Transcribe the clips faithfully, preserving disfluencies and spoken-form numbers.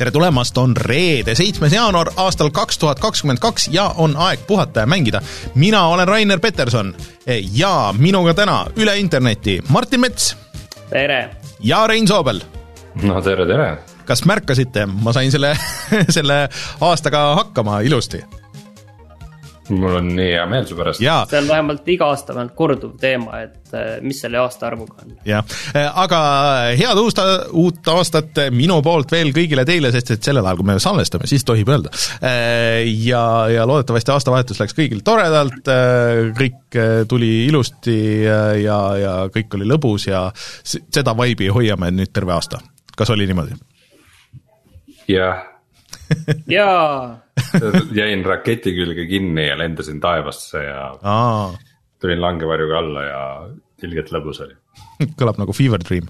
tere tulemast, on reede, seitsmes jaanuar aastal kaks tuhat kakskümmend kaks ja on aeg puhata ja mängida. Mina olen Rainer Peterson ja minuga täna üle interneti Martin Mets. Tere! Ja Rein Soobel. No tere, tere! Kas märkasite, ma sain selle, selle aastaga hakkama ilusti? Mul on nii hea meel su pärast. See on vähemalt iga aasta vähemalt korduv teema, et mis selle aasta arvuga on. Ja, aga head uusta, uut aastat minu poolt veel kõigile teile, sest et sellel ajal, kui me salvestame, siis tohib öelda. Ja, ja loodetavasti aastavahetus läks kõigil toredalt, kõik tuli ilusti ja, ja kõik oli lõbus ja seda vaibi hoiame nüüd terve aasta. Kas oli niimoodi? Jah. Jaa. Jäin raketi külge kinni ja lendasin taevasse ja Aa. tulin langevarjuga alla ja ilgelt lõbus oli. Kõlab nagu Fever Dream.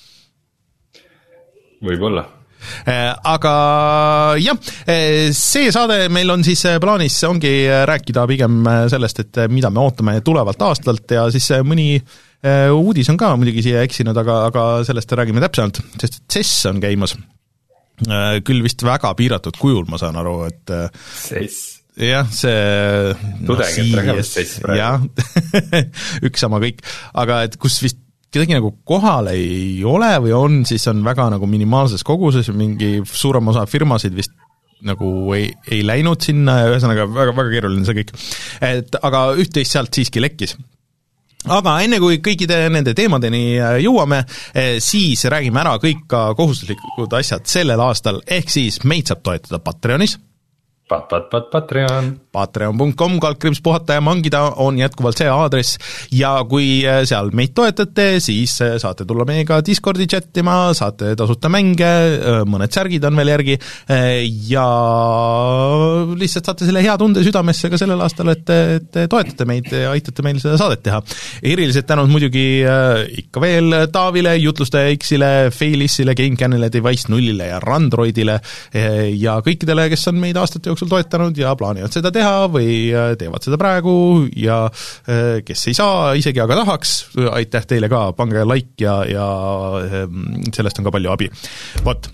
Võib-olla. Aga jah, see saade meil on siis plaanis, ongi rääkida pigem sellest, et mida me ootame tulevalt aastalt ja siis mõni uudis on ka muidugi siia eksinud, aga, aga sellest räägime täpsemalt, sest C E S on käimas. Küll vist väga piiratud kujul, ma saan aru, et Sess. Jah, see tudengid no, räägavad Sess praegu. Jah, üks sama kõik, aga et kus vist kedagi nagu kohal ei ole või on, siis on väga nagu minimaalses koguses, mingi suurem osa firmasid vist nagu ei, ei läinud sinna ja ühesõnaga väga, väga keeruline see kõik. Et, aga üht-teist sealt siiski lekkis. Aga enne kui kõikide nende teemadeni jõuame, siis räägime ära kõik ka kohustuslikud asjad sellel aastal, ehk siis meid saab toetada Patreonis. Pat, pat, pat, Patreon. Patreon punkt com kaldkriips puhata ja mangida on jätkuvalt see aadress ja kui seal meid toetate, siis saate tulla meiega Discordi chattima, saate tasuta mänge, mõned särgid on veel järgi ja lihtsalt saate selle hea tunde südamesse ka sellel aastal, et, et toetate meid ja aitate meil seda saadet teha. Erilised tänud muidugi ikka veel Taavile, Jutlustaja X-ile, Failissile, GameCanile, Device nullile ja Randroidile ja kõikidele, kes on meid aastate jooksul toetanud ja plaanivad seda teha või teevad seda praegu ja kes ei saa isegi aga tahaks, aitäh teile ka, pange like ja, ja sellest on ka palju abi. Vot.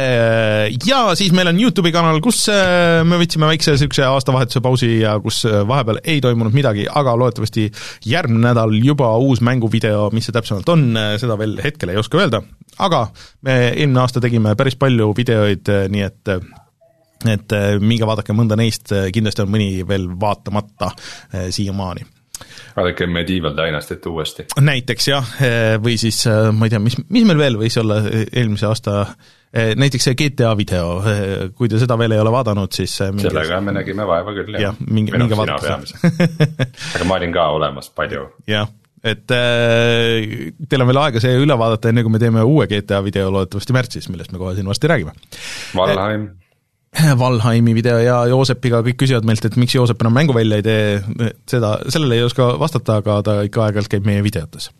Ja siis meil on YouTube'i kanal, kus me võtsime väikse sükse aastavahetuse pausi ja kus vahepeal ei toimunud midagi, aga loodetavasti järgmine nädal juba uus mänguvideo, mis see täpsemalt on, seda veel hetkel ei oska öelda, aga me eelmine aasta tegime päris palju videoid, nii et et minge vaadake mõnda neist, kindlasti on mõni veel vaatamata siiamaani. Vaadake Medieval Dynastit uuesti. Näiteks jah, või siis ma ei tea, mis, mis meil veel võis olla eelmise aasta, näiteks see G T A video, kui te seda veel ei ole vaadanud, siis mingi... sellega me nägime vaeva küll, jah. Ja, mingi, mingi vaadata. Aga ma olin ka olemas palju. Jah, et äh, teil on veel aega see üle vaadata, enne kui me teeme uue G T A video loodetavasti märtsis, millest me kohe siin varsti räägime. Valheim. Valheimi video ja Joosepiga kõik küsivad meilt, et miks Joosep enam mängu välja ei tee, seda, sellele ei oska vastata, aga ta ikka aeg-ajalt käib meie videotes.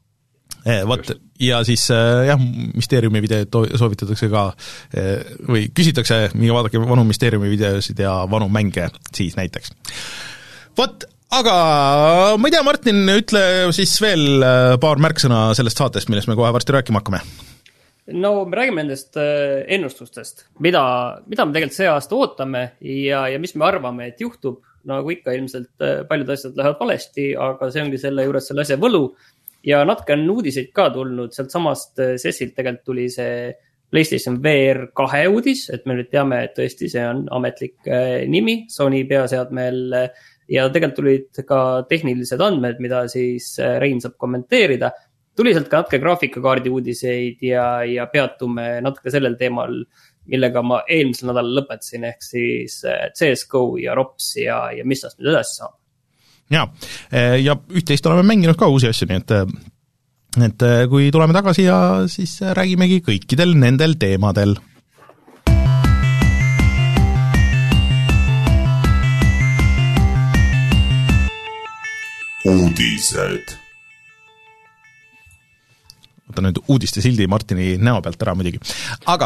Võt, ja siis jah, Mysteeriumi videod soovitatakse ka või küsitakse, minge vaadake vanu Mysteeriumi videosid ja vanu mänge siis näiteks. Võt, aga ma ei tea, Martin, ütle siis veel paar märksõna sellest saatest, millest me kohe varsti rääkima hakkame. No me räägime nendest ennustustest, mida, mida me tegelikult see aasta ootame ja, ja mis me arvame, et juhtub, nagu ikka ilmselt paljud asjad lähevad valesti, aga see ongi selle juures selle asja võlu ja natuke on uudiseid ka tulnud, sealt samast C E S-ilt tegelikult tuli see PlayStation V R kahe uudis, et me nüüd teame, et tõesti see on ametlik nimi Sony peaseadmel ja tegelikult tulid ka tehnilised andmed, mida siis Rein saab kommenteerida. Tuli sealt ka natuke graafikakaardi uudiseid ja, ja peatume natuke sellel teemal, millega ma eelmisel nädalal lõpetasin, ehk siis C S G O ja Rops ja, ja mis tast nüüd edasi saab. Ja, ja üht-teist oleme mänginud ka uusi asju, nii et, et kui tuleme tagasi ja siis räägimegi kõikidel nendel teemadel. Uudised. Võta nüüd uudiste sildi Martini näo pealt ära muidugi. Aga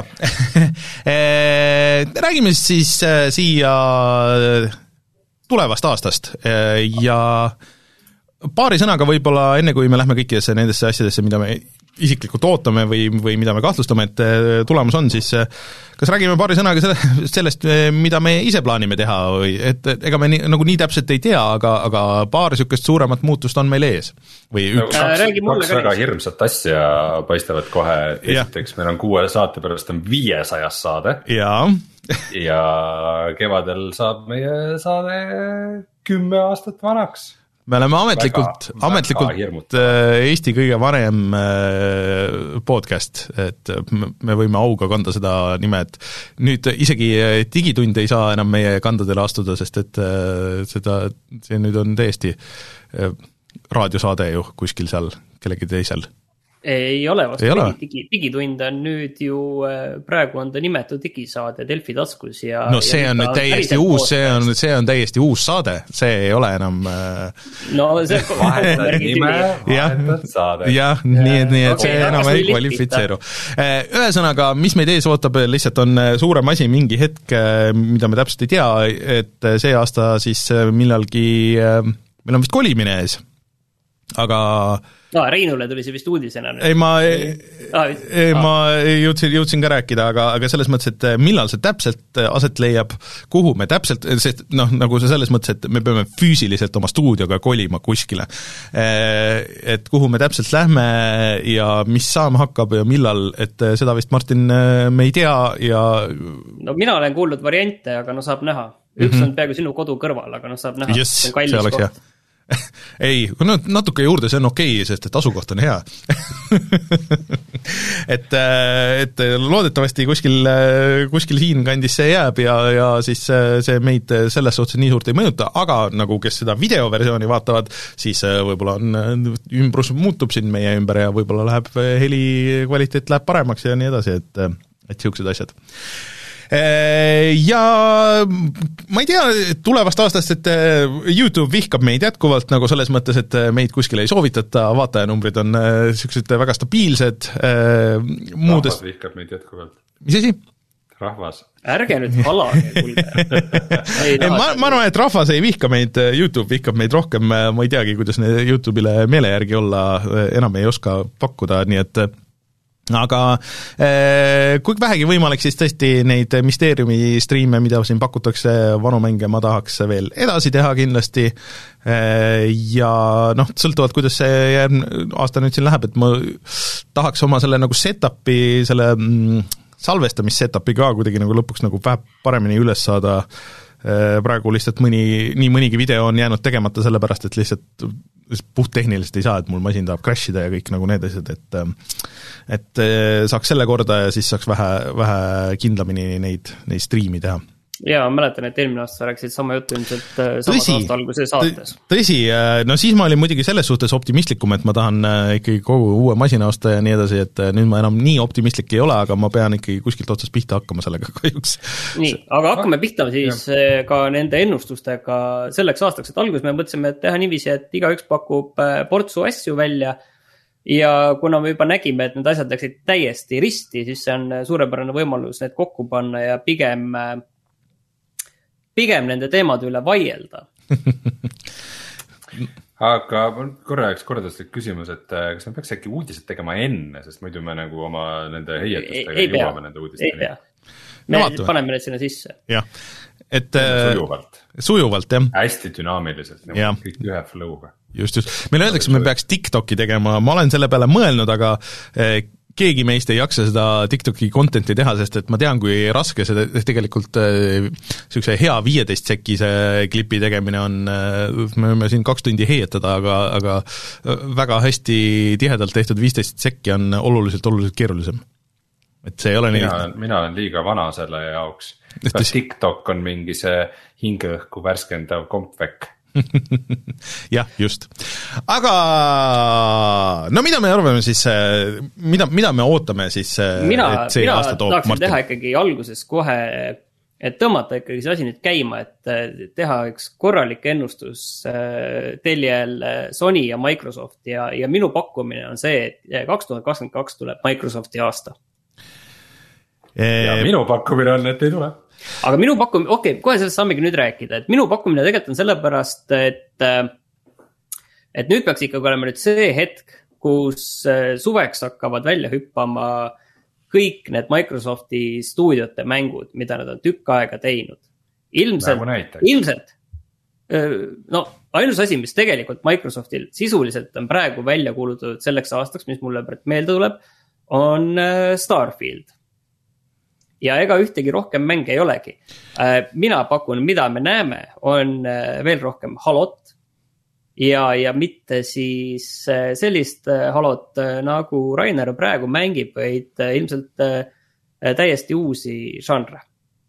räägime siis siia tulevast aastast ja paari sõnaga võib-olla enne, kui me lähme kõikidesse nendesse asjadesse, mida me isiklikult ootame või, või mida me kahtlustame, et tulemus on, siis kas räägime paari sõnaga selle, sellest, mida me ise plaanime teha või et, et ega me nii, nagu nii täpselt ei tea, aga, aga paar niisugust suuremat muutust on meil ees. Või üks... no, kaks, kaks väga hirmsat asja paistavad kohe, esiteks meil on kuue saate pärast on viiesajas saade ja, ja kevadel saab meie saade kümme aastat vanaks. Me oleme ametlikult, väga, ametlikult väga Eesti kõige vanem podcast, et me võime auga kanda seda nime, et nüüd isegi digitund ei saa enam meie kandadele astuda, sest et seda, see nüüd on täiesti raadiosaade ju kuskil seal kellegi teisel. Ei ole vast, ei digi, digitund on nüüd ju, praegu on ta nimetud digisaade Delfi taskus ja no see ja on nüüd täiesti uus, see on, see on täiesti uus saade, see ei ole enam no see vahetad nime, vahetad saade jah, nii, nii et okay, see enam ei kvalifitseeru. Ühesõnaga, mis meid ees ootab, lihtsalt on suurem asi mingi hetk, mida me täpselt ei tea, et see aasta siis millalgi, meil on vist kolimine ees, aga no, Reinule tuli see vist uudisena. Ei, ma, ah, ei, ah. ma jõudsin, jõudsin ka rääkida, aga, aga selles mõttes, et millal see täpselt aset leiab, kuhu me täpselt, sest noh, nagu see selles mõttes, et me peame füüsiliselt oma stuudioga kolima kuskile. Et kuhu me täpselt lähme ja mis saama hakkab ja millal, et seda vist, Martin, me ei tea ja no mina olen kuulnud variante, aga no saab näha. Üks mm-hmm. on peaaegu sinu kodu kõrval, aga no saab näha. Just, see, see oleks koht. Hea. Ei, no natuke juurde, see on okei, sest et asukoht on hea. et, et loodetavasti kuskil, kuskil siin kandis see jääb ja, ja siis see meid selles suhtes nii suurt ei mõjuta, aga nagu kes seda videoversiooni vaatavad, siis võib-olla on, ümbrus muutub siin meie ümber ja võib-olla läheb heli kvaliteet läheb paremaks ja nii edasi, et, et siuksed asjad. Ja ma ei tea tulevast aastast, et YouTube vihkab meid jätkuvalt nagu selles mõttes, et meid kuskil ei soovitata, vaatajanumbrid on sellised väga stabiilsed. Muudes... Rahvas vihkab meid jätkuvalt. Mis asi? Rahvas. Ärge nüüd halage, kulge. ma, ma arvan, et rahvas ei vihka meid, YouTube vihkab meid rohkem, ma ei teagi, kuidas YouTube'ile meele järgi olla, enam ei oska pakkuda, nii et aga eh, kui vähegi võimalik, siis tõesti neid Mysteeriumi striime, mida siin pakutakse, vanu mänge ma tahaks veel edasi teha kindlasti eh, ja noh, sõltuvalt, kuidas see aasta nüüd siin läheb, et ma tahaks oma selle nagu setupi, selle mm, salvestamis-setupi ka kuidagi nagu lõpuks nagu vähe paremini üles saada. Praegu lihtsalt mõni, nii mõnigi video on jäänud tegemata sellepärast, et lihtsalt puhttehniliselt ei saa, et mul masin tahab crashida ja kõik nagu need asjad, et et saaks selle korda ja siis saaks vähe, vähe kindlamini neid, neid striimi teha. Jaa, ma mäletan, et eelmine aasta rääkisid sama juttu ilmselt samas aasta alguse saates. Tõsi, no siis ma olin muidugi selles suhtes optimistlikum, et ma tahan ikkagi kogu uue masina osta ja nii edasi, et nüüd ma enam nii optimistlik ei ole, aga ma pean ikkagi kuskilt otsast pihta hakkama sellega kahjuks. Nii, aga hakkame pihta siis ja. Ka nende ennustustega selleks aastaks, et alguses me mõtlesime, et teha niiviisi, et igaüks pakub portsu asju välja ja kuna me juba nägime, et need asjad läksid täiesti risti, siis see on suurepärane võimalus need kokku panna ja pigem pigem nende teemade üle vaielda. Aga korraks kordastik küsimus, et kas me peaks äkki uudised tegema enne, sest muidu me nagu oma nende heietustega ei, ei jõuame nende uudisteni. Ei pea. Me no, paneme need sinna sisse. Jah. Et, sujuvalt. Sujuvalt, jah. Hästi dünaamiliselt, nagu kõik ühe flow'ga. Just, just. Meil öeldakse, me peaks TikToki tegema, ma olen selle peale mõelnud, aga keegi meist ei jaksa seda TikToki contenti teha, sest et ma tean, kui raske see tegelikult niisuguse hea viieteist sekise klipi tegemine on, me võime siin kaks tundi heietada, aga, aga väga hästi tihedalt tehtud viisteist sekki on oluliselt, oluliselt keerulisem. Et see ei ole mina, nii... mina olen liiga vana selle jaoks. Kas TikTok on mingi see hingeõhku värskendav kompvek? jah, just. Aga no mida me arvame siis, mida, mida me ootame siis, mina, et see mina aasta toob tahaksin Martin? Teha ikkagi alguses kohe, et tõmmata ikkagi see asi nüüd käima, et teha üks korralik ennustus teljel Sony ja Microsoft ja, ja minu pakkumine on see, et kaks tuhat kakskümmend kaks tuleb Microsofti aasta. Ja minu pakkumine on, et ei tule. Aga minu pakkumine, okei, okay, kohe sellest saamegi nüüd rääkida, et minu pakkumine tegelikult on sellepärast, et, et nüüd peaks ikkagi olema nüüd see hetk, kus suveks hakkavad välja hüppama kõik need Microsofti stuudiote mängud, mida nad on tükk aega teinud. Ilmselt, ilmselt, no ainus asi, mis tegelikult Microsoftil sisuliselt on praegu välja kuulutatud selleks aastaks, mis mulle meelde tuleb, on Starfield. Ja ega ühtegi rohkem mänge ei olegi. Mina pakun, mida me näeme, on veel rohkem Halot ja, ja mitte siis sellist Halot, nagu Rainer praegu mängib, vaid ilmselt täiesti uusi žanre.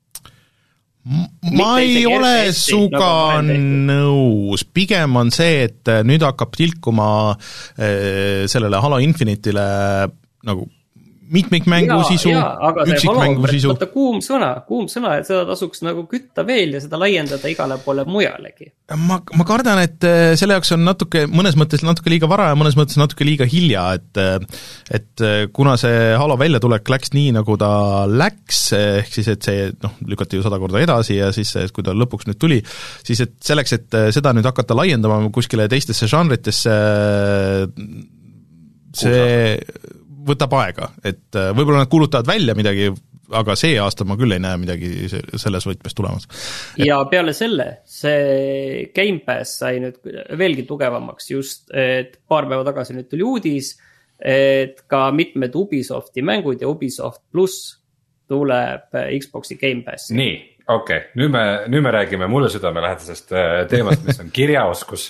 Ma ei ole suga nõus, pigem on see, et nüüd hakkab tilkuma sellele Halo Infinite'ile nagu mitmikmängu sisu, üksikmängu sisu. Võtta kuum sõna, kuum sõna, et seda tasuks nagu kütta veel ja seda laiendada igale poole mujalegi. Ma, ma kardan, et selle jaoks on natuke, mõnes mõttes natuke liiga vara ja mõnes mõttes natuke liiga hilja, et, et kuna see Halo väljatulek läks nii, nagu ta läks, ehk siis, et see noh, lükati ju sada korda edasi ja siis, kui ta lõpuks nüüd tuli, siis et selleks, et seda nüüd hakata laiendama kuskile teistesse žanritesse, see võtab aega, et võib-olla nad kuulutavad välja midagi, aga see aasta ma küll ei näe midagi selles võtmes tulemas. Et... Ja peale selle, see Game Pass sai nüüd veelgi tugevamaks just, et paar päeva tagasi nüüd tuli uudis, et ka mitmed Ubisofti mängud ja Ubisoft Plus tuleb Xboxi Game Passi. Nii, okei, okay. nüüd, me, nüüd me räägime mulle südamelähedasest teemast, mis on kirjaoskus.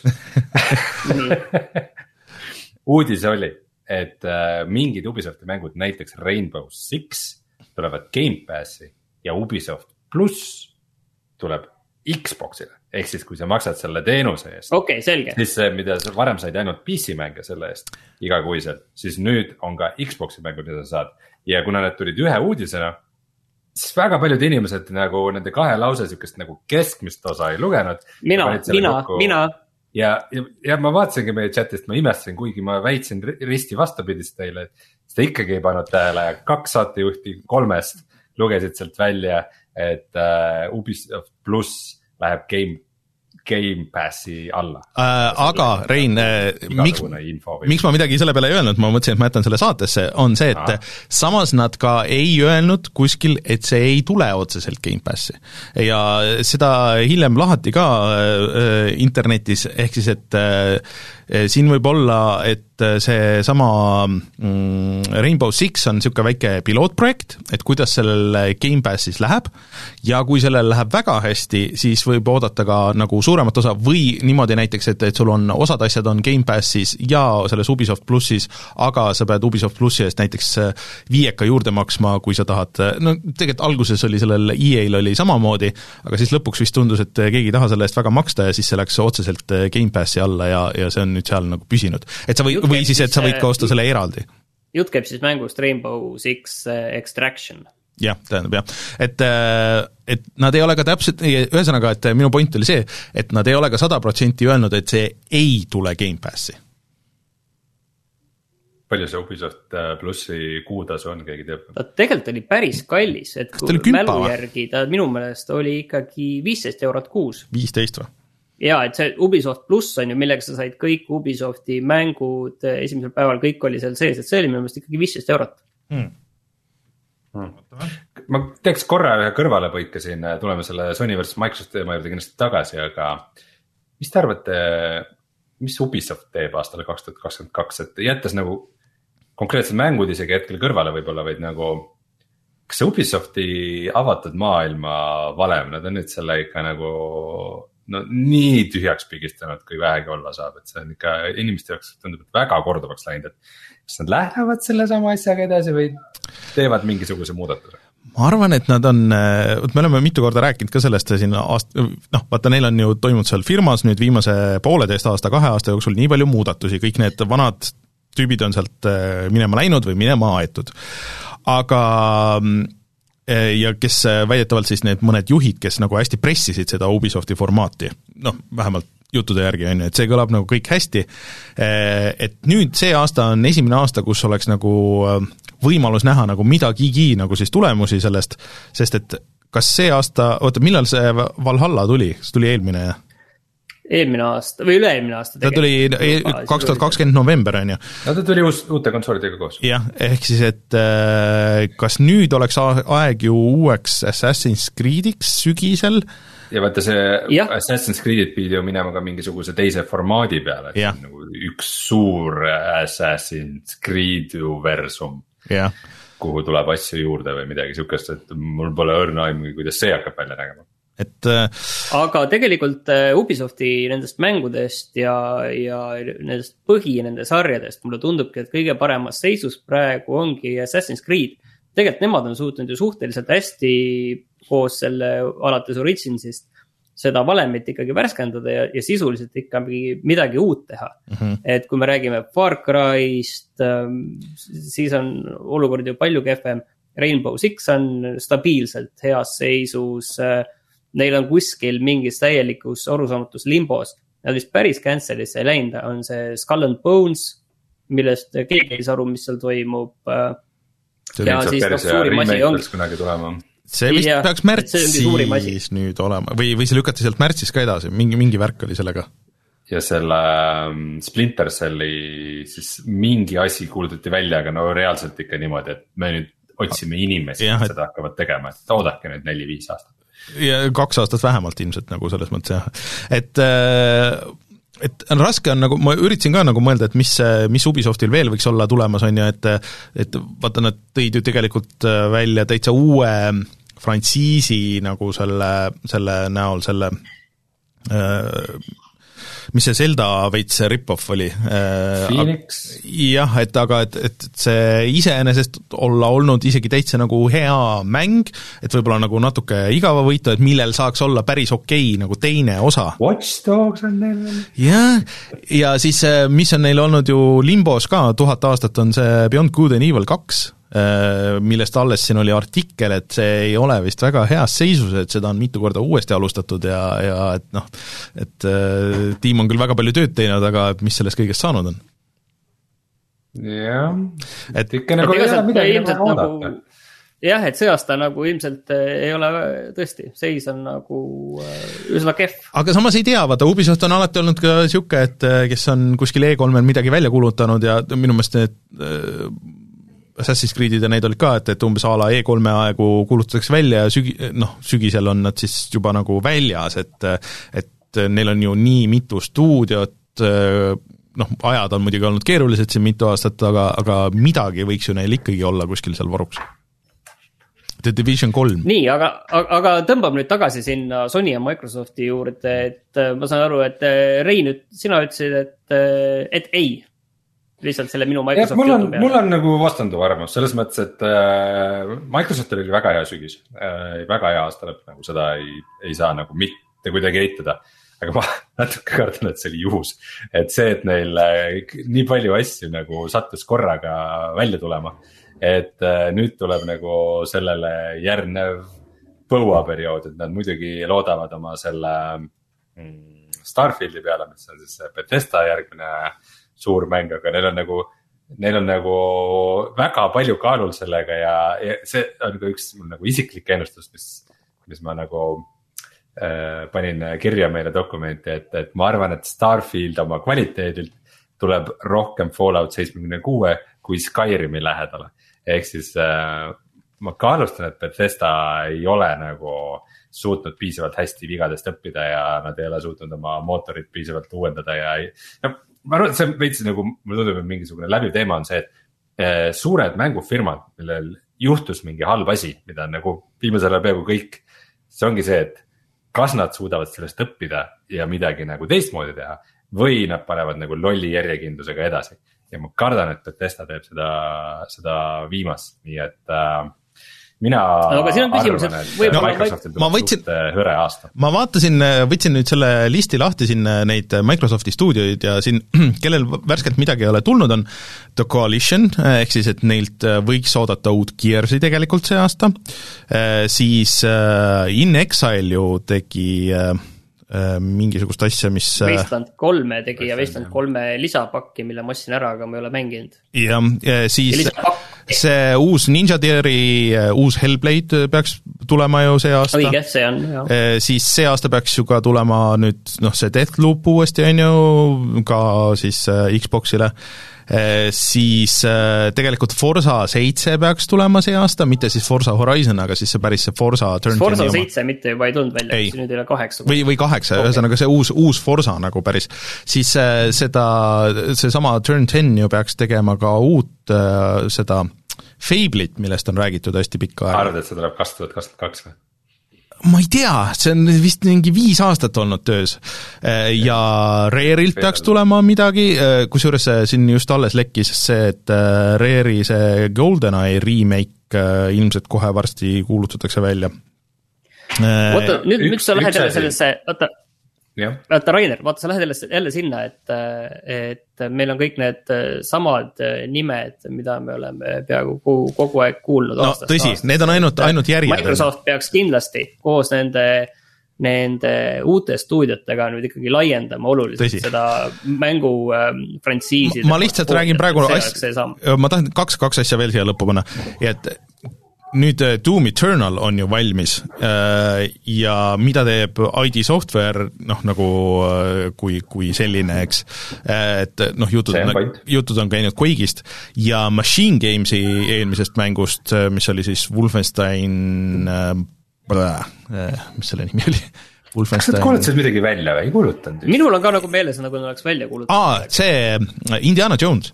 Uudis oli, et äh, mingid Ubisofti mängud, näiteks Rainbow Six, tulevad Game Passi ja Ubisoft Plus tuleb Xboxile. Ehk siis, kui sa maksad selle teenuse eest, okay, selge. Siis see, mida sa varem said ainult P C mänge selle eest igakuiselt, siis nüüd on ka Xboxi mängud, mida sa saad. Ja kuna need tulid ühe uudisena, siis väga paljud inimesed nagu nende kahe lause sükest nagu keskmist osa ei lugenud. Mina, mina, kokku... mina. Ja, ja, ja ma vaatasingi meie chatist, ma imestasin, kuigi ma väitsin risti vastupidist teile, et seda ikkagi ei pannud tähele ja kaks saatejuhti kolmest lugesid sealt välja, et uh, Ubisoft Plus läheb Game, Game Passi alla. Äh, aga Rein, miks, miks ma midagi selle peale ei öelnud, ma mõtlesin, et ma jätan selle saatesse, on see, et Aha. samas nad ka ei öelnud kuskil, et see ei tule otseselt Game Passi. Ja seda hiljem lahati ka äh, internetis, ehk siis, et äh, siin võib olla, et see sama mm, Rainbow Six on niisugune väike pilootprojekt, et kuidas sellel Game Passis läheb ja kui sellel läheb väga hästi, siis võib oodata ka nagu suuremat osa või niimoodi näiteks, et, et sul on osad asjad on Game Passis ja selles Ubisoft Plussis, aga sa pead Ubisoft Plussi eest näiteks viieka juurde maksma, kui sa tahad, no tegelikult alguses oli sellel E A-l oli samamoodi, aga siis lõpuks vist tundus, et keegi ei taha selle eest väga maksta ja siis see läks otseselt Game Passi alla ja, ja see on nüüd seal nagu püsinud. Et sa või, või siis, et sa võid ka osta selle eraldi. Jutt käib siis mängust Rainbow Six Extraction. Jah, tähendab jah. Et, et nad ei ole ka täpselt, ühesõnaga, et minu point oli see, et nad ei ole ka sada protsenti öelnud, et see ei tule Game Passi. Palju see Ubisoft Plussi kuutasu on, keegi teab? Ta tegelikult oli päris kallis, et kui mälu järgi ta minu meelest oli ikkagi viisteist eurot kuus. viisteist või? Jaa, et see Ubisoft Plus on ju, millega sa said kõik Ubisofti mängud esimesel päeval, kõik oli seal sees, et see oli minu meelest ikkagi viisteist eurot. Hmm. Hmm. Ma teeks korra ühe kõrvalepõike siin, tuleme selle Sony versus Microsoft teema juurde kindlasti tagasi, aga mis te arvate, mis Ubisoft teeb aastale kaks tuhat kakskümmend kaks, et jättes nagu konkreetsed mängud isegi hetkel kõrvale võib-olla, vaid nagu kas see Ubisofti avatud maailma valem, nad on nüüd selle ikka nagu no nii tühjaks pigistanud, kui vähegi olla saab, et see on ikka inimeste jaoks tundub, et väga korduvaks läinud, et kas nad lähevad selle sama asjaga edasi või teevad mingisuguse muudatuse? Ma arvan, et nad on, me oleme mitu korda rääkinud ka sellest siin aast-, noh, vaata neil on ju toimunud seal firmas nüüd viimase pooleteist aasta, kahe aasta jooksul nii palju muudatusi, kõik need vanad tüübid on sealt minema läinud või minema aetud. Aga ja kes väidetavalt siis need mõned juhid, kes nagu hästi pressisid seda Ubisofti formaati, noh, vähemalt juttude järgi on ju, et see kõlab nagu kõik hästi, et nüüd see aasta on esimene aasta, kus oleks nagu võimalus näha nagu midagigi nagu siis tulemusi sellest, sest et kas see aasta, oota, millal see Valhalla tuli, see tuli eelmine? eelmine aasta või üle-eelmine aasta. ta tuli kaks tuhat kakskümmend november, on ju. no ta tuli uus, uute konsoolidega koos. jah, ehk siis, et kas nüüd oleks aeg ju uueks Assassin's Creed'iks sügisel? ja vaata see ja. Assassin's Creed'id pidi ju minema ka mingisuguse teise formaadi peale, et see on nagu üks suur Assassin's Creed versum, ja. kuhu tuleb asju juurde või midagi sihukest, et mul pole õrna aimugi, kuidas see hakkab välja nägema. Et, äh, aga tegelikult Ubisofti nendest mängudest ja, ja nendest põhi nende sarjadest mulle tundubki, et kõige paremas seisus praegu ongi Assassin's Creed. Tegelikult nemad on suutnud ju suhteliselt hästi koos selle alates Originsist seda valemit ikkagi värskendada ja, ja sisuliselt ikkagi midagi uut teha. Mm-hmm. Et kui me räägime Far Cry'st, siis on olukord ju palju kehvem. Rainbow Six on stabiilselt heas seisus, neil on kuskil mingis täielikus arusaamatus limbos. Nad vist päris cancelisse ei läinud, on see Skull and Bones, millest keegi ei aru, mis seal toimub. See ja siis noh, suurim asi on see vist ja, peaks märtsis nüüd olema või, või see lükati sealt märtsis ka edasi, mingi, mingi värk oli sellega. Ja selle Splinter Celli siis mingi asi kuulutati välja, aga no reaalselt ikka niimoodi, et me nüüd otsime inimesi, et seda hakkavad tegema, et oodake nüüd neli-viis aastat. Ja kaks aastat vähemalt ilmselt nagu selles mõttes jah, et et raske on nagu, ma üritasin ka nagu mõelda, et mis, mis Ubisoftil veel võiks olla tulemas, on ju, et et vaata, nad tõid ju tegelikult välja täitsa uue frantsiisi nagu selle, selle näol, selle äh, mis see Zelda veits rip-off oli? Phoenix? Jah, et aga et, et see iseenesest olla olnud isegi täitsa nagu hea mäng, et võib-olla nagu natuke igava võitu, et millel saaks olla päris okei nagu teine osa. Watch Dogs on neil veel. Jah, ja siis mis on neil olnud ju Limbos ka, tuhat aastat on see Beyond Good and Evil kaks, millest alles siin oli artikkel, et see ei ole vist väga heas seisus, et seda on mitu korda uuesti alustatud ja, ja et noh, et äh, tiim on küll väga palju tööd teinud, aga mis sellest kõigest saanud on? jah, et ikka nagu ei ole midagi nagu oodata. Jah, et see aasta nagu ilmselt ei ole tõesti, seis on nagu üsna kehv. Aga samas ei tea, vaata, Ubisoft on alati olnud ka siuke, et kes on kuskil E kolmel midagi välja kulutanud ja minu meelest need äh, Assassin's Creed'id ja neid olid ka, et, et umbes a la E kolme aegu kuulutatakse välja ja sügi, noh, sügisel on nad siis juba nagu väljas, et, et neil on ju nii mitu stuudiot, noh, ajad on muidugi olnud keerulised siin mitu aastat, aga, aga midagi võiks ju neil ikkagi olla kuskil seal varuks. The Division kolm. Nii, aga, aga tõmbab nüüd tagasi sinna Sony ja Microsofti juurde, et ma saan aru, et Rein, sina ütlesid, et, et ei. Lihtsalt selle minu Microsofti mul on, mul on nagu vastanduv arvamus, selles mõttes, et äh, Microsoftil oli väga hea sügis äh,, väga hea aasta lõpp, nagu seda ei, ei saa nagu mitte kuidagi eitada, aga ma natuke kardan, et see oli juhus, et see, et neil äh, nii palju asju nagu sattus korraga välja tulema, et äh, nüüd tuleb nagu sellele järgnev põuaperiood, et nad muidugi loodavad oma selle mm, Starfieldi peale, mis on siis Bethesda järgmine suur mäng, aga neil on nagu, neil on nagu väga palju kaalul sellega ja, ja see on ka üks nagu isiklik ennustus, mis, mis ma nagu äh, panin kirja meile dokumenti, et, et ma arvan, et Starfield oma kvaliteedilt tuleb rohkem Fallout seitsekümmend kuus kui Skyrimi lähedale. Ehk siis äh, ma kaalustan, et Bethesda ei ole nagu suutnud piisavalt hästi vigadest õppida ja nad ei ole suutnud oma mootorit piisavalt uuendada ja ei, no, ma arvan, et see veits nagu, mulle tundub, et mingisugune läbiv teema on see, et eh, suured mängufirmad, millel juhtus mingi halb asi, mida on nagu viimasel ajal peaaegu kõik, see ongi see, et kas nad suudavad sellest õppida ja midagi nagu teistmoodi teha või nad panevad nagu lolli järjekindlusega edasi. Ja ma kardan, et Bethesda teeb seda, seda viimast, nii et äh, mina no, arvan, et no, Microsoftil tuleb suht hõre aasta. Ma vaatasin, võtsin nüüd selle listi lahti siin neid Microsofti stuudioid ja siin, kellel värskelt midagi ei ole tulnud, on The Coalition, ehk siis, et neilt võiks oodata uut Gears'i tegelikult see aasta, siis In Exile ju tegi mingisugust asja, mis Wasteland kolme tegi ja Wasteland kolme lisapakki, mille ma ostsin ära, aga ma ei ole mänginud. Ja, ja siis ja lisapakk see uus Ninja Theory, uus Hellblade peaks tulema ju see aasta. õige, see on, jah. Siis see aasta peaks ju ka tulema nüüd noh, see Deathloop uuesti on ju ka siis Xboxile. Siis tegelikult Forza seitse peaks tulema see aasta, mitte siis Forza Horizon, aga siis see päris see Forza Turn Forza seitse mitte juba ei tulnud välja, ei. nüüd ei ole kaheksa. Või, või kaheksa okay., ühesõnaga see uus, uus Forza nagu päris. Siis seda, see sama Turn kümme ju peaks tegema ka uut seda Fable'it, millest on räägitud hästi pikka aega. Arvad, et see tuleb kaks tuhat kakskümmend kaks või? Ma ei tea, see on vist mingi viis aastat olnud töös ja Rareilt peaks tulema midagi, kusjuures siin just alles lekkis see, et Rare'i see GoldenEye remake ilmselt kohe varsti kuulutatakse välja. Oota, nüüd, nüüd sa lähed jälle sellesse, oota, vaata Rainer, vaata sa lähed jälle, jälle sinna, et, et meil on kõik need samad nimed, mida me oleme peaaegu kogu aeg kuulnud no, aastast. Tõsi, aastast. Need on ainult, ainult järjed. Microsoft peaks kindlasti koos nende, nende uute stuudiotega nüüd ikkagi laiendama oluliselt tõsi. Seda mängu ähm, frantsiiside. Ma, ma lihtsalt räägin praegu, asja, ma tahan kaks, kaks asja veel siia lõppu panna, et nüüd Doom Eternal on ju valmis ja mida teeb I D Software, noh nagu kui, kui selline, eks, et noh, jutud on, jutud on käinud Quake'ist ja Machine Gamesi eelmisest mängust, mis oli siis Wolfenstein, mis selle nimi oli? Kas nad kuulutasid midagi välja või ei kuulutanud? Minul on ka nagu meeles, nagu nad oleks välja kuulutanud. Aa, see Indiana Jones.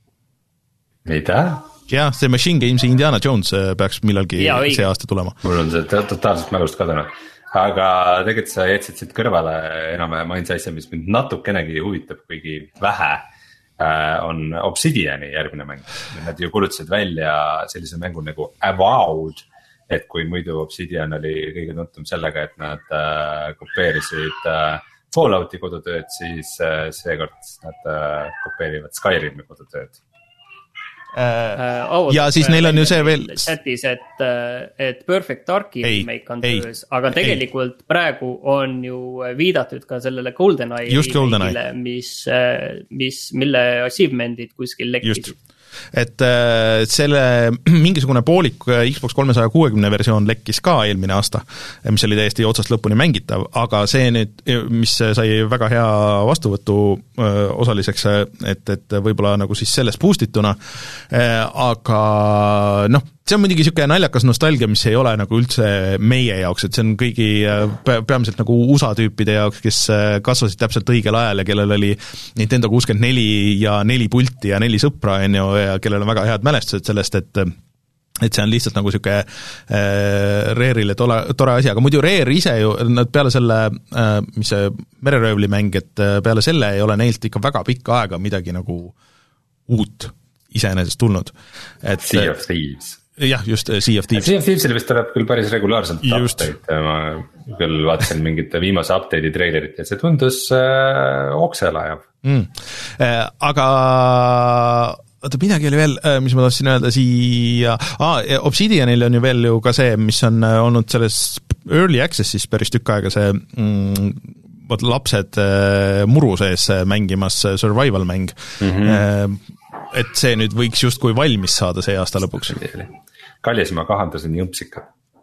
Mida? Jah, see Machine Gamesi Indiana Jones peaks millalgi ja, see aasta tulema. Mul on see totaalselt mälust kadunud. Aga tegelikult sa jätsid siit kõrvale enam-vähem ainsa asja, mis mind natukenegi huvitab, kuigi vähe, on Obsidiani järgmine mäng. Nad ju kuulutasid välja sellise mängu nagu Avowed, et kui muidu Obsidian oli kõige tuntum sellega, et nad kopeerisid Fallouti kodutööd, siis seekord nad kopeerivad Skyrimi kodutööd. Uh, oh, ja siis neil on ju see veel chatis, et, et Perfect Darki remake on töös, aga tegelikult ei. Praegu on ju viidatud ka sellele GoldenEye remake'ile, mis, mis, mille achievement'id kuskil lekkisid. Et selle mingisugune poolik Xbox kolmesaja kuuekümne versioon lekkis ka eelmine aasta, mis oli täiesti otsast lõpuni mängitav, aga see nüüd, mis sai väga hea vastuvõtu osaliseks, et, et võib-olla nagu siis selles boostituna, aga noh, see on muidugi niisugune naljakas nostalgia, mis ei ole nagu üldse meie jaoks, et see on kõigi peamiselt nagu U S A tüüpide jaoks, kes kasvasid täpselt õigel ajal ja kellel oli Nintendo kuuskümmend neli ja neli pulti ja neli sõpra, on ju, ja kellel on väga head mälestused sellest, et et see on lihtsalt nagu niisugune äh, Rare'ile tore, tore asi, aga muidu Rare ise ju, nad peale selle, äh, mis see mereröövli mäng, et peale selle ei ole neilt ikka väga pikka aega midagi nagu uut iseenesest tulnud. Et, Sea of Thieves. Jah, just Sea of Thieves. Sea of Thievesile vist tuleb küll päris regulaarselt update, ma küll vaatasin mingit viimase update'i trailerit ja see tundus äh, okselajav. Mm. Äh, aga oota, midagi oli veel, mis ma tahtsin öelda siia, ah, Obsidianil on ju veel ju ka see, mis on olnud selles Early Access'is päris tükk aega see mm, võt, lapsed äh, muru sees mängimas survival mäng, mm-hmm. äh, et see nüüd võiks justkui valmis saada see aasta lõpuks. Kallis, ma kahandasin jõmpsika.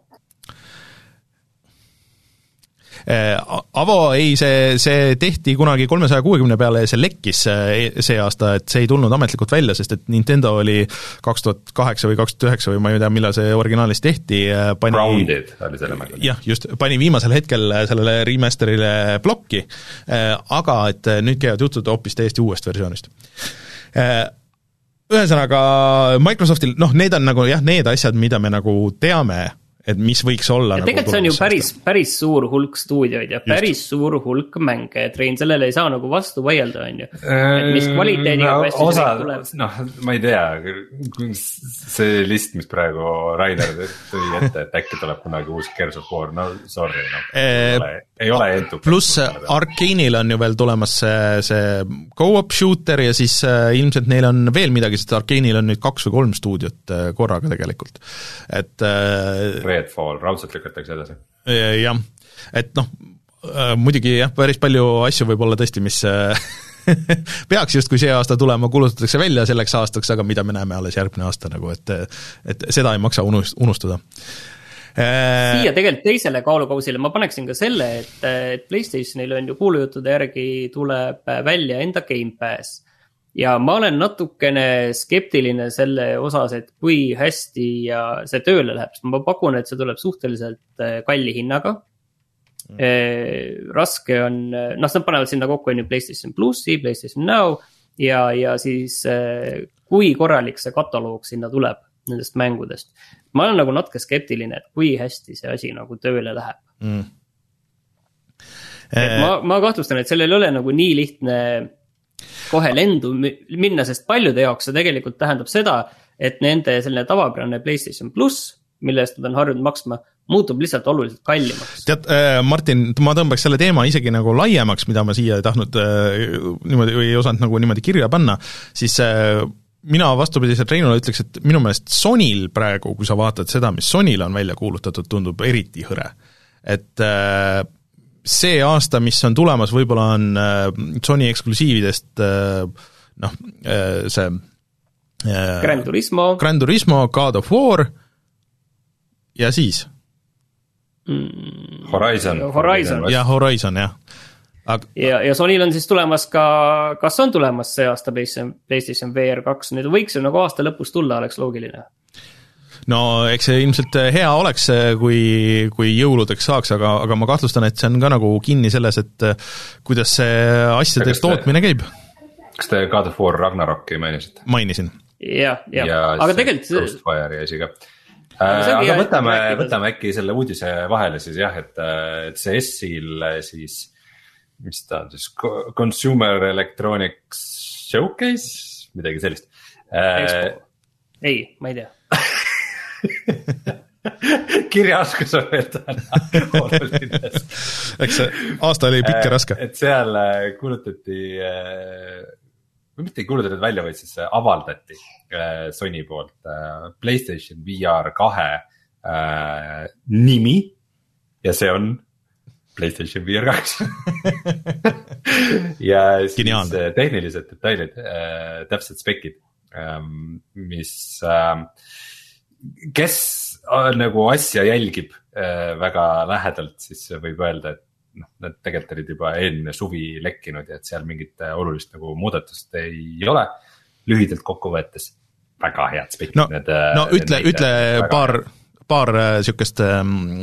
Avo, ei, see, see tehti kunagi kolmesaja kuuekümne peale ja see lekkis see aasta, et see ei tulnud ametlikult välja, sest et Nintendo oli kaks tuhat kaheksa või kaks tuhat üheksa või ma ei tea, millal see originaalis tehti. Pani, Grounded oli selle mängu. Jah, just, pani viimasel hetkel sellele remasterile plokki, aga et nüüd käivad jutud hoopis täiesti uuest versioonist. Ühesõnaga Microsoftil, noh, need on nagu jah, need asjad, mida me nagu teame, et mis võiks olla. Ja tegelikult see on ju päris, päris suur hulk stuudioid ja päris Just. suur hulk mänge, et Rein, sellele ei saa nagu vastu vaielda, on ju. Et mis kvaliteediga no, osa, noh, ma ei tea, see list, mis praegu Rainer tõi ette, et äkki tuleb kunagi uus Gears of War, no sorry, no, ei ole, ei ole entu. Pluss Arkane'il on ju veel tulemas see, see go-up shooter ja siis äh, ilmselt neil on veel midagi, sest Arkane'il on nüüd kaks või kolm stuudiot äh, korraga tegelikult, et äh, Redfall, raudselt lükatakse edasi. Jah, et noh, muidugi jah, päris palju asju võib olla tõesti, mis peaks justkui see aasta tulema, kulutatakse välja selleks aastaks, aga mida me näeme alles järgmine aasta nagu, et et seda ei maksa unustada. Siia tegelikult teisele kaalukausile ma paneksin ka selle, et, et PlayStationil on ju kuulujuttude järgi tuleb välja enda Game Pass. Ja ma olen natukene skeptiline selle osas, et kui hästi ja see tööle läheb. Ma pakun, et see tuleb suhteliselt kalli hinnaga. Mm. Raske on, noh, nad panevad sinna kokku on ju PlayStation Plussi, PlayStation Now ja, ja siis kui korralik see kataloog sinna tuleb nendest mängudest. Ma olen nagu natuke skeptiline, et kui hästi see asi nagu tööle läheb. Mm. Et ma, ma kahtlustan, et sellel ei ole nagu nii lihtne kohe lendu minna, sest paljude jaoks see tegelikult tähendab seda, et nende selline tavapärane PlayStation Plus, mille eest nad on harjunud maksma, muutub lihtsalt oluliselt kallimaks. Tead, Martin, ma tõmbaks selle teema isegi nagu laiemaks, mida ma siia ei tahtnud niimoodi, või ei osanud nagu niimoodi kirja panna, siis mina vastupidiselt Reinule ütleks, et minu meelest Sonyl praegu, kui sa vaatad seda, mis Sonyl on välja kuulutatud, tundub eriti hõre. Et see aasta, mis on tulemas, võib-olla on Sony eksklusiividest noh, see Gran Turismo, Gran Turismo, God of War ja siis mm, Horizon. Horizon. Ja Horizon, jah. Aga... ja, ja Sonyl on siis tulemas ka, kas on tulemas see aasta PlayStation, PlayStation V R kaks, nüüd võiks ju nagu aasta lõpus tulla, oleks loogiline. No eks see ilmselt hea oleks, kui, kui jõuludeks saaks, aga, aga ma kahtlustan, et see on ka nagu kinni selles, et kuidas see asjade tootmine käib. Kas te God of War Ragnaroki mainisite? Mainisin. Ja, ja. ja aga tegelikult Ghostwire ja isi ka. Aga, aga võtame, võtame äkki selle uudise vahele siis jah, et, et see S-il siis, mis ta on siis, Consumer Electronics Showcase, midagi sellist. Expo. Ei, ma ei tea. Kirjaoskus on veel täna olulises. Eks see aasta oli pikk ja raske. Et seal kuulutati, või mitte ei kuulutatud välja, vaid siis avaldati Sony poolt PlayStation V R kahe nimi ja see on PlayStation V R kaks. Ja siis Geniaalne. Tehnilised detailid, täpsed spekid, mis, kes nagu asja jälgib väga lähedalt, siis võib öelda, et noh, need tegelikult olid juba eelmine suvi lekkinud ja et seal mingit olulist nagu muudatust ei ole. Lühidalt kokku võetes väga head spekid. No, need, no ütle, ütle paar, paar sihukest äh,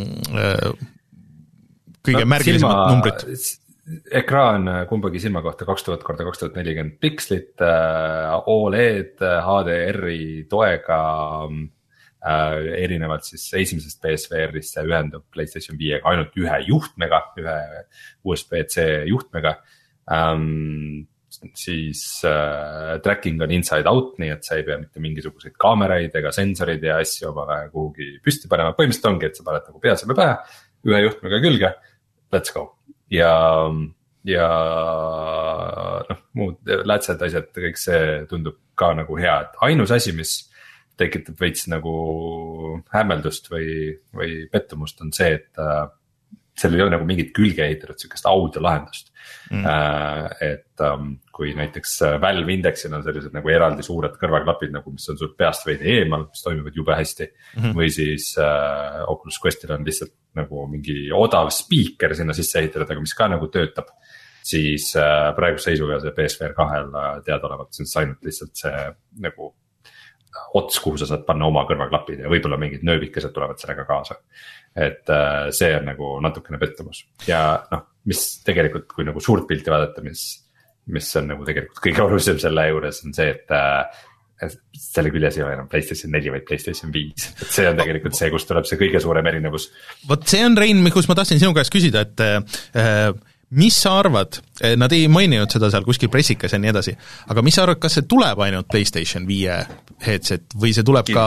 kõige no, märgilisemad silma, numbrid. Ekraan kumbagi silma kohta kaks tuhat korda kaks tuhat nelikümmend pikslit, O L E D, H D R-i toega, äh, erinevalt siis esimesest P S V R-ist see ühendab PlayStation viiega ainult ühe juhtmega, ühe U S B C juhtmega. Ähm, siis äh, tracking on inside out, nii et sa ei pea mitte mingisuguseid kaameraid ega sensorid ja asju oma kuhugi püsti panema. Põhimõtteliselt ongi, et sa paned nagu peasebe pähe, ühe juhtmega külge, let's go. Ja, ja noh, muud lätsed asjad, kõik see tundub ka nagu hea, et ainus asi, mis tekitab veits nagu hämmeldust või, või pettumust on see, et äh, seal ei ole nagu mingit külge ehitatud sükest audiolahendust mm. äh, et um, kui näiteks Valve Indexil on sellised nagu eraldi suured kõrvaklapid nagu, mis on sul peast veidi eemal, mis toimivad jube hästi mm-hmm. või siis äh, Oculus Questil on lihtsalt nagu mingi odav speaker sinna sisse ehitatud, aga mis ka nagu töötab, siis äh, praeguse seisuga see P S V R kahel teadaolevalt, siis ainult lihtsalt see nagu ots, kuhu sa saad panna oma kõrvaklapid ja võib-olla mingid nööbikesed tulevad sellega kaasa. Et äh, see on nagu natukene pettumus ja noh, mis tegelikult, kui nagu suurt pilti vaadata, mis, mis on nagu tegelikult kõige olulisem selle juures on see, et äh, selle küljes ei ole enam PlayStation neli, vaid PlayStation viis. Et see on tegelikult see, kus tuleb see kõige suurem erinevus. Vot see on, Rein, kus ma tahtsin sinu käest küsida, et äh, mis sa arvad, nad ei maininud seda seal kuskil pressikas ja nii edasi, aga mis sa arvad, kas see tuleb ainult PlayStation viie headset või see tuleb ka,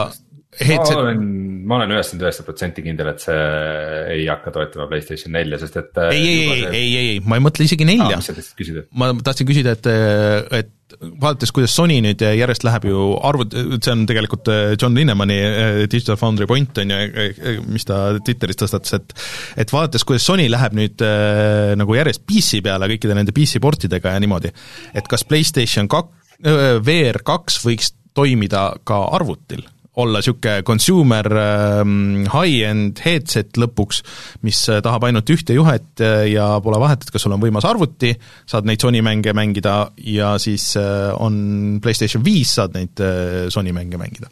headset... ma olen, ma olen üheksakümmend üheksa protsenti kindel, et see ei hakka toetama PlayStation nelja, sest et ei, ei, ei, see... ei, ei, ei, ma ei mõtle isegi nelja. Ah, ma tahtsin küsida, et, et vaadates, kuidas Sony nüüd järjest läheb ju arvut-, see on tegelikult John Linnemani Digital Foundry point on ju, mis ta Twitteris tõstatas, et et vaadates, kuidas Sony läheb nüüd äh, nagu järjest P C peale kõikide nende P C portidega ja niimoodi, et kas PlayStation kaks, V R kaks võiks toimida ka arvutil, olla niisugune consumer ähm, high-end headset lõpuks, mis tahab ainult ühte juhet ja pole vahet, et kas sul on võimas arvuti, saad neid Sony mänge mängida ja siis äh, on PlayStation viis, saad neid äh, Sony mänge mängida.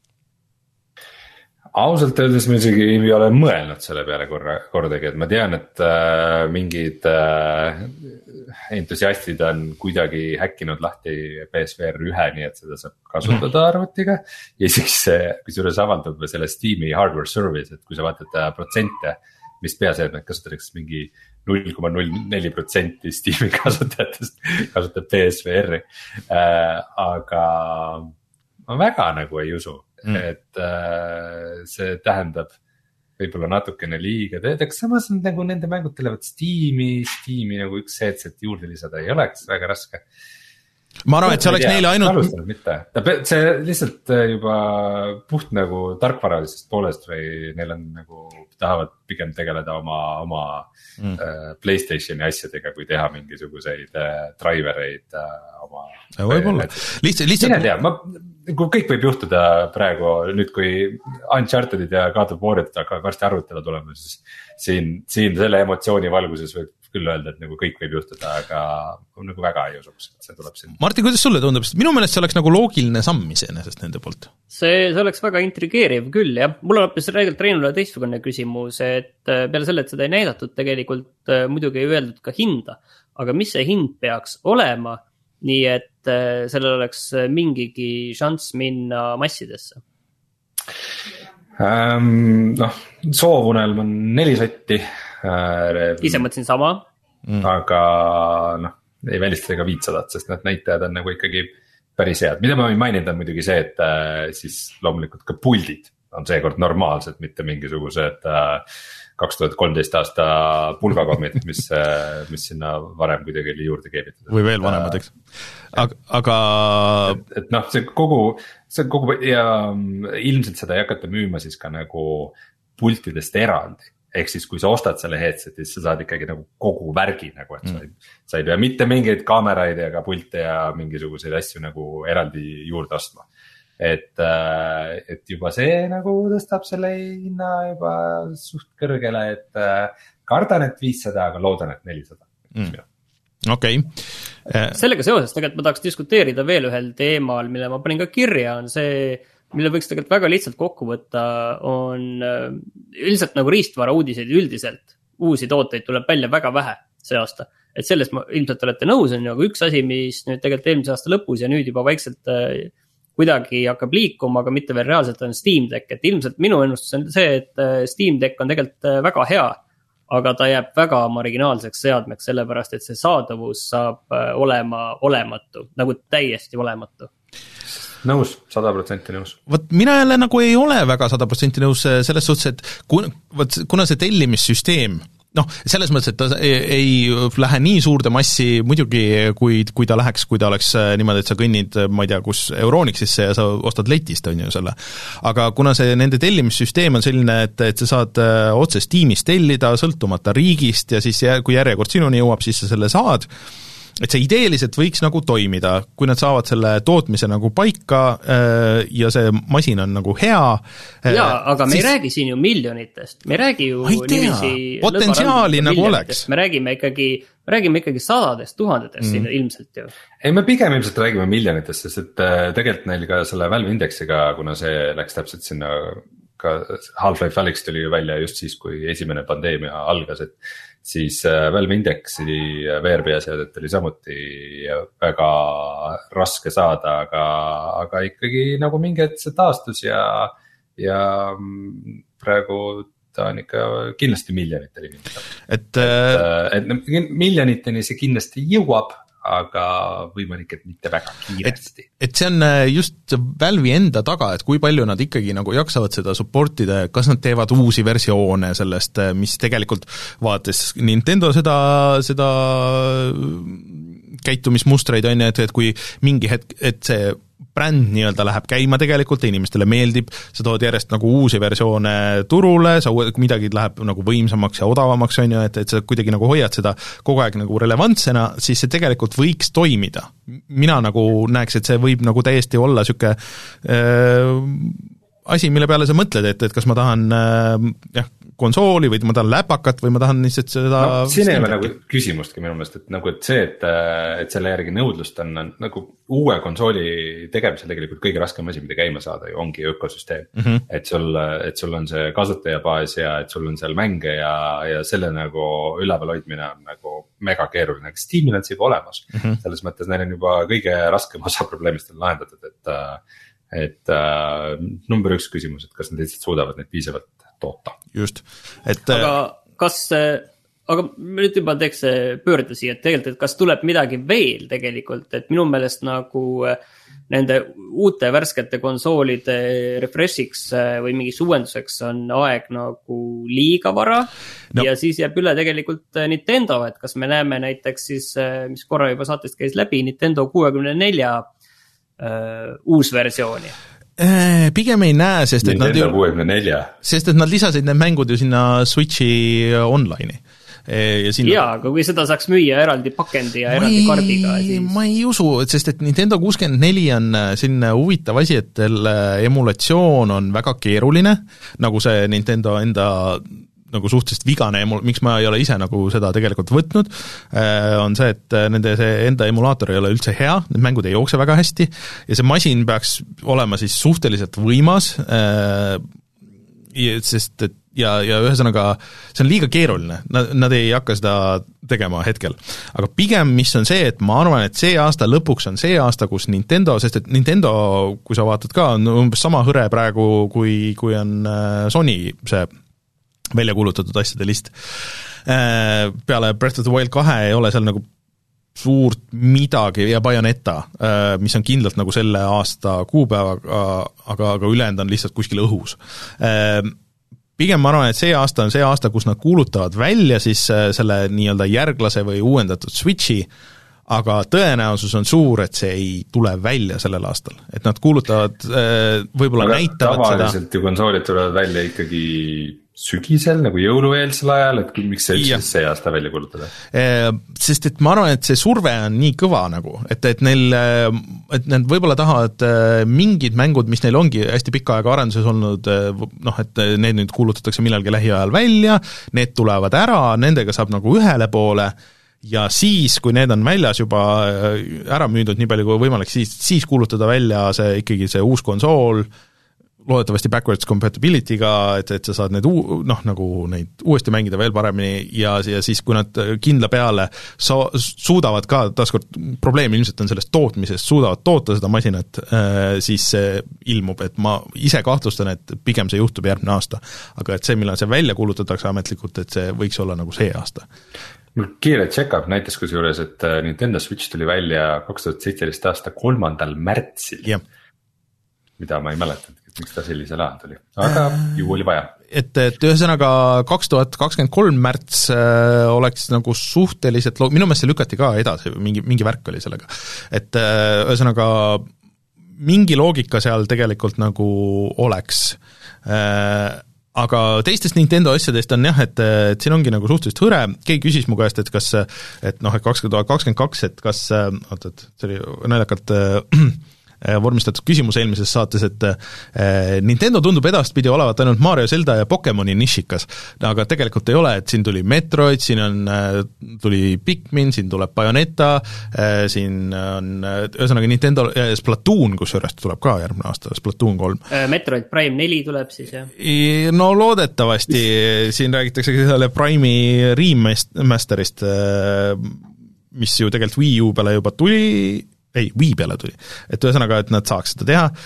Ausalt öeldes ma isegi ei ole mõelnud selle peale korra, kordagi, et ma tean, et äh, mingid äh, entusiastid on kuidagi häkkinud lahti P S V R ühe, nii et seda saab kasutada arvutiga. Ja siis kui suures avaldab selle Steam'i hardware service, et kui sa vaatad protsente, mis peaseadmed kasutatakse mingi null koma null neli protsenti Steam'i kasutajatest kasutab P S V R-i äh,. Aga ma väga nagu ei usu. Mm. Et äh, see tähendab võib-olla natukene liiga teedaks, samas on nagu nende mängud tulevad Steam'i, Steam'i nagu üks headset juurde lisada ei oleks väga raske. Ma arvan, et see oleks neile ainult... Mitte. See lihtsalt juba puht nagu tarkvaralisest poolest või neil on nagu tahavad pigem tegeleda oma, oma mm. äh, PlayStationi asjadega, kui teha mingisuguseid äh, drivereid äh, oma... Võib-olla. Lihtsalt, lihtsalt... Mine tea, ma, kui kõik võib juhtuda praegu nüüd, kui Unchartedid ja God of War'id hakkavad varsti arvutele tulema, siis siin, siin selle emotsiooni valguses võib küll öelda, et nagu kõik võib juhtuda, aga nagu väga ei usuks, et see tuleb siin. Martin, kuidas sulle tundub? Minu meelest see oleks nagu loogiline samm iseenesest nende poolt. See, see oleks väga intrigeeriv küll, jah. Mul on hoopis räägilt Reinule teistsugune küsimus, et peale selle, et seda ei näidatud, tegelikult muidugi ei öeldud ka hinda, aga mis see hind peaks olema, nii et sellel oleks mingigi šanss minna massidesse? Ähm, noh, soovunelm on neli sotti. Ise mõtlesin sama. Mm. Aga noh, ei välistada ka viitsadat, sest need näitajad on nagu ikkagi päris head. Mida ma ei maininud on muidugi see, et äh, siis loomulikult ka puldid on seekord normaalsed, mitte mingisugused äh, kaks tuhat kolmteist aasta pulgakommid, mis, äh, mis sinna varem kuidagi oli juurde keebitud. Või veel vanemad, eks. Aga, aga... Et, et noh, see kogu, see kogu ja ilmselt seda ei hakata müüma siis ka nagu pultidest eraldi. Ehk siis kui sa ostad selle headseti, siis sa saad ikkagi nagu kogu värgi nagu, et sa ei, sa ei pea mitte mingeid kaameraid ja ka pulte ja mingisuguseid asju nagu eraldi juurde ostma. Et, et juba see nagu tõstab selle hinna juba suht kõrgele, et kardan, et viissada, aga loodan, et nelisada. Mm. Okei. Okay. Sellega seoses tegelikult ma tahaks diskuteerida veel ühel teemal, mille ma panin ka kirja, on see, mille võiks tegelikult väga lihtsalt kokku võtta, on üldiselt nagu riistvara uudiseid üldiselt. Uusi tooteid tuleb välja väga vähe see aasta. Et sellest ma ilmselt olete nõus, on ju, aga üks asi, mis nüüd tegelikult eelmise aasta lõpus ja nüüd juba vaikselt kuidagi hakkab liikuma, aga mitte veel reaalselt on Steam Deck. Et ilmselt minu ennustus on see, et Steam Deck on tegelikult väga hea, aga ta jääb väga marginaalseks seadmeks, sellepärast, et see saadavus saab olema olematu, nagu täiesti olematu. Nõus, sada protsenti nõus. Võt mina jälle nagu ei ole väga sada protsenti nõus selles suhtes, et kuna, võt, kuna see tellimissüsteem, noh, selles mõttes, et ta ei, ei lähe nii suurde massi, muidugi kui, kui ta läheks, kui ta oleks niimoodi, et sa kõnnid, ma ei tea, kus Euronixisse ja sa ostad letist, on ju selle. Aga kuna see nende tellimissüsteem on selline, et, et sa saad otse Steamist tellida, sõltumata riigist ja siis kui järjekord sinuni jõuab, siis sa selle saad, et see ideeliselt võiks nagu toimida, kui nad saavad selle tootmise nagu paika äh, ja see masin on nagu hea. Jaa, aga me siis... ei räägi siin ju miljonitest, me ei räägi ju niiviisi potentsiaali nagu oleks. Me räägime ikkagi, me räägime ikkagi sadadest tuhandetest mm. siin ilmselt ju. Ei, me pigem ilmselt räägime miljonitest, sest et tegelikult neil ka selle Valve Indexiga, kuna see läks täpselt sinna ka Half-Life Alyx tuli ju välja just siis, kui esimene pandeemia algas, et siis Valve Indexi V R peaseadet oli samuti väga raske saada, aga, aga ikkagi nagu mingi hetk see taastus ja, ja praegu ta on ikka kindlasti miljoniteni. Et, et, et miljoniteni see kindlasti jõuab, aga võimalik, et mitte väga kiiresti. et, et see on just Valve'i enda taga, et kui palju nad ikkagi nagu jaksavad seda supportida, kas nad teevad uusi versioone sellest, mis tegelikult vaadates Nintendo seda, seda käitumismustreid on ju, et, et kui mingi hetk, et see bränd nii-öelda läheb käima tegelikult ja inimestele meeldib, sa tood järjest nagu uusi versioone turule, sa midagi läheb nagu võimsamaks ja odavamaks, on ju, et, et sa kuidagi nagu hoiad seda kogu aeg nagu relevantsena, siis see tegelikult võiks toimida. Mina nagu näeks, et see võib nagu täiesti olla niisugune äh, asi, mille peale sa mõtled, et, et kas ma tahan äh, jah, konsooli või ma tahan läpakat või ma tahan lihtsalt seda no, siin ei ole nagu küsimustki minu meelest, et nagu, et see, et, et selle järgi nõudlust on, on nagu uue konsooli tegemisel tegelikult kõige raskem asi, mida käima saada ju ongi ökosüsteem mm. -hmm. et sul, et sul on see kasutajabaas ja et sul on seal mänge ja, ja selle nagu üleval hoidmine on nagu mega keeruline, aga Steamil on see juba olemas mm. -hmm. selles mõttes neil on juba kõige raskem osa probleemist on lahendatud, et et äh, number üks küsimus, et kas nad lihtsalt suudavad neid piisavalt toota. Just, et aga kas, aga nüüd juba teeks pöörda siia, et tegelikult, et kas tuleb midagi veel tegelikult, et minu meelest nagu nende uute värskete konsoolide refreshiks või mingis uuenduseks on aeg nagu liiga vara no. Ja siis jääb üle tegelikult Nintendo, et kas me näeme näiteks siis, mis korra juba saatest käis läbi, Nintendo kuuekümne nelja Uh, uus versiooni. Pigem ei näe, sest et, nad ju, sest et nad lisasid need mängud ju sinna Switchi online'i. Ja sinna... Jaa, aga kui seda saaks müüa eraldi pakendi ja ma eraldi ei, kardiga siis... ma ei usu, sest et Nintendo kuuskümmend neli on selline huvitav asi, et emulatsioon on väga keeruline, nagu see Nintendo enda nagu suhteliselt vigane, miks ma ei ole ise nagu seda tegelikult võtnud, on see, et nende see enda emulaator ei ole üldse hea, need mängud ei jookse väga hästi ja see masin peaks olema siis suhteliselt võimas, sest et ja, ja ühesõnaga see on liiga keeruline, nad, nad ei hakka seda tegema hetkel. Aga pigem, mis on see, et ma arvan, et see aasta lõpuks on see aasta, kus Nintendo, sest et Nintendo, kui sa vaatad ka, on umbes sama hõre praegu, kui, kui on Sony see välja kuulutatud asjade list. Peale Breath of the Wild kahe ei ole seal nagu suurt midagi ja Bayonetta, mis on kindlalt nagu selle aasta kuupäevaga, aga, aga ülejäänud on lihtsalt kuskil õhus. Pigem ma arvan, et see aasta on see aasta, kus nad kuulutavad välja siis selle nii-öelda järglase või uuendatud Switchi, aga tõenäosus on suur, et see ei tule välja sellel aastal. Et nad kuulutavad, võib-olla aga näitavad seda. Tavaliselt ju konsoolid tulevad välja ikkagi sügisel, nagu jõulueelsel ajal, et miks see üldse see aasta välja kuulutada? Sest et ma arvan, et see surve on nii kõva nagu, et, et neil, et need võib-olla tahavad mingid mängud, mis neil ongi hästi pikka aega arenduses olnud, noh, et need nüüd kuulutatakse millalgi lähiajal välja, need tulevad ära, nendega saab nagu ühele poole ja siis, kui need on väljas juba ära müüdud nii palju kui võimalik, siis, siis kuulutada välja see ikkagi see uus konsool, loodetavasti backwards compatibility'ga, et, et sa saad need uu, noh, nagu neid uuesti mängida veel paremini ja, ja siis, kui nad kindla peale sa, suudavad ka, taaskord probleem ilmselt on sellest tootmisest, suudavad toota seda masinat, siis see ilmub, et ma ise kahtlustan, et pigem see juhtub järgmine aasta. Aga et see, millal see välja kuulutatakse ametlikult, et see võiks olla nagu see aasta. Mul kiire check-up näitas kusjuures, et Nintendo Switch tuli välja kaks tuhat seitseteist aasta kolmandal märtsil, yeah. Mida ma ei mäletanud, et miks ta sellisel ajal tuli, aga ju oli vaja. Et, et ühesõnaga kaks tuhat kakskümmend kolm märts äh, oleks nagu suhteliselt, minu meelest see lükati ka edasi, mingi, mingi värk oli sellega, et äh, ühesõnaga mingi loogika seal tegelikult nagu oleks äh, aga teistest Nintendo asjadest on jah, et, et siin ongi nagu suhteliselt hõre, keegi küsis mu käest, et kas, et noh, et kaks tuhat kakskümmend kaks, et kas, oot, et see oli naljakalt äh, vormistatud küsimus eelmises saates, et äh, Nintendo tundub edastpidi olevat ainult Mario, Zelda ja Pokemoni nišikas, aga tegelikult ei ole, et siin tuli Metroid, siin on, äh, tuli Pikmin, siin tuleb Bayonetta, äh, siin on, ühesõnaga Nintendo, äh, Splatoon, kusjuures tuleb ka järgmine aasta, Splatoon kolm. Metroid Prime neli tuleb siis, jah? No loodetavasti, siin räägitakse selle Prime'i remasterist, äh, mis ju tegelikult Wii U peale juba tuli, ei, Wii peale tuli, et ühesõnaga, et nad saaks seda teha,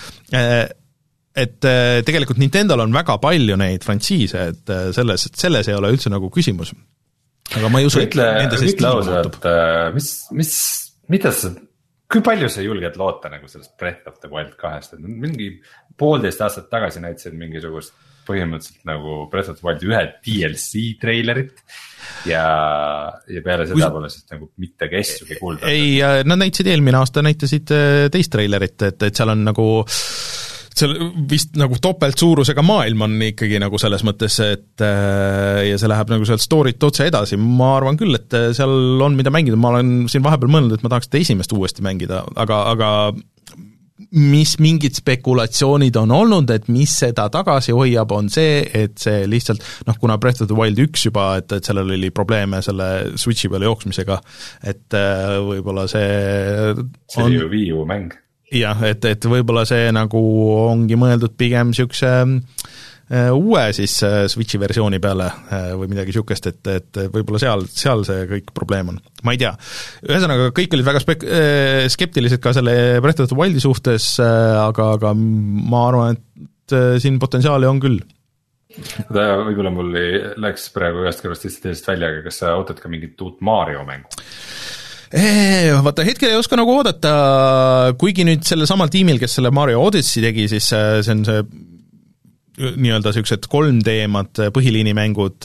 et tegelikult Nintendol on väga palju neid frantsiise, et selles, et selles ei ole üldse nagu küsimus, aga ma ei usu, ütle, ütle lausa, et mis, mis mida sa, kui palju sa julged loota nagu sellest Breath of the Wild kahest, et mingi poolteist aastat tagasi näitasid mingisugust põhimõtteliselt nagu Breath of the Wild ühe D L C treilerit ja, ja peale seda Kus... pole siis nagu mitte kessugi kuulda. Ei, nad näitasid eelmine aasta, näitasid teist treilerit, et, et seal on nagu seal vist nagu topeltsuurusega maailm on ikkagi nagu selles mõttes, et ja see läheb nagu sealt story't otse edasi, ma arvan küll, et seal on mida mängida, ma olen siin vahepeal mõelnud, et ma tahaks seda esimest uuesti mängida, aga, aga mis mingid spekulatsioonid on olnud, et mis seda tagasi hoiab, on see, et see lihtsalt, noh, kuna Breath of the Wild üks juba, et, et sellel oli probleeme selle Switchi peale jooksmisega, et võib-olla see see oli ju Wii U mäng. Jah, et, et võib-olla see nagu ongi mõeldud pigem niisuguse uue siis Switchi versiooni peale või midagi niisugust, et, et võib-olla seal, seal see kõik probleem on. Ma ei tea. Ühesõnaga, kõik olid väga spek- skeptilised ka selle Breath of the Wildi suhtes, aga, aga ma arvan, et siin potentsiaali on küll. Võib-olla mul läks praegu ühest kõrvast teisest välja, aga kas sa ootad ka mingit uut Mario mängu? Eee, vaata, hetkel ei oska nagu oodata, kuigi nüüd selle samal tiimil, kes selle Mario Odyssey tegi, siis see on see nii-öelda sellised kolm D-mad põhiliinimängud,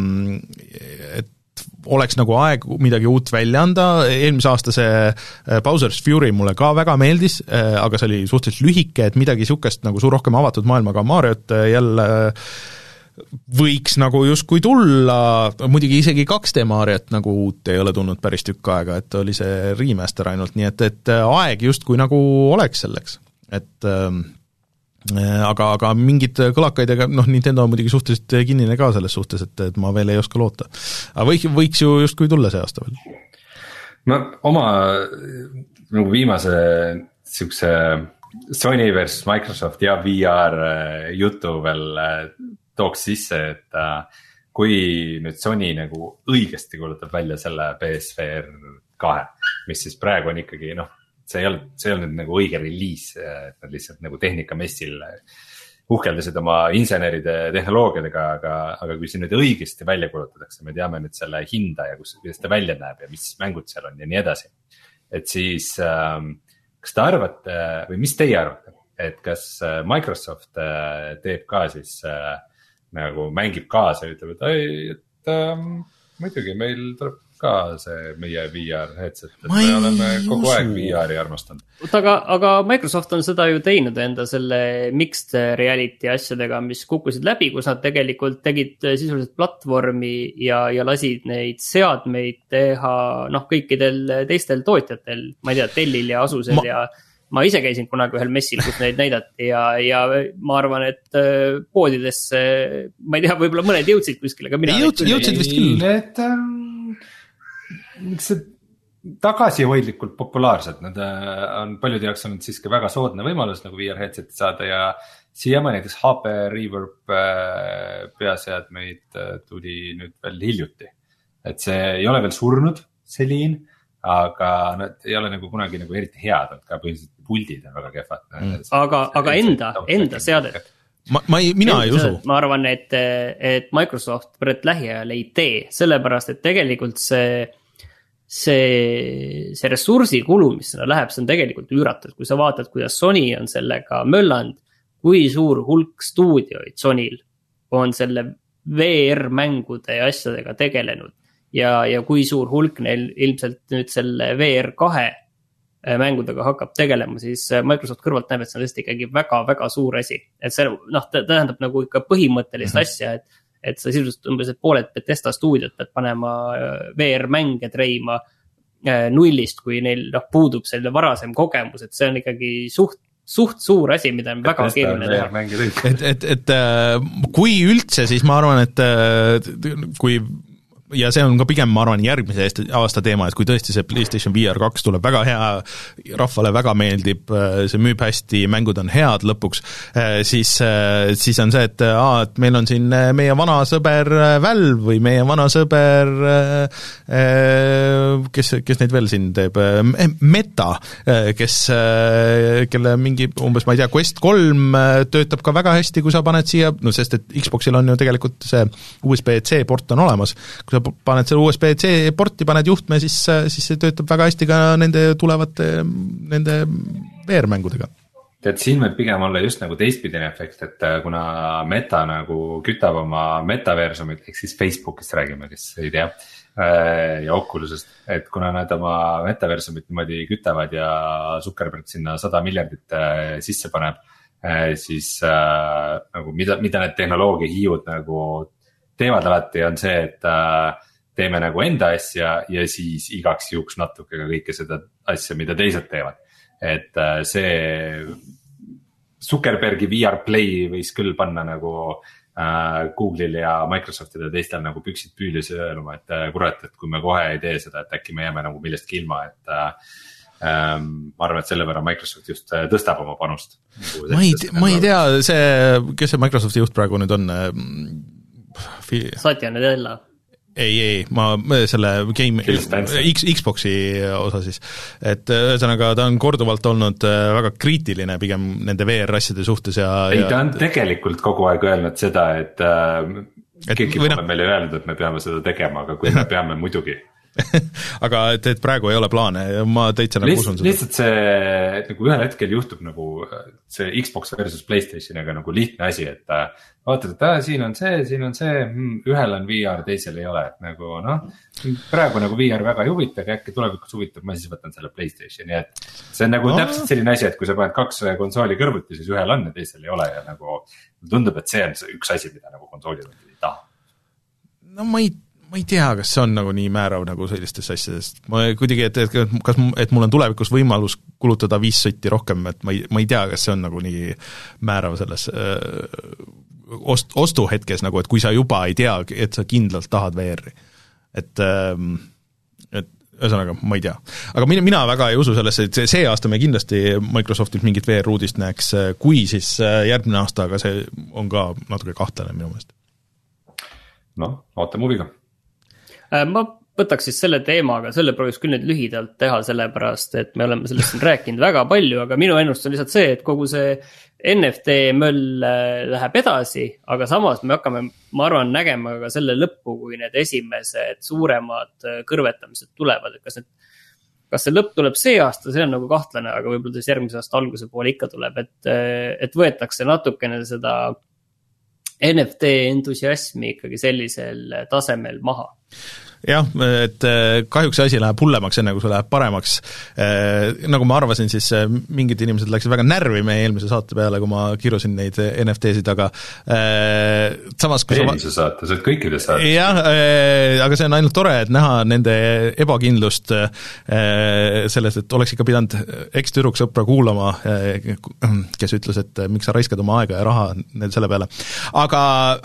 et oleks nagu aeg midagi uut välja anda, eelmise aasta see Bowser's Fury mulle ka väga meeldis, aga see oli suhteliselt lühike, et midagi niisugust nagu suur rohkem avatud maailmaga Mariot jälle võiks nagu justkui tulla, muidugi isegi kaks D Mariot nagu uut ei ole tulnud päris tükk aega, et oli see remaster ainult, nii et, et aeg justkui nagu oleks selleks, et äh, aga, aga mingid kõlakaid, aga noh, Nintendo on muidugi suhteliselt kinnine ka selles suhtes, et, et ma veel ei oska loota. Aga võiks, võiks ju justkui tulla see aasta veel. Ma oma nagu viimase siukse Sony versus Microsoft ja V R jutu veel tooks sisse, et kui nüüd Sony nagu õigesti kuulutab välja selle P S V R kahe, mis siis praegu on ikkagi, noh, see ei olnud, see ei olnud nagu õige reliis, et nad lihtsalt nagu tehnikamessil uhkeldasid oma inseneride tehnoloogiadega, aga, aga kui see nüüd õigesti välja kuulutatakse, me teame nüüd selle hinda ja kus, kuidas ta välja näeb ja mis mängud seal on ja nii edasi. Et siis, kas te arvate, või mis teie arvate, et kas Microsoft teeb ka siis nagu mängib kaasa ja ütleb, et ei, et ähm, muidugi meil tuleb ka see meie V R headset, et me oleme kogu aeg V R-i armastanud. Aga, aga Microsoft on seda ju teinud enda selle mixed reality asjadega, mis kukkusid läbi, kus nad tegelikult tegid sisuliselt platvormi ja, ja lasid neid seadmeid teha noh, kõikidel teistel tootjatel, ma ei tea, Dellil ja Asusel ma... ja ma ise käisin kunagi ühel messil, kus neid näidati ja, ja ma arvan, et poodidesse, ma ei tea, võib-olla mõned jõudsid kuskil, aga mina jõudsid, jõudsid vist küll. Need miks see tagasihoidlikult populaarsed, nad on paljude jaoks olnud siiski väga soodne võimalus nagu V R headset saada ja siiama näiteks H P Reverb peaseadmeid tuli nüüd veel hiljuti. Et see ei ole veel surnud, see liin, aga nad ei ole nagu kunagi nagu eriti head, ka põhiliselt puldid on väga kehvad. Mm. Aga, aga enda, enda seadet. Ma, ma ei, mina ei usu. Ma arvan, et, et Microsoft Brett lähiajal ei tee, sellepärast, et tegelikult see, see, see ressursi kulu, mis sinna läheb, see on tegelikult üüratud. Kui sa vaatad, kuidas Sony on sellega mölland, kui suur hulk stuudioid Sonyl on selle V R-mängude ja asjadega tegelenud ja, ja kui suur hulk neil ilmselt nüüd selle V R kahe mängudega hakkab tegelema, siis Microsoft kõrvalt näeb, et see on tõesti ikkagi väga-väga suur asi. Et see noh, tähendab nagu ikka põhimõttelist mm-hmm. asja, et, et sa sisuliselt umbes, et pooled Bethesda stuudiot pead panema V R-mänge treima nullist, kui neil noh, puudub selle varasem kogemus, et see on ikkagi suht, suht suur asi, mida on väga keeruline teha. Et, et, et kui üldse, siis ma arvan, et kui ja see on ka pigem, ma arvan, järgmise aasta teema, et kui tõesti see PlayStation V R kaks tuleb väga hea, rahvale väga meeldib, see müüb hästi, mängud on head lõpuks, siis, siis on see, et, aa, et meil on siin meie vana sõber Valve või meie vana sõber, kes, kes neid veel siin teeb, Meta, kes, kelle mingi umbes, ma ei tea, Quest kolm töötab ka väga hästi, kui sa paned siia, no sest et Xboxil on ju tegelikult see U S B C port on olemas, kui sa paned selle U S B-C porti, paned juhtme, siis, siis see töötab väga hästi ka nende tulevate, nende V R-mängudega. Tead, siin võib pigem olla just nagu teistpidine efekt, et kuna Meta nagu kütab oma metaversumit, ehk siis Facebookist räägime, kes ei tea, ja Oculusest, et kuna nad oma metaversumit niimoodi kütavad ja Zuckerberg sinna sada miljardit sisse paneb, siis äh, nagu mida, mida need tehnoloogia hiiud nagu teevad alati on see, et äh, teeme nagu enda asja ja siis igaks juhuks natuke ka kõike seda asja, mida teised teevad. Et äh, see Zuckerbergi V R Play võis küll panna nagu äh, Google'il ja Microsoftil ja teistel nagu püksid püülis öelma, et äh, kurat, et kui me kohe ei tee seda, et äkki me jääme nagu millestki ilma, et äh, ähm, ma arvan, et selle võrra Microsoft just äh, tõstab oma panust. Ma ei, ma ei tea, see, kes see Microsofti juht praegu nüüd on? Satya Nadella. Ei, ei, ma selle game, X, Xboxi osa siis, et ühesõnaga ta on korduvalt olnud väga kriitiline pigem nende V R-asjade suhtes ja ei, ja... ta on tegelikult kogu aeg öelnud seda, et, et keegi pole meile öelnud, et me peame seda tegema, aga kui me peame muidugi aga et, et praegu ei ole plaane ja ma täitsa nagu usun seda. Lihtsalt see, et nagu ühel hetkel juhtub nagu see Xbox versus PlayStationiga nagu lihtne asi, et vaatad, et äh, siin on see, siin on see, ühel on V R, teisel ei ole, et nagu noh, praegu nagu V R väga ei huvita, aga äkki tulevikus huvitab, ma siis võtan selle PlayStationi, et see on nagu no. täpselt selline asi, et kui sa paned kaks konsooli kõrvuti, siis ühel on ja teisel ei ole ja nagu tundub, et see on üks asi, mida nagu konsoolid ei taha. No ma ei ma ei tea, kas see on nagu nii määrav nagu sellistest asjadest. Ma kuidagi, et, et, kas, et mul on tulevikus võimalus kulutada viis sotti rohkem, et ma ei, ma ei tea, kas see on nagu nii määrav selles öö, ost, ostuhetkes, nagu, et kui sa juba ei tea, et sa kindlalt tahad V R-i. Et, et ühesõnaga, ma ei tea. Aga mina, mina väga ei usu sellesse, et see, see aasta me kindlasti Microsoftilt mingit V R-uudist näeks, kui siis järgmine aasta, aga see on ka natuke kahtlane minu meelest. No, ootame huviga. Ma võtaks siis selle teemaga, selle prooviks küll nüüd lühidalt teha, sellepärast, et me oleme sellest siin rääkinud väga palju, aga minu ennustus on lihtsalt see, et kogu see N F T möll läheb edasi, aga samas me hakkame, ma arvan, nägema ka selle lõppu, kui need esimesed suuremad kõrvetamised tulevad, et kas, need, kas see lõpp tuleb see aasta, see on nagu kahtlane, aga võib-olla siis järgmise aasta alguse poole ikka tuleb, et, et võetakse natukene seda N F T entusiasmi ikkagi sellisel tasemel maha. Jah, et kahjuks see asi läheb hullemaks, enne kui see läheb paremaks. Nagu ma arvasin, siis mingid inimesed läksid väga närvi meie eelmise saate peale, kui ma kirusin neid N F T-sid, aga samas kui eelmise sa... saate, see on kõikides saates. Jah, aga see on ainult tore, et näha nende ebakindlust sellest, et oleks ikka pidanud eks-tüdruks õppra kuulama, kes ütles, et miks sa raiskad oma aega ja raha selle peale. Aga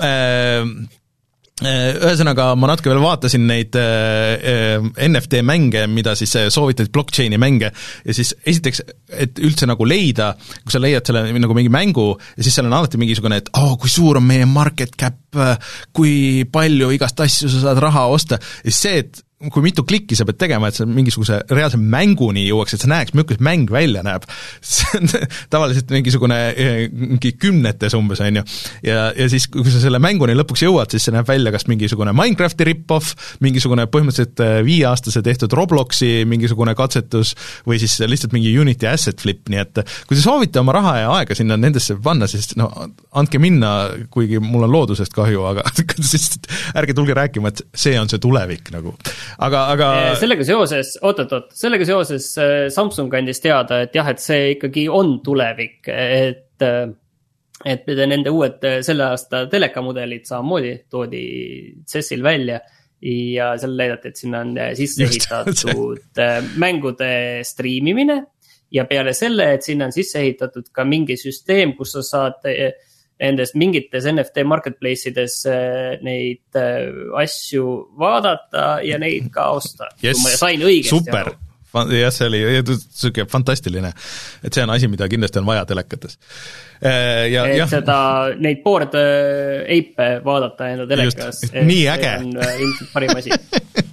ühesõnaga ma natuke veel vaatasin neid N F T mänge, mida siis soovitad blockchaini mänge ja siis esiteks, et üldse nagu leida, kui sa leiad selle nagu mingi mängu ja siis seal on alati mingisugune, et oh, kui suur on meie market cap, kui palju igast asju sa saad raha osta ja siis see, et kui mitu klikki sa pead tegema, et sa mingisuguse reaalse mänguni jõuaks, et sa näeks, milline mäng välja näeb. See on tavaliselt mingisugune mingi kümnetes umbes, on ju. Ja, ja siis, kui sa selle mänguni lõpuks jõuad, siis see näeb välja kas mingisugune Minecrafti rip-off, mingisugune põhimõtteliselt viieaastase tehtud Robloxi mingisugune katsetus või siis lihtsalt mingi Unity asset flip, nii et kui te soovite oma raha ja aega sinna nendesse panna, siis no, andke minna, kuigi mul on loodusest kahju, aga siis ärge tulge rääkima, et see on see tulevik nagu. Aga, aga... Sellega seoses, oot-oot-oot, sellega seoses Samsung andis teada, et jah, et see ikkagi on tulevik, et, et nende uued selle aasta telekamudelid samamoodi toodi C E S-il välja ja seal leidati, et sinna on sisse ehitatud mängude striimimine ja peale selle, et sinna on sisse ehitatud ka mingi süsteem, kus sa saad nendes mingites N F T marketplace'ides neid asju vaadata ja neid ka osta. Yes, kui ma sain õigesti. Super, jah, see oli süke fantastiline, et see on asi, mida kindlasti on vaja telekates. Ja, et jah. seda, neid board eipe vaadata enda telekas. Just, nii äge. See on ilmselt parim asi.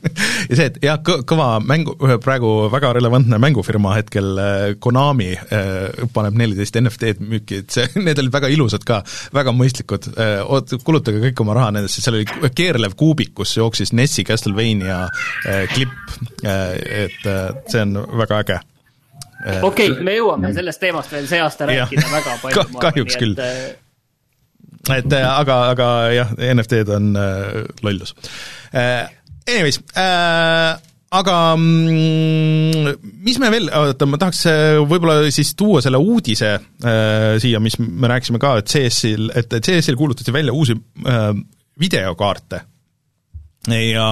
ja see, et jah, kõva mängu, praegu väga relevantne mängufirma hetkel Konami paneb neliteist N F T-d müüki, et see, need olid väga ilusad ka, väga mõistlikud, kulutage kõik oma raha nendesse, seal oli keerlev kuubik, kus jooksis Nessi Castlevania klipp, et see on väga äge. Okei, okay, me jõuame sellest teemast veel see aasta rääkida ja. Väga palju. Ka, kahjuks küll. Et aga, aga jah, N F T-d on äh, lollus. Äh, anyways, äh, aga mm, mis me veel, oota, ma tahaks võib-olla siis tuua selle uudise äh, siia, mis me rääkisime ka, et C S-il, et C S-il kuulutati välja uusi äh, videokaarte ja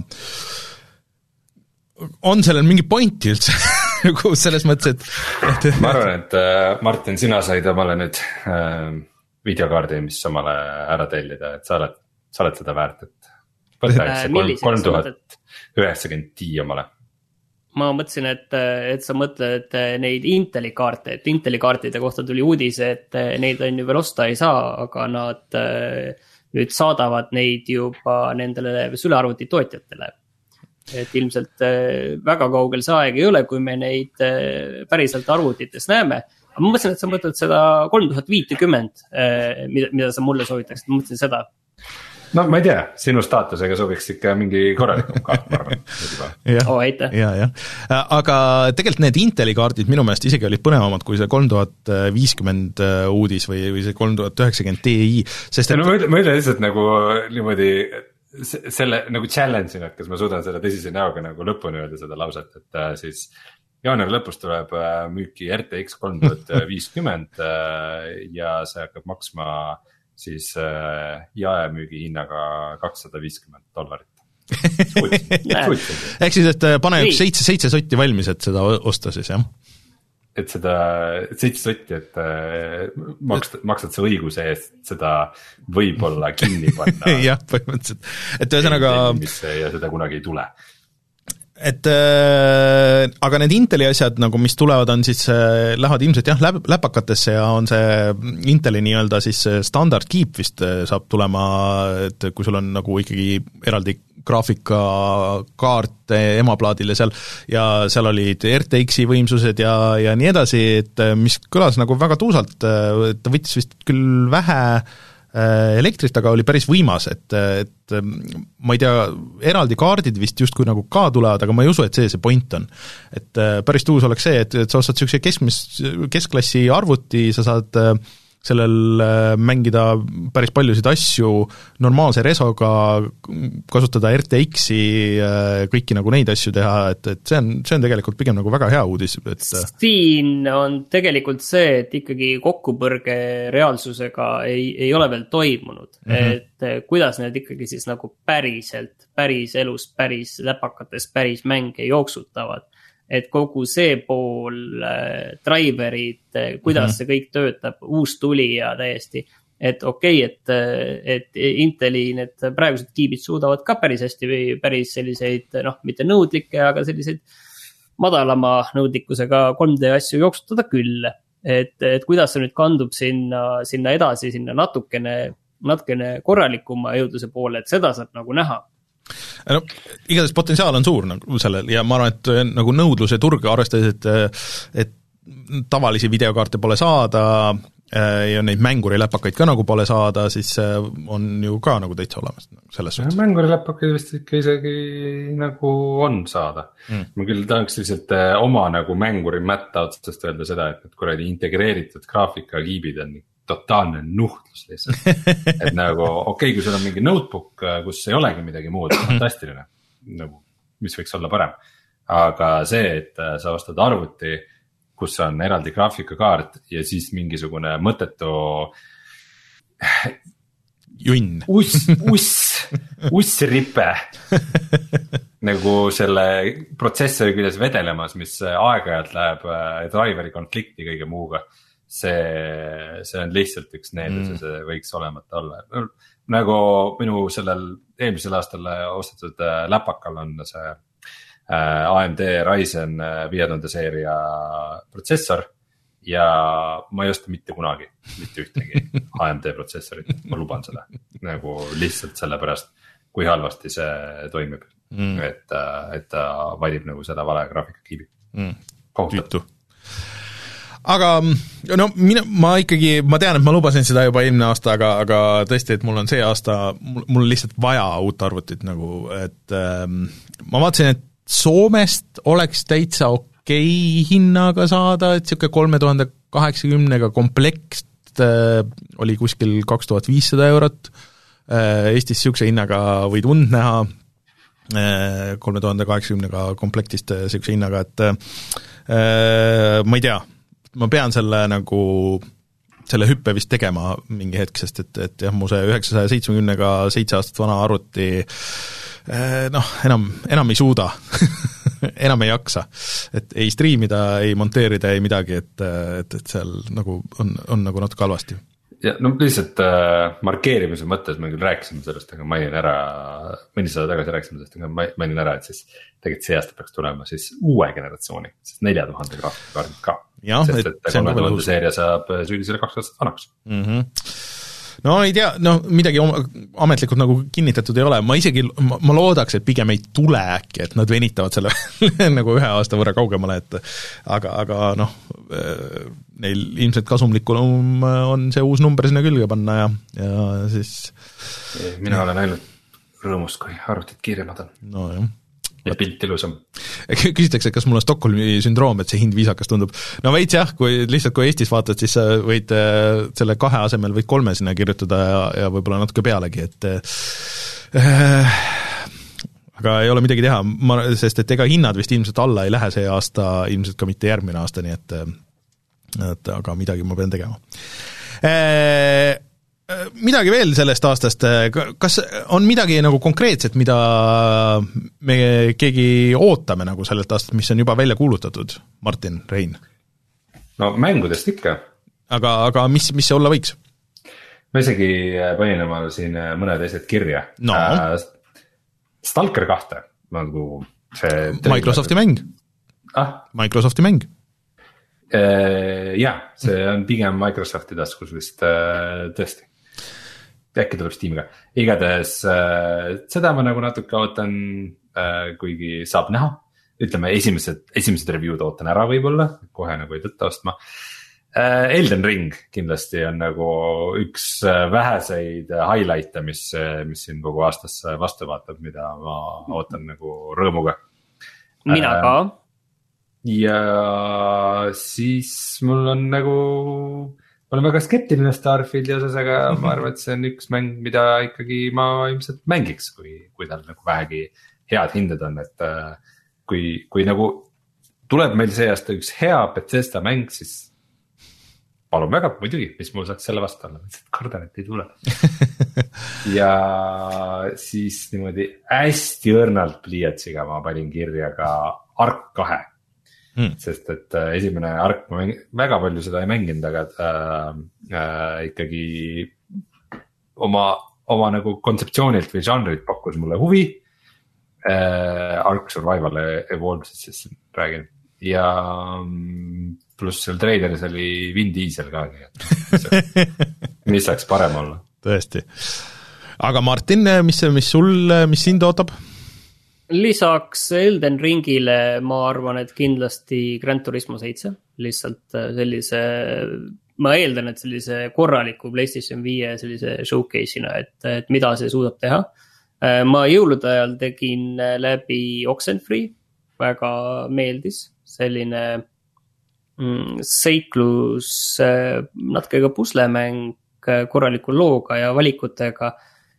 on sellel mingi pointi üldse selles mõttes, et, et ma arvan, et äh, Martin, sina said omale nüüd äh, videokaardi, mis omale ära tellida, et sa oled, sa oled seda väärt, et võtta see kolm tuhat üheksakümmend Ti omale. Ma mõtlesin, et, et sa mõtled neid Inteli kaarte, et Inteli kaartide kohta tuli uudis, et neid on ju veel osta ei saa, aga nad nüüd saadavad neid juba nendele sülearvuti tootjatele. Et ilmselt väga kaugel see aeg ei ole, kui me neid päriselt arvutites näeme. Ma mõtlesin, et sa mõtled seda kolm tuhat viiskümmend, mida, mida sa mulle soovitaksid, ma mõtlesin seda. No ma ei tea, sinu staatusega sobiks ikka mingi korralikum kaart, ma arvan. ja, oh, aitäh. Ja, ja. Aga tegelikult need Inteli kaardid minu meelest isegi olid põnevamad kui see kolm tuhat viiskümmend uudis või, või see kolm tuhat üheksakümmend Ti. Sest et... no, ma ütlen, ma ütlen lihtsalt nagu niimoodi selle nagu challenge'ina, et kas ma suudan selle tõsise näoga nagu lõpuni öelda seda lauset, et äh, siis jaanuari lõpus tuleb müüki R T X kolm tuhat viiskümmend ja see hakkab maksma siis jaemüügi hinnaga kakssada viiskümmend dollarit. Ehk siis, et pane üks seitse, seitse sotti valmis, et seda osta siis, jah? Et seda seitse sotti, et maksad, maksad see õiguse eest, seda võib-olla kinni panna. jah, põhimõtteliselt. Et ühesõnaga... ja seda kunagi ei tule. Et äh, aga need Inteli asjad, nagu mis tulevad, on siis äh,, lähevad ilmselt jah, läb, läpakatesse ja on see Inteli nii-öelda siis standard keep vist äh, saab tulema, et kui sul on nagu ikkagi eraldi graafikakaart emaplaadil ja seal, ja seal olid R T X-i võimsused ja, ja nii edasi, et mis kõlas nagu väga tuusalt, et ta võttis vist küll vähe elektrit, aga oli päris võimas, et, et ma ei tea, eraldi kaardid vist justkui nagu ka tulevad, aga ma ei usu, et see see point on. Et päris tuus oleks see, et, et sa ostad niisuguse keskmis, keskklassi arvuti, sa saad sellel mängida päris paljusid asju normaalse resoga, kasutada R T X-i, kõiki nagu neid asju teha, et, et see on, see on tegelikult pigem nagu väga hea uudis. Et... siin on tegelikult see, et ikkagi kokkupõrge reaalsusega ei, ei ole veel toimunud, mm-hmm. et kuidas need ikkagi siis nagu päriselt, päris elus, päris läpakates, päris mänge jooksutavad. Et kogu see pool äh, driverid, kuidas mm-hmm. see kõik töötab, uus tulija täiesti, et okei, okay, et, et Inteli need praegused kiibid suudavad ka päris hästi või päris selliseid, noh, mitte nõudlikke, aga selliseid madalama nõudlikkusega kolm D asju jooksutada küll. Et, et kuidas see nüüd kandub sinna, sinna edasi, sinna natukene, natukene korralikuma jõudluse poole, et seda saab nagu näha. No, igatahes potentsiaal on suur nagu sellel ja ma arvan, et nagu nõudluse turg arvestades, et, et tavalisi videokaarte pole saada ja neid mänguriläpakaid ka nagu pole saada, siis on ju ka nagu täitsa olemas selles suhtes. Mänguriläpakaid vist ikka isegi nagu on saada. Mm. Ma küll tahaks lihtsalt oma nagu mänguri mätta otsast öelda seda, et need kuradi integreeritud graafika kiibid on totaalne nuhtlus lihtsalt. Et nagu okei, okay, kui sul on mingi notebook, kus ei olegi midagi muud, fantastiline, nagu, mis võiks olla parem. Aga see, et sa ostad arvuti, kus on eraldi graafikakaart ja siis mingisugune mõttetu junn. Uss, uss, ussripe nagu selle protsessori küljes vedelemas, mis aeg-ajalt läheb driveri konflikti kõige muuga. See, see on lihtsalt üks needus ja see võiks olemata olla. Nagu minu sellel eelmisel aastal ostetud läpakal on see A M D Ryzen viie tuhande seeria protsessor ja ma ei osta mitte kunagi, mitte ühtegi A M D protsessorit, ma luban seda nagu lihtsalt selle pärast, kui halvasti see toimib. mm., et, et ta valib nagu seda vale graafikakiibi mm.. tüütu. Aga no mina, ma ikkagi, ma tean, et ma lubasin seda juba eelmine aasta, aga, aga tõesti, et mul on see aasta, mul on lihtsalt vaja uut arvutit nagu, et ähm, ma vaatasin, et Soomest oleks täitsa okei hinnaga saada, et siuke kolme tuhande kaheksakümnega komplekt äh, oli kuskil kaks tuhat viissada eurot, äh, Eestis siukse hinnaga võid und näha, äh, kolme tuhande kaheksakümnega komplektist äh, siukse hinnaga, et äh, ma ei tea, ma pean selle nagu, selle hüppe vist tegema mingi hetk, sest et, et jah, mu see üheksasaja seitsmekümnega seitse aastat vana arvuti noh, enam, enam ei suuda enam ei jaksa, et ei striimida, ei monteerida, ei midagi, et, et, et seal nagu on, on nagu natuke halvasti. Ja no lihtsalt äh, markeerimise mõttes me küll rääkisime sellest, aga mainin ära, mõni sada tagasi rääkisime sellest, aga mainin ära, et siis tegelikult see aasta peaks tulema siis uue generatsiooni, siis nelja tuhande graafikakaardid ka. Ja, sest et, et kolme tuhande seeria saab sügisele kaks aastat vanaks. Mm-hmm. No ei tea, no midagi ametlikult nagu kinnitatud ei ole, ma isegi, ma, ma loodaks, et pigem ei tule äkki, et nad venitavad selle nagu ühe aasta võrra kaugemale, et aga, aga noh, neil ilmselt kasumlikum on see uus number sinna külge panna ja, ja siis mina olen ainult rõõmus, kui arvutid kiiremad on. No jah. Ja pilt ilusam. Küsitakse, kas mul on Stockholmi sündroom, et see hind viisakas tundub. No veits jah, kui lihtsalt kui Eestis vaatad, siis sa võid selle kahe asemel võid kolme sinna kirjutada ja, ja võib-olla natuke pealegi, et äh, aga ei ole midagi teha, ma, sest et ega hinnad vist ilmselt alla ei lähe see aasta, ilmselt ka mitte järgmine aasta, nii et, et aga midagi ma pean tegema. Äh, midagi veel sellest aastast, kas on midagi nagu konkreetset, mida me keegi ootame nagu sellelt aastast, mis on juba välja kuulutatud, Martin, Rein? No mängudest ikka. Aga, aga mis, mis see olla võiks? Ma isegi panin oma siin mõned asjad kirja. No. Äh, Stalker kahte, nagu see... Microsofti mäng. Ah? Microsofti mäng. Äh, jah, see on pigem Microsofti taskus vist äh, tõesti. Äkki tuleb Steamiga. Igatahes äh, seda ma nagu natuke ootan, äh, kuigi saab näha. Ütleme, esimesed, esimesed review'd ootan ära võib-olla, kohe nagu ei tõtta ostma. Äh, Elden Ring kindlasti on nagu üks väheseid highlight'e, mis, mis siin kogu aastas vastu vaatab, mida ma ootan nagu rõõmuga. Mina ka. Äh, ja siis mul on nagu... Ma olen väga skeptiline Starfieldi osas, aga ma arvan, et see on üks mäng, mida ikkagi ma ilmselt mängiks, kui, kui tal nagu vähegi head hinded on, et kui, kui nagu tuleb meil see aasta üks hea Bethesda mäng, siis palun väga, muidugi, mis mul saaks selle vastu olla, kardan, et ei tule. Ja siis niimoodi hästi õrnalt pliiatsiga ma panin kirja ka Ark kahe. Hmm. Sest et äh, esimene Ark, ma mäng, väga palju seda ei mänginud, aga äh, äh, ikkagi oma, oma nagu kontseptsioonilt või žanrit pakkus mulle huvi. Äh, Ark Survival Evolved, siis räägin. Ja pluss seal treileris oli Vin Diesel ka. Mis saaks parem olla? Tõesti. Aga Martin, mis, mis sul, mis sind ootab? Lisaks Elden Ringile ma arvan, et kindlasti Gran Turismo seitse, lihtsalt sellise, ma eeldan, et sellise korraliku PlayStation viie sellise showcase'ina, et, et mida see suudab teha. Ma jõulude ajal tegin läbi Oxenfree, väga meeldis, selline mm, seiklus, natuke ka puslemäng korraliku looga ja valikutega,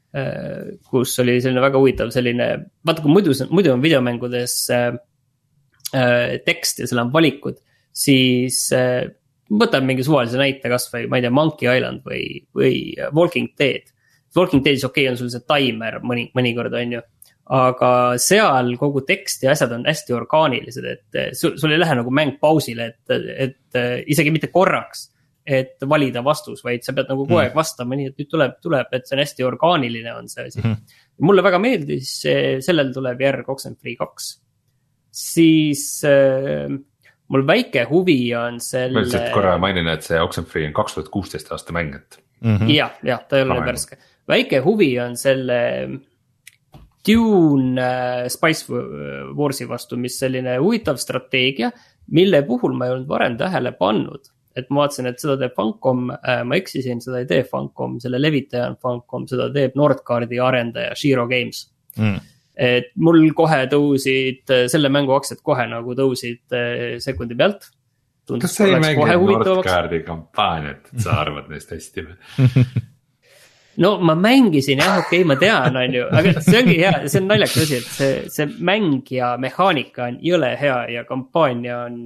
kus oli selline väga huvitav selline, vaata kui muidu, muidu on videomängudes äh, tekst ja seal on valikud, siis äh, võtab mingi suvalise näite kas või, ma ei tea, Monkey Island või, või Walking Dead. Walking Deadis okei okay, on sul see timer mõni, mõnikord on ju, aga seal kogu tekst ja asjad on hästi orgaanilised, et sul, sul ei lähe nagu mäng pausile, et, et isegi mitte korraks, et valida vastus, vaid sa pead nagu kogu aeg vastama, nii et nüüd tuleb, tuleb, et see on hästi orgaaniline on see asi. Mm-hmm. Mulle väga meeldis, sellel tuleb järg Oxenfree kaks. Siis äh, mul väike huvi on selle... Ma lihtsalt korra mainin, et see Oxenfree on kaks tuhat kuusteist aasta mäng, et... Mm-hmm. Jah, jah, ta ei ole värske. Väike huvi on selle Dune Spice Warsi vastu, mis selline huvitav strateegia, mille puhul ma ei olnud varem tähele pannud. Et ma vaatasin, et seda teeb Funcom, ma eksisin, seda ei tee Funcom, selle levitaja on Funcom, seda teeb Nordcardi arendaja Shiro Games. Mm. Et mul kohe tõusid, selle mängu aktsiad kohe nagu tõusid sekundi pealt. Tundus, kas sa ei mängid Nordcardi kampaaniat, et sa arvad neist hästi või? No ma mängisin jah, okei, okay, ma tean, on ju, aga see ongi hea, see on naljakas asi, et see, see mäng ja mehaanika on jõle hea ja kampaania on...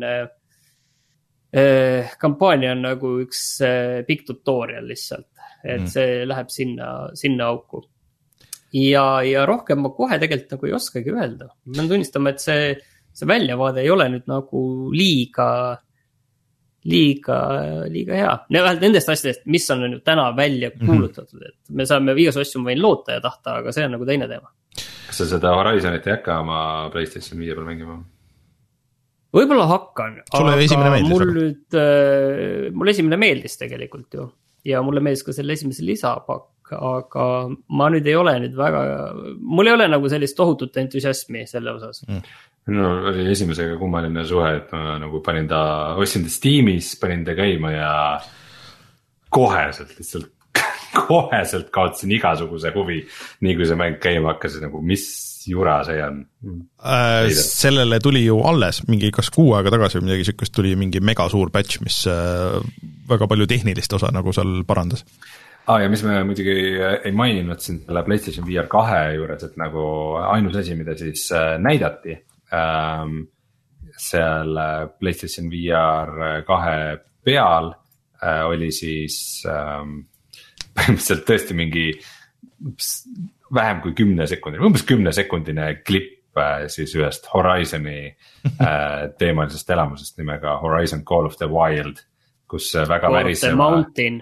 kampaania on nagu üks big tutorial lihtsalt, et see läheb sinna, sinna auku. Ja, ja rohkem ma kohe tegelikult nagu ei oskagi öelda. Ma pean tunnistama, et see, see väljavaade ei ole nüüd nagu liiga, liiga, liiga hea. Vähelt nendest asjadest, mis on nüüd täna välja kuulutatud, et me saame viies asju võin loota ja tahta, aga see on nagu teine teema. Kas sa seda Horizonit ei hakka oma PlayStation viie peal mängima? Võib-olla hakkan, Sulle aga meeldis, mul nüüd, äh, mul esimene meeldis tegelikult ju ja mulle meeldis ka selle esimese lisapakk, aga ma nüüd ei ole nüüd väga, mul ei ole nagu sellist tohutut entusiasmi selle osas. Mm. No oli esimesega kummaline suhe, et ma nagu panin ta, ostsin ta Steamis, panin ta käima ja koheselt lihtsalt, koheselt kaotasin igasuguse huvi, nii kui see mäng käima hakkas, nagu mis jura see on. Äh, sellele tuli ju alles mingi kas kuu aega tagasi või midagi sükust tuli mingi mega suur patch, mis äh, väga palju tehnilist osa nagu seal parandas. Ah, ja mis me muidugi ei maininud siin selle PlayStation V R kahe juures, et nagu ainus asi, mida siis äh, näidati ähm, seal PlayStation V R kahe peal äh, oli siis ähm, põhimõtteliselt tõesti mingi vähem kui kümne sekundine, umbes kümne sekundine klipp äh, siis ühest Horizoni äh, teemalisest elamusest nimega Horizon Call of the Wild, kus väga Call väriseva... of the Mountain.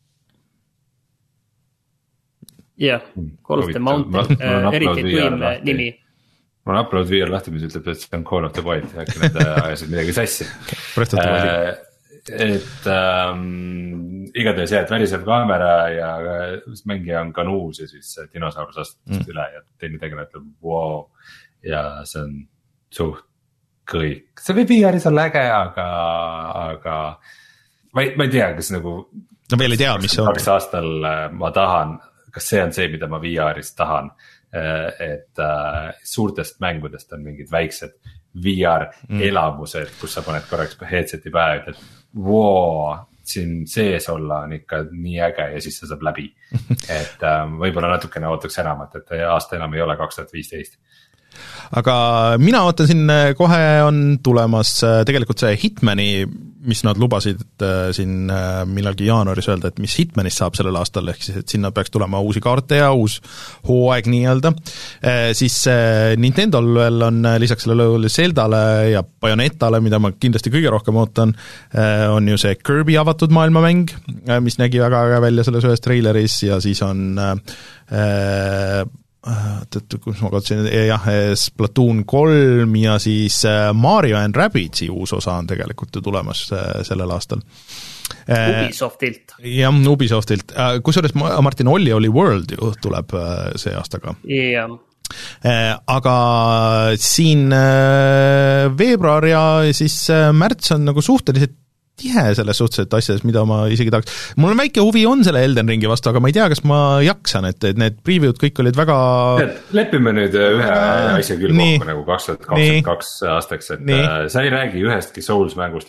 Jah, yeah, Call of the Mountain, uh, eriti tuim nimi. Mul on Upload V R lahti, mis ütleb, et see on Call of the Wild, äkki need ajasid midagi sassi. äh, et ähm, igatahes jah, et värisev kaamera ja mängija on kanuus ja siis dinosaurus astutust mm. üle ja teine tegele ütleb wow ja see on suht kõik. See võib V R-is olla äge, aga, aga ma ei, ma ei tea, kas nagu no veel ei tea, mis see on. kaks aastal ma tahan, kas see on see, mida ma V R-is tahan, et äh, suurtest mängudest on mingid väiksed V R mm. elamused, kus sa paned korraks headseti päev, et wow, siin sees olla on ikka nii äge ja siis see saab läbi. Et äh, võib-olla natukene ootaks enamat, et aasta enam ei ole kaks tuhat viisteist. Aga mina ootan siin kohe on tulemas tegelikult see Hitmani, mis nad lubasid siin millalgi jaanuaris öelda, et mis Hitmanist saab sellel aastal, ehk siis, et sinna peaks tulema uusi kaarte ja uus hooaeg nii-öelda. Siis Nintendol veel on lisaks sellele Zeldale ja Bayonettale, mida ma kindlasti kõige rohkem ootan, on ju see Kirby avatud maailmamäng, mis nägi väga äge välja selles ühes treileris ja siis on äh, et kus ma katsin, jah, Splatoon kolm ja siis Mario and Rabbids'i uus osa on tegelikult ju tulemas sellel aastal. Ubisoftilt. Jah, Ubisoftilt. Kusjuures Martin Olli oli World ju tuleb see aastaga. Jah. Aga siin veebruar ja siis märts on nagu suhteliselt tihe selles suhtes, et asjades, mida ma isegi tahaks. Mul on väike huvi on selle Elden Ringi vastu, aga ma ei tea, kas ma jaksan, et need preview'd kõik olid väga... Lepime nüüd ühe asja küll nii, kokku nagu kaks tuhat kakskümmend kaks aastaks, et nii. Sa ei räägi ühestki Souls mängust,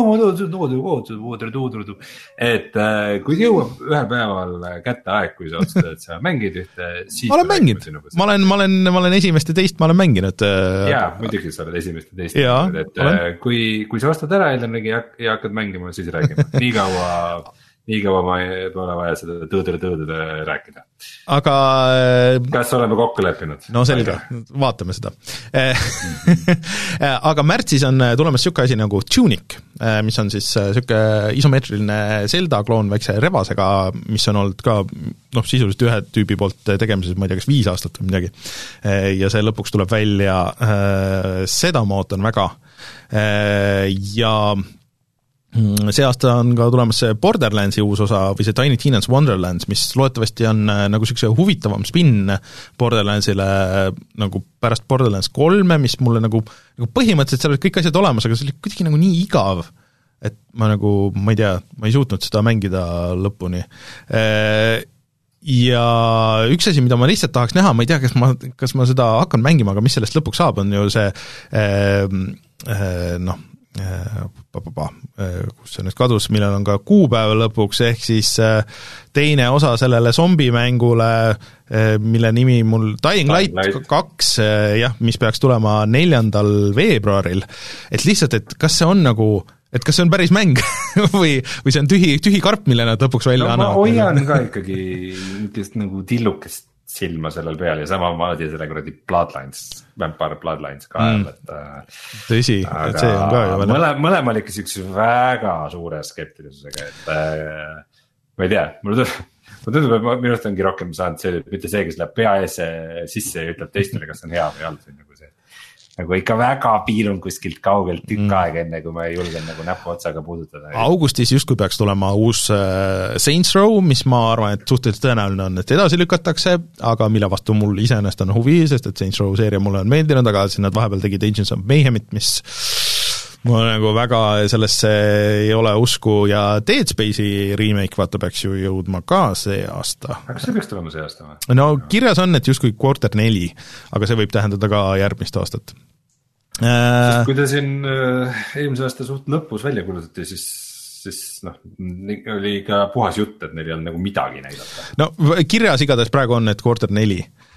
et kui jõuab ühel päeval kätte aeg, kui sa otsustad, et sa mängid ühte, siis ma olen mänginud, ma olen, ma olen, ma olen esimest ja teist, ma olen mänginud. Jaa, muidugi sa oled esimest ja teist, ja, et olen. kui, kui sa ostad ära Elden Ringi ja hakkad mängima, siis räägime. Nii kaua, nii kaua ma ei ole vaja seda tõõdele-tõõdele rääkida. Aga... Kas oleme kokku leppinud? No selge, vaatame seda. Aga märtsis on tulemas siuke asi nagu Tunic, mis on siis siuke isomeetriline Zelda-kloon väikse revasega, mis on olnud ka noh, sisuliselt ühe tüübi poolt tegemises, ma ei tea, kas viis aastat või midagi. Ja see lõpuks tuleb välja, seda ma ootan väga. Ja see aasta on ka tulemas see Borderlandsi uus osa või see Tiny Tina's Wonderlands, mis loodetavasti on nagu siukse huvitavam spin Borderlandsile nagu pärast Borderlands kolme, mis mulle nagu, nagu põhimõtteliselt seal olid kõik asjad olemas, aga see oli kuidagi nagu nii igav, et ma nagu, ma ei tea, ma ei suutnud seda mängida lõpuni. Ja üks asi, mida ma lihtsalt tahaks näha, ma ei tea, kas ma, kas ma seda hakkan mängima, aga mis sellest lõpuks saab, on ju see noh, Papa, kus see nüüd kadus, millel on ka kuupäeva lõpuks, ehk siis teine osa sellele zombimängule, mille nimi mul Dying Light kaks, jah, mis peaks tulema neljandal veebruaril, et lihtsalt, et kas see on nagu, et kas see on päris mäng või, või see on tühi, tühi karp, mille nad lõpuks välja no, annavad. Ma hoian ka ikkagi niisugust nagu tillukest silma sellel peal ja samamoodi selle kuradi Bloodlines, Vampire Bloodlines ka mm. et, tõsi, et see on ka ju mõle, mõlema oli ikka siukse väga suure skeptilisusega, et äh, ma ei tea, mulle tundub, et minu arust ongi rohkem saanud see, mitte see, kes läheb pea ees sisse ja ütleb teistele, kas on hea või halb, nagu see nagu ikka väga piirun kuskilt kaugelt tükk mm. aega enne, kui ma ei julgen nagu näpu otsaga puudutada. Augustis justkui peaks tulema uus äh, Saints Row, mis ma arvan, et suhteliselt tõenäoline on, et edasi lükatakse, aga mille vastu mul iseenesest on huvi, sest et Saints Row seeria mulle on meeldinud, aga siin nad vahepeal tegid Agents of Mayhemit, mis mul nagu väga sellesse ei ole usku ja Dead Space'i remake vaata peaks ju jõudma ka see aasta. Aga see peaks tulema see aasta või? No kirjas on, et justkui quarter neli, aga see võib tähendada ka järgmist aastat. Sest kui ta siin äh, eelmise aasta suht lõpus välja kulutati, siis, siis noh, oli ka puhas jutt, et neil ei olnud nagu midagi näidata. No kirjas igatahes praegu on, et quarter neli.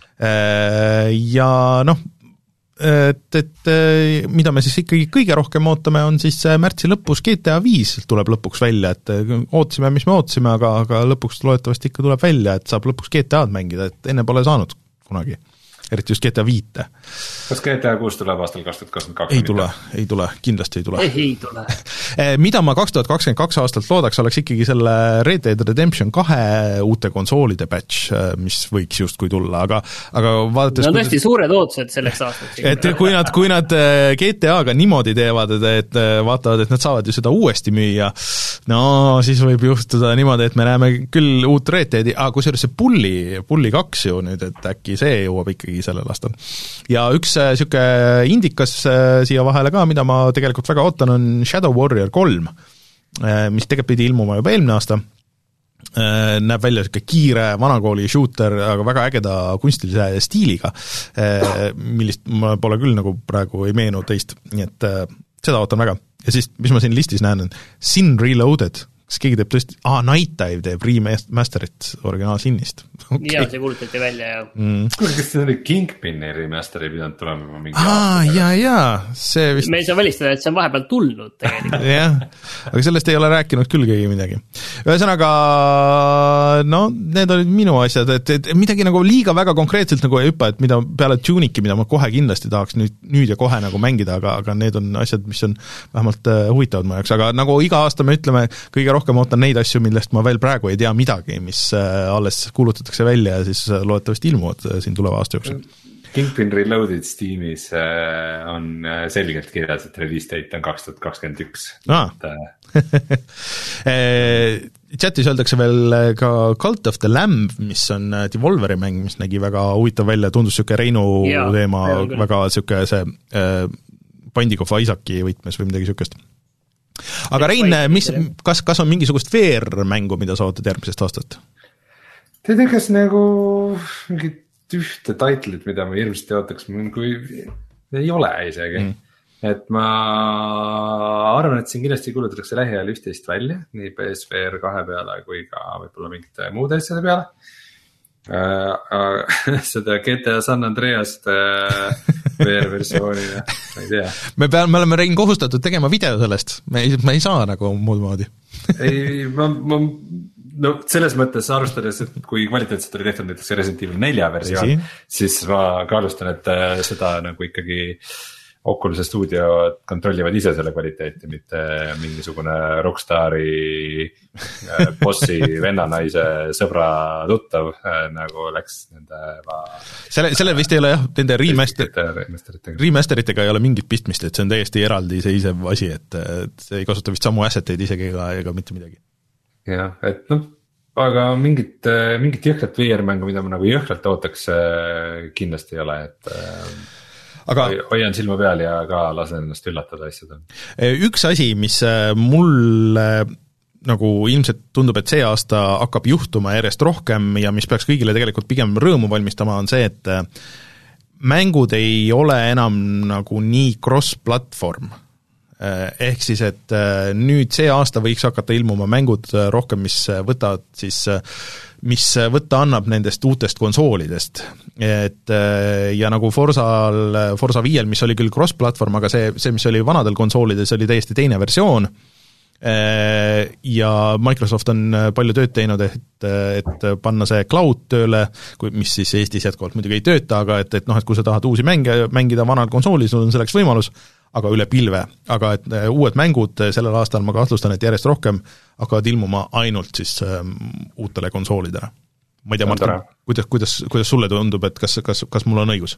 Ja noh, et, et mida me siis ikkagi kõige rohkem ootame, on siis märtsi lõpus G T A viis tuleb lõpuks välja, et ootasime, mis me ootasime, aga, aga lõpuks loodetavasti ikka tuleb välja, et saab lõpuks G T A-d mängida, et enne pole saanud kunagi. Eriti just G T A viite. Kas G T A kuus tuleb aastal kaks tuhat kakskümmend kaks? Ei tule, ei tule, kindlasti ei tule. Ei, ei tule. Mida ma kaks tuhat kakskümmend kaks aastalt loodaks, oleks ikkagi selle Red Dead Redemption kahe uute konsoolide patch, mis võiks justkui tulla, aga, aga vaadates... No tõesti suured ootused selleks aastaks. Et kui nad, kui nad G T A-ga niimoodi teevad, et vaatavad, et nad saavad ju seda uuesti müüa, no siis võib juhtuda niimoodi, et me näeme küll uut Red Deadi, aga kusjuures see Bulli, Bulli kaks ju nüüd, et äkki see jõuab ikkagi sellel aastal. Ja üks siuke indikas siia vahele ka, mida ma tegelikult väga ootan, on Shadow Warrior kolm, mis tegelikult pidi ilmuma juba eelmine aasta. Näeb välja siuke kiire vanakooli shooter, aga väga ägeda kunstilise stiiliga, millist ma pole küll nagu praegu ei meenu teist, nii et seda ootan väga. Ja siis, mis ma siin listis näen, on Sin Reloaded, kas keegi teeb tõesti, aa, Night Dive teeb remasterit originaal Sinist. Okay. Ja, see kuulutati välja ja mm. Kas see oli Kingpini remasteri pidanud tulema mingi aa, jaa, jaa, see vist me ei saa välistada, et see on vahepeal tulnud tegelikult. jah, aga sellest ei ole rääkinud küll keegi midagi. Ühesõnaga, no need olid minu asjad, et, et midagi nagu liiga väga konkreetselt nagu ei hüppa, et mida peale Tuniki, mida ma kohe kindlasti tahaks nüüd, nüüd ja kohe nagu mängida, aga, aga need on asjad, mis on vähemalt uh, huvitavad ma jaoks, aga nagu iga aasta me ütleme, kõige rohkem ootan neid asju, millest ma veel praegu ei tea midagi, mis uh, alles kuulutatakse välja ja siis uh, loodetavasti ilmuvad uh, siin tuleva aasta jooksul. Kingpin Reloaded Steamis uh, on uh, selgelt kirjas, et release date on kaks tuhat kakskümmend üks. Aa. Chatis öeldakse veel ka Cult of the Lamb, mis on Devolveri mäng, mis nägi väga huvitav välja, tundus siuke Reinu ja, teema, väga siuke see uh, Binding of Isaaci võtmes või midagi siukest. Aga Rein, mis, kas, kas on mingisugust V R-mängu, mida sa ootad järgmisest aastat? Tead, kas nagu mingit ühte titlit, mida ma hirmsasti ootaks, kui ei ole isegi. Mm. Et ma arvan, et siin kindlasti kuulutatakse lähiajal üht-teist välja, nii P S V R kahe peale kui ka võib-olla mingite muude asjade peale. Uh, seda G T A San Andreast uh, V R-versiooni, ma ei tea. Me, peal, me oleme Rein kohustatud tegema video sellest, me ei, me ei saa nagu muud moodi. ei, ma, ma, no selles mõttes arvestades, et kui kvaliteetselt oli tehtud näiteks Resident Evil nelja versioon, siis ma kaalustan, et seda nagu ikkagi Oculus'e stuudio kontrollivad ise selle kvaliteeti, mitte mingisugune Rockstari bossi vennanaise sõbra tuttav, nagu läks nende selle, selle vist ei ole jah, nende remaster, remasteritega ei ole mingit pistmist, et see on täiesti eraldiseisev asi, et, et see ei kasuta vist samu asseteid isegi ega, ega mitte midagi. Jah, et noh, aga mingit, mingit jõhkrat V R-mängu, mida ma nagu jõhkralt ootaks, kindlasti ei ole, et aga hoian silma peal ja ka lasen ennast üllatada asjadel. Üks asi, mis mul nagu ilmselt tundub, et see aasta hakkab juhtuma järjest rohkem ja mis peaks kõigile tegelikult pigem rõõmu valmistama, on see, et mängud ei ole enam nagu nii cross-platvorm. Ehk siis, et nüüd see aasta võiks hakata ilmuma mängud rohkem, mis võtavad siis mis võtta annab nendest uutest konsoolidest, et ja nagu Forzal, Forza viiel, mis oli küll cross-platvorm, aga see, see, mis oli vanadel konsoolides, oli täiesti teine versioon ja Microsoft on palju tööd teinud, et, et panna see cloud tööle, mis siis Eestis jätkuvalt muidugi ei tööta, aga et, et noh, et kui sa tahad uusi mänge mängida vanal konsooli, sul on selleks võimalus, aga üle pilve, aga et uued mängud sellel aastal ma kahtlustan, et järjest rohkem hakkavad ilmuma ainult siis ähm, uutele konsoolidele. Ma ei tea, Martin, kuidas, kuidas, kuidas sulle tundub, et kas, kas, kas mul on õigus?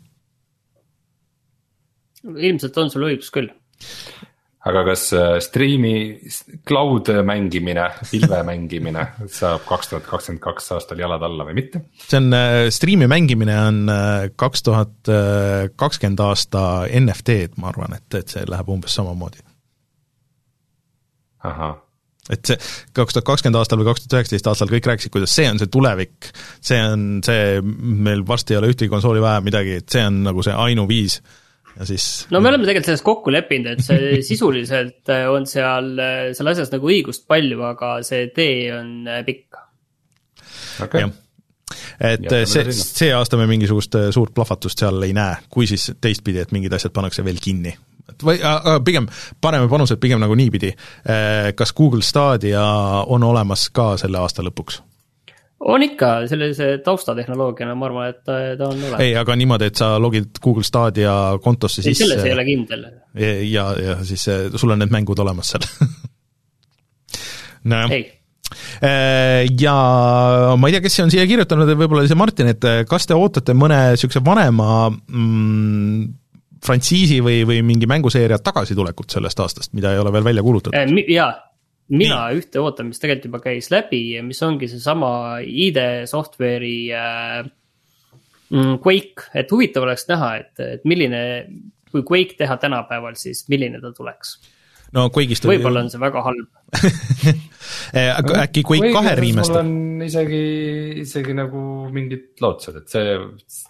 Ilmselt on sul õigus küll. Aga kas streami cloud mängimine, pilve mängimine saab kaks tuhat kakskümmend kaks aastal jalad alla või mitte? See on, streami mängimine on kaks tuhat kakskümmend aasta N F T-d, ma arvan, et, et see läheb umbes samamoodi. Aha. Et see kaks tuhat kakskümmend aastal või kaks tuhat üheksateist aastal kõik rääkisid, kuidas see on see tulevik, see on see, meil varsti ei ole ühtegi konsooli vaja midagi, et see on nagu see ainuviis. Ja siis... No me oleme tegelikult sellest kokku leppinud, et see sisuliselt on seal, seal asjas nagu õigust palju, aga see tee on pikk. Okay. Et see, see aasta me mingisugust suurt plahvatust seal ei näe, kui siis teistpidi, et mingid asjad pannakse veel kinni. Või äh, pigem paneme panused pigem nagu niipidi, kas Google Stadia on olemas ka selle aasta lõpuks? On ikka sellise taustatehnoloogiana, ma arvan, et ta, ta on olemas. Ei, aga niimoodi, et sa logid Google Stadia kontosse sisse. Selles ei ole kindel. Ja, ja, ja siis sul on need mängud olemas seal. No, ei. Ja ma ei tea, kes see on siia kirjutanud, võib-olla see Martin, et kas te ootate mõne sükse vanema mm, frantsiisi või, või mingi mänguseeria tagasitulekut sellest aastast, mida ei ole veel välja kuulutatud? Jaa. Mina Nii. ühte ootan, mis tegelikult juba käis läbi ja mis ongi see sama I D software'i äh, Quake, et huvitav oleks näha, et, et milline, kui Quake teha tänapäeval, siis milline ta tuleks. No Quake'ist võib-olla on see väga halb. Äkki Quake kahe riimest? Mul on isegi, isegi nagu mingid lootused, et see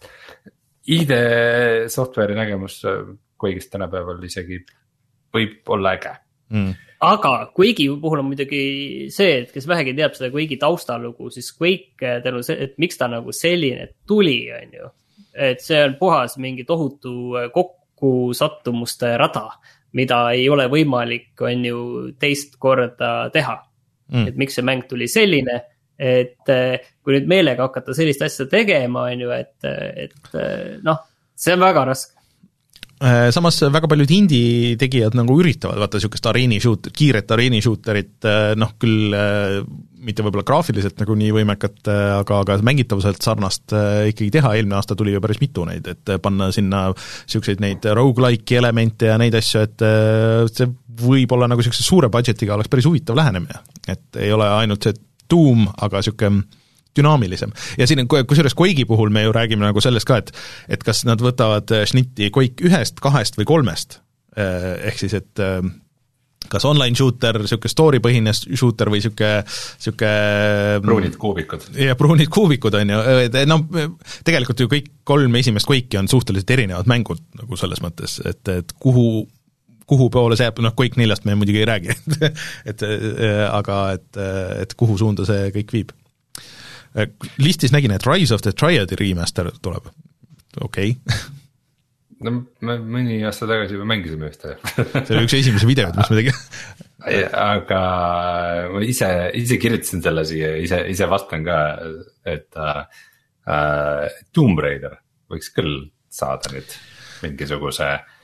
I D software'i nägemus Quake'ist tänapäeval isegi võib olla äge. Mm. Aga Quake'i puhul on muidugi see, et kes vähegi teab seda Quake'i taustalugu, siis Quake tänu see, et miks ta nagu selline tuli, on ju. Et see on puhas mingi tohutu kokku sattumuste rada, mida ei ole võimalik, on ju, teist korda teha. Mm. Et miks see mäng tuli selline, et kui nüüd meelega hakata sellist asja tegema, on ju, et, et noh, see on väga raske. Samas väga paljud indie tegijad nagu üritavad, vaata niisugust areeni-shoot, kiiret areeni-shooterit, noh küll mitte võib-olla graafiliselt nagu nii võimekat, aga, aga mängitavuselt sarnast ikkagi teha, eelmine aasta tuli ju päris mitu neid, et panna sinna niisuguseid neid roguelike'i elemente ja neid asju, et see võib olla nagu niisuguse suure budgetiga oleks päris huvitav lähenemine, et ei ole ainult see Doom, aga niisugune dünaamilisem. Ja siin, kusjuures Quake'i puhul me ju räägime nagu sellest ka, et, et kas nad võtavad šnitti Quake ühest, kahest või kolmest. Ehk siis, et kas online shooter, siuke story põhine shooter või siuke, siuke pruunid kuubikud. Ja pruunid kuubikud on ju. No, tegelikult ju kõik kolm esimest Quake'i on suhteliselt erinevad mängud nagu selles mõttes, et, et kuhu kuhu poole see jääb, noh Quake neljast me muidugi ei räägi, et, aga et, et kuhu suunda see kõik viib. Listis nägin, et Rise of the Triad remaster tuleb. Okei. Okay. No me mõni aasta tagasi juba mängisime ühte. See oli üks esimese videod, mis me tegime. Aga ma ise, ise kirjutasin selle siia, ise, ise vastan ka, et uh, Tomb Raider võiks küll saada nüüd mingisuguse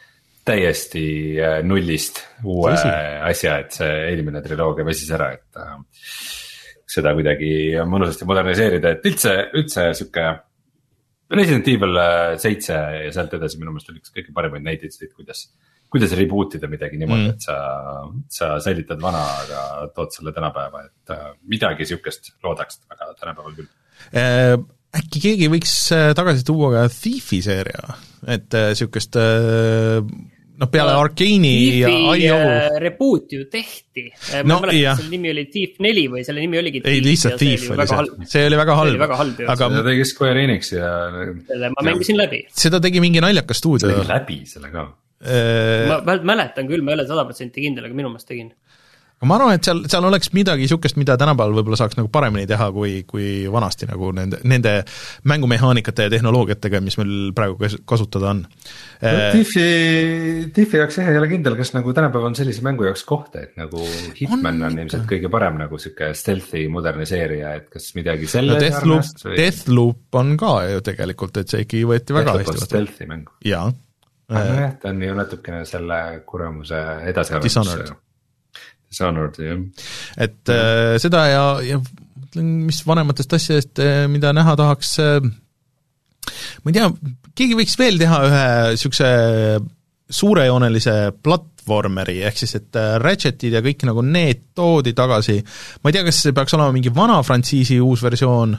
täiesti nullist uue Tõsi. asja, et see eelmine triloogia väsis ära, et äh, seda kuidagi mõnusasti moderniseerida, et üldse, üldse sihuke Resident Evil seitse ja sealt edasi minu meelest oli üks kõige paremaid näiteid, kuidas, kuidas reboot ida midagi niimoodi mm., et sa, sa säilitad vana, aga tood selle tänapäeva, et äh, midagi sihukest loodaks väga tänapäeval küll äh,. Äkki keegi võiks tagasi tuua ka Thiefi seeria, et sihukest noh, peale no, Arcane'i ja I O reboot ju tehti, ma no, mäletan, et selle nimi oli Thief neli või selle nimi oligi Thief. Ei, lihtsalt Thief oli see, see oli väga halb, väga halb aga seda tegi Square Enix ja selle ma mängisin läbi. Seda tegi mingi naljakas stuudio. Tegi läbi selle ka e... ma vähelt mäletan küll, ma ei ole sada protsenti kindel, aga minu meelest tegin. Ma arvan, et seal, seal oleks midagi sihukest, mida tänapäeval võib-olla saaks nagu paremini teha, kui, kui vanasti nagu nende, nende mängumehaanikate ja tehnoloogiatega, mis meil praegu kasutada on. No, Diffi, Diffi jaoks jah ei ole kindel, kas nagu tänapäeval on sellise mängu jaoks kohta, et nagu Hitman on, on ilmselt kõige parem nagu sihuke stealthy moderniseerija, et kas midagi selle no, Deathloop, või... Deathloop on ka ju tegelikult, et see ikkagi võeti väga hästi võtta. Stealthy mäng. Jaa. Aga no jah, ta on ju natukene selle kuramuse edasi arvamus. Dishonored, jah. Et äh, seda ja, ja mis vanematest asjadest, mida näha tahaks, ma ei tea, keegi võiks veel teha ühe sihukese suurejoonelise platvormeri, ehk siis, et Ratchetid ja kõik nagu need toodi tagasi, ma ei tea, kas see peaks olema mingi vana frantsiisi uus versioon.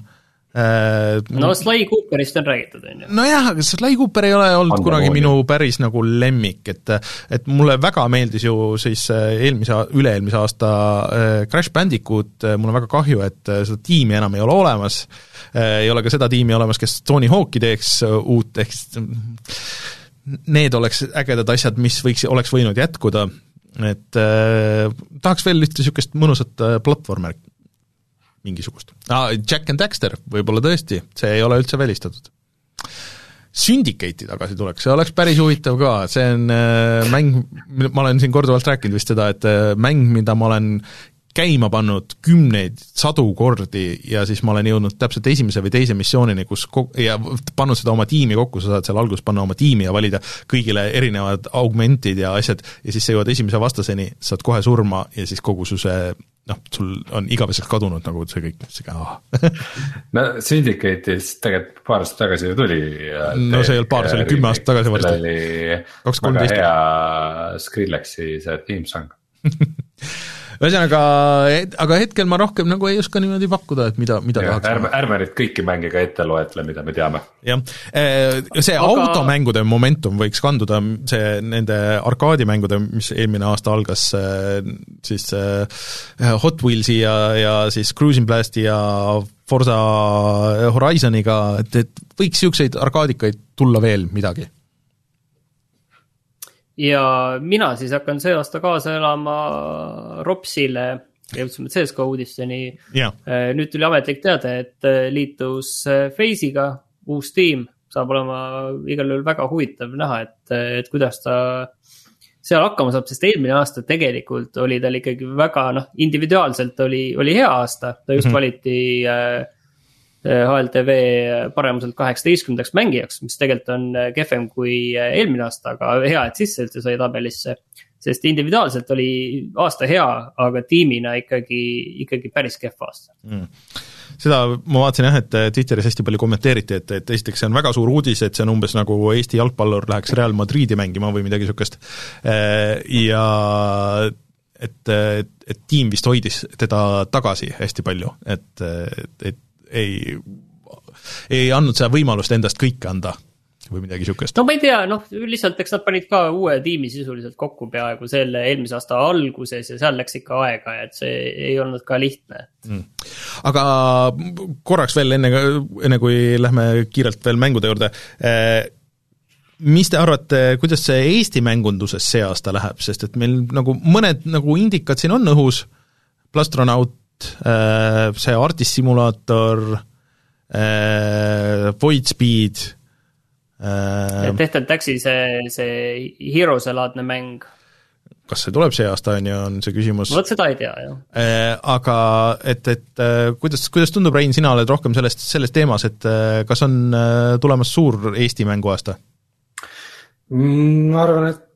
No Sly Cooperist on räägitud, on ju. No jah, aga Sly Cooper ei ole olnud Ande kunagi minu päris nagu lemmik, et, et mulle väga meeldis ju siis eelmise, üle-eelmise aasta Crash Bandicoot, mul on väga kahju, et seda tiimi enam ei ole olemas, ei ole ka seda tiimi olemas, kes Tony Hawk'i teeks uut, ehk need oleks ägedad asjad, mis võiks, oleks võinud jätkuda, et eh, tahaks veel ühte niisugust mõnusat platvormer mingisugust. Ah, Jack and Daxter, võib-olla tõesti, see ei ole üldse välistatud. Syndicate'i tagasi tuleks, see oleks päris huvitav ka, see on äh, mäng, ma olen siin korduvalt rääkinud vist seda, et äh, mäng, mida ma olen käima pannud kümneid, sadu kordi ja siis ma olen jõudnud täpselt esimese või teise missioonini, kus ko- ja pannud seda oma tiimi kokku, sa saad seal alguses panna oma tiimi ja valida kõigile erinevad augmentid ja asjad ja siis sa jõuad esimese vastaseni, saad kohe surma ja siis kogu su see noh, sul on igaveseks kadunud nagu see kõik, see ka no Syndicate'is tegelikult paar aastat tagasi ju tuli no see ei olnud paar, see oli kümme aastat tagasi varsti see oli väga hea Skrillexi see theme song ühesõnaga, aga hetkel ma rohkem nagu ei oska niimoodi pakkuda, et mida, mida ja, tahaks ärme, ärme nüüd kõiki mänge ka ette loetle, mida me teame. Jah, see aga... automängude momentum võiks kanduda, see nende arkaadimängude, mis eelmine aasta algas siis Hot Wheelsi ja, ja siis Cruising Blasti ja Forza Horizoniga, et, et võiks niisuguseid arkaadikaid tulla veel midagi. Ja mina siis hakkan see aasta kaasa elama Ropsile, jõudsime C S K O uudisteni. Ja. Nüüd tuli ametlik teade, et liitus FaZe'iga, uus tiim, saab olema igal juhul väga huvitav näha, et, et kuidas ta seal hakkama saab, sest eelmine aasta tegelikult oli tal ikkagi väga, noh, individuaalselt oli, oli hea aasta, ta just mm-hmm. valiti äh, H L T V paremuselt kaheksateistkümnendaks mängijaks, mis tegelikult on kehvem kui eelmine aasta, aga hea, et sisse üldse sai tabelisse, sest individuaalselt oli aasta hea, aga tiimina ikkagi, ikkagi päris kehv aasta. Mm. Seda ma vaatasin jah, et Twitteris hästi palju kommenteeriti, et, et esiteks see on väga suur uudis, et see on umbes nagu Eesti jalgpallur läheks Real Madridi mängima või midagi niisugust ja et, et, et tiim vist hoidis teda tagasi hästi palju, et, et, et ei, ei andnud seda võimalust endast kõike anda või midagi niisugust. No ma ei tea, noh, lihtsalt eks nad panid ka uue tiimi sisuliselt kokku peaaegu selle eelmise aasta alguses ja seal läks ikka aega, et see ei olnud ka lihtne. Mm. Aga korraks veel enne, enne kui lähme kiirelt veel mängude juurde, mis te arvate, kuidas see Eesti mängunduses see aasta läheb, sest et meil nagu mõned nagu indikad siin on õhus, Plastronaut, see Artist Simulator, Void Speed, Tehtel Taxi see, see Heroes-laadne mäng. Kas see tuleb see aasta, on ju, on see küsimus? Võt seda ei tea, jah. Aga et, et kuidas, kuidas tundub, Rein, sina oled rohkem sellest, sellest teemas, et kas on tulemas suur Eesti mänguaasta? Ma arvan, et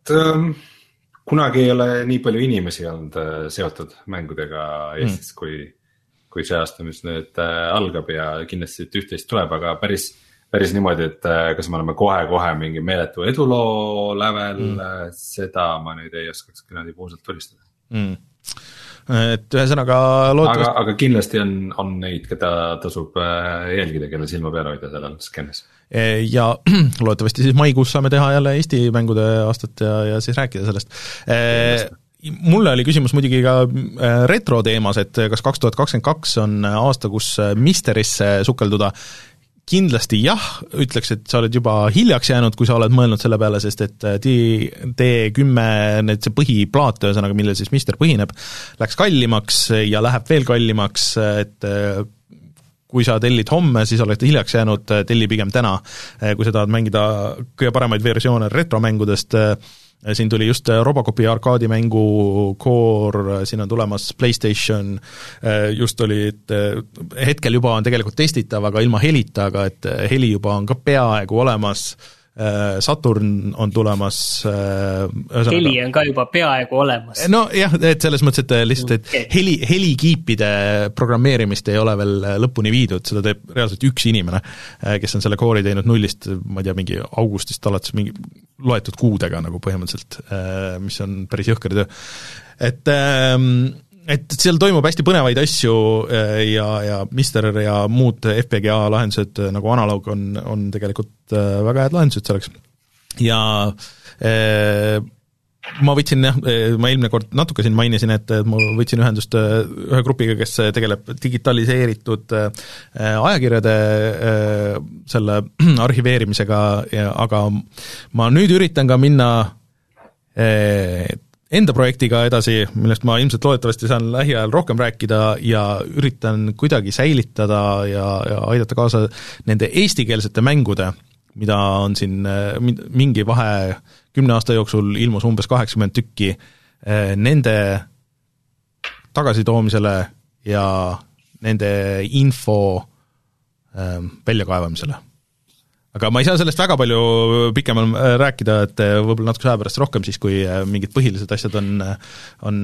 et ähm, kunagi ei ole nii palju inimesi olnud äh, seotud mängudega Eestis mm. kui, kui see aasta, mis nüüd äh, algab ja kindlasti üht-teist tuleb, aga päris, päris niimoodi, et äh, kas me oleme kohe-kohe mingi meeletu eduloo lävel mm., äh, seda ma nüüd ei oskaks küll puusalt tulistada mm. Et ühesõnaga loodetavasti... aga, aga kindlasti on, on neid, keda tasub jälgida, kelle silma peale hoida sellel skeenes. Ja loodetavasti siis maikuus saame teha jälle Eesti mängude aastat ja, ja siis rääkida sellest. Mulle oli küsimus muidugi ka retro teemas, et kas kaks tuhat kakskümmend kaks on aasta, kus Mysterisse sukelduda. Kindlasti jah, ütleks, et sa oled juba hiljaks jäänud, kui sa oled mõelnud selle peale, sest et D kümme, need see põhiplaat, ühesõnaga, millel siis Mister põhineb, läks kallimaks ja läheb veel kallimaks, et kui sa tellid homme, siis oled hiljaks jäänud, telli pigem täna, kui sa tahad mängida kõige paremaid versioone retromängudest. Siin tuli just Robocopi arkaadimängu Core, siin on tulemas PlayStation, just oli, et hetkel juba on tegelikult testitav, aga ilma helita, aga et heli juba on ka peaaegu olemas, Saturn on tulemas ühesõnaga. Heli on ka juba peaaegu olemas. No jah, et selles mõttes, et lihtsalt, et okay. heli, helikiipide programmeerimist ei ole veel lõpuni viidud, seda teeb reaalselt üks inimene, kes on selle koori teinud nullist, ma ei tea, mingi augustist alates mingi loetud kuudega nagu põhimõtteliselt, mis on päris jõhker töö. Et et seal toimub hästi põnevaid asju ja, ja Mister ja muud F P G A lahendused nagu Analog on, on tegelikult väga head lahendused selleks. Ja eh, ma võtsin, ma eelmine kord natuke siin mainisin, et ma võtsin ühendust ühe grupiga, kes tegeleb digitaliseeritud ajakirjade selle arhiveerimisega, aga ma nüüd üritan ka minna enda projektiga edasi, millest ma ilmselt loodetavasti saan lähiajal rohkem rääkida ja üritan kuidagi säilitada ja, ja aidata kaasa nende eestikeelsete mängude, mida on siin mingi vahe kümne aasta jooksul ilmus umbes kaheksakümmend tükki, nende tagasitoomisele ja nende info väljakaevamisele. Aga ma ei saa sellest väga palju pikemal rääkida, et võib-olla natuke aja pärast rohkem siis, kui mingid põhilised asjad on, on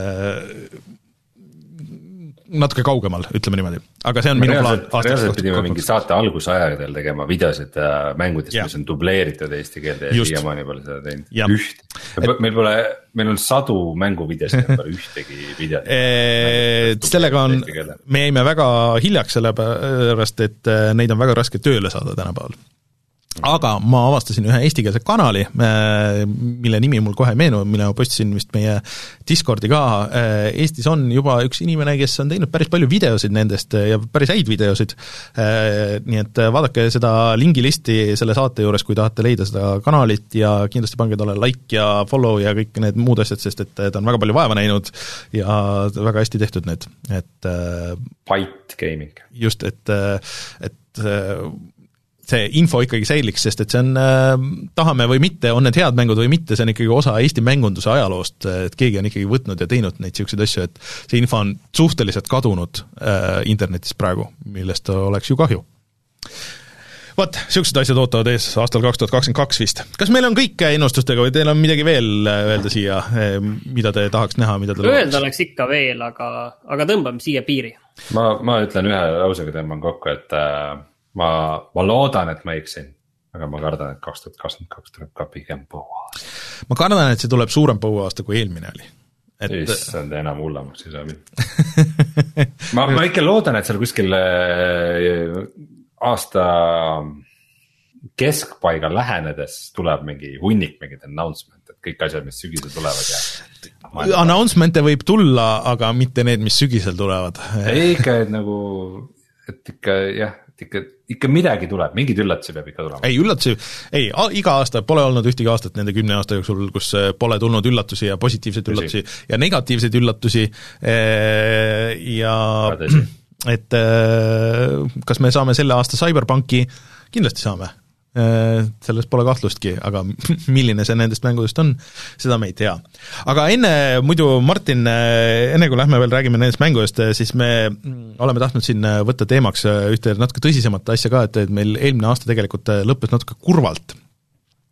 natuke kaugemal, ütleme niimoodi. Aga see on ma minu reaalselt, plaan. Reaalselt pidime mingi saate algusajagadel tegema videosid mängudest, ja. Mis on dubleeritud eesti keelde ja siiamaani pole seda teinud üht. Et, meil pole, meil on sadu mänguvideosid, ja pole ühtegi videot. Sellega on, me jäime väga hiljaks selle pärast, et neid on väga raske tööle saada tänapäeval. Aga ma avastasin ühe eestikeelse kanali, mille nimi mul kohe ei meenu, mille ma postisin vist meie Discordi ka. Eestis on juba üks inimene, kes on teinud päris palju videosid nendest ja päris häid videosid. Nii et vaadake seda lingilisti selle saate juures, kui tahate leida seda kanalit ja kindlasti pange talle like ja follow ja kõik need muud asjad, sest et ta on väga palju vaeva näinud ja väga hästi tehtud need. Et, Byte Gaming. Just, et, et see info ikkagi säiliks, sest et see on, tahame või mitte, on need head mängud või mitte, see on ikkagi osa Eesti mängunduse ajaloost, et keegi on ikkagi võtnud ja teinud neid selliseid asju, et see info on suhteliselt kadunud äh, internetis praegu, millest oleks ju kahju. Vot, sellised asjad ootavad ees aastal kaks tuhat kakskümmend kaks vist. Kas meil on kõik ennustustega või teil on midagi veel öelda siia, mida te tahaks näha, mida te öelda oleks ikka veel, aga, aga tõmbame siia piiri. Ma, ma ütlen ühe lausega tõmban kokku, et äh, Ma, ma loodan, et ma eksin, aga ma kardan, et kaks tuhat kakskümmend kaks tuleb ka pigem põuaasta. Ma kardan, et see tuleb suurem põuaasta, kui eelmine oli. Et... Issand, enam hullemaks ei saa mida. ma, ma ikka loodan, et seal kuskil aasta keskpaiga lähenedes tuleb mingi hunnik mingid announcement, et kõik asjad, mis sügisel tulevad ja... Announcemente võib tulla, aga mitte need, mis sügisel tulevad. Ei, ikka, et nagu, et ikka, jah, ikka, ikka midagi tuleb, mingid üllatusi peab ikka tulema. Ei, üllatusi, ei, iga aasta pole olnud ühtegi aastat nende kümne aasta jooksul, kus pole tulnud üllatusi ja positiivseid üllatusi ja negatiivseid üllatusi ja et kas me saame selle aasta Cyberpunki, kindlasti saame. Selles pole kahtlustki, aga milline see nendest mängudest on, seda me ei tea. Aga enne, muidu Martin, enne kui lähme veel räägime nendest mängudest, siis me oleme tahtnud siin võtta teemaks ühte natuke tõsisemat asja ka, et meil eelmine aasta tegelikult lõppes natuke kurvalt.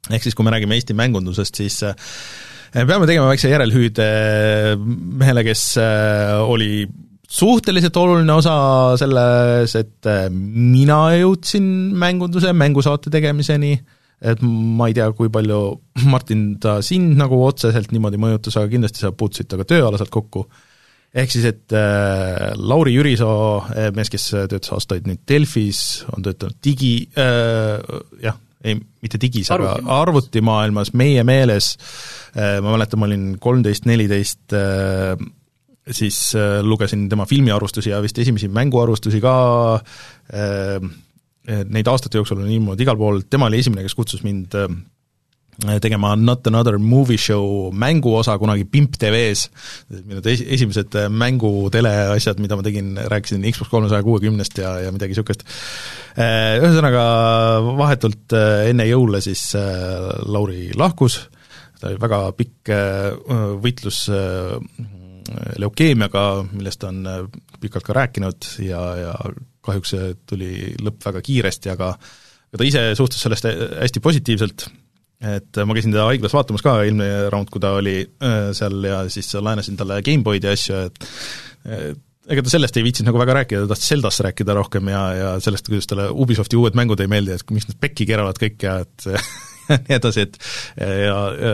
ehk siis kui me räägime Eesti mängundusest, siis peame tegema väikse järelhüüde mehele, kes oli suhteliselt oluline osa selles, et mina jõudsin mängunduse, mängusaate tegemiseni, et ma ei tea, kui palju Martin ta sind nagu otseselt niimoodi mõjutas, aga kindlasti sa puutusid temaga tööalaselt kokku. Ehk siis, et äh, Lauri Jürisoo, mees, kes töötas aastaid nüüd Delfis, on töötanud digi, äh, jah, ei, mitte digis, aga arvutimaailmas meie meeles, äh, ma mäletan, ma olin kolmteist neliteist, äh, siis äh, lugesin tema filmiarvustusi ja vist esimesi mänguarvustusi ka, äh, neid aastate jooksul on ilmunud igal pool, tema oli esimene, kes kutsus mind tegema Not Another Movie Show mänguosa kunagi Pimp T V-s, minu esimesed mängutele asjad, mida ma tegin, rääkisin Xbox kolmesaja kuuekümnest ja, ja midagi niisugust. Ühesõnaga vahetult enne jõule siis Lauri lahkus, ta oli väga pikk võitlus leukeemiaga, millest on pikalt ka rääkinud ja, ja kahjuks tuli lõpp väga kiiresti, aga ta ise suhtus sellest hästi positiivselt, et ma käisin teda haiglas vaatamas ka eelmine round, kui ta oli seal ja siis laenasin talle Gameboyd ja asju, et ega ta sellest ei viitsinud nagu väga rääkida, ta tahtis Zeldast rääkida rohkem ja, ja sellest, kuidas talle Ubisofti uued mängud ei meeldi, et miks nad pekki keeravad kõik ja et nii edasi, et ja, ja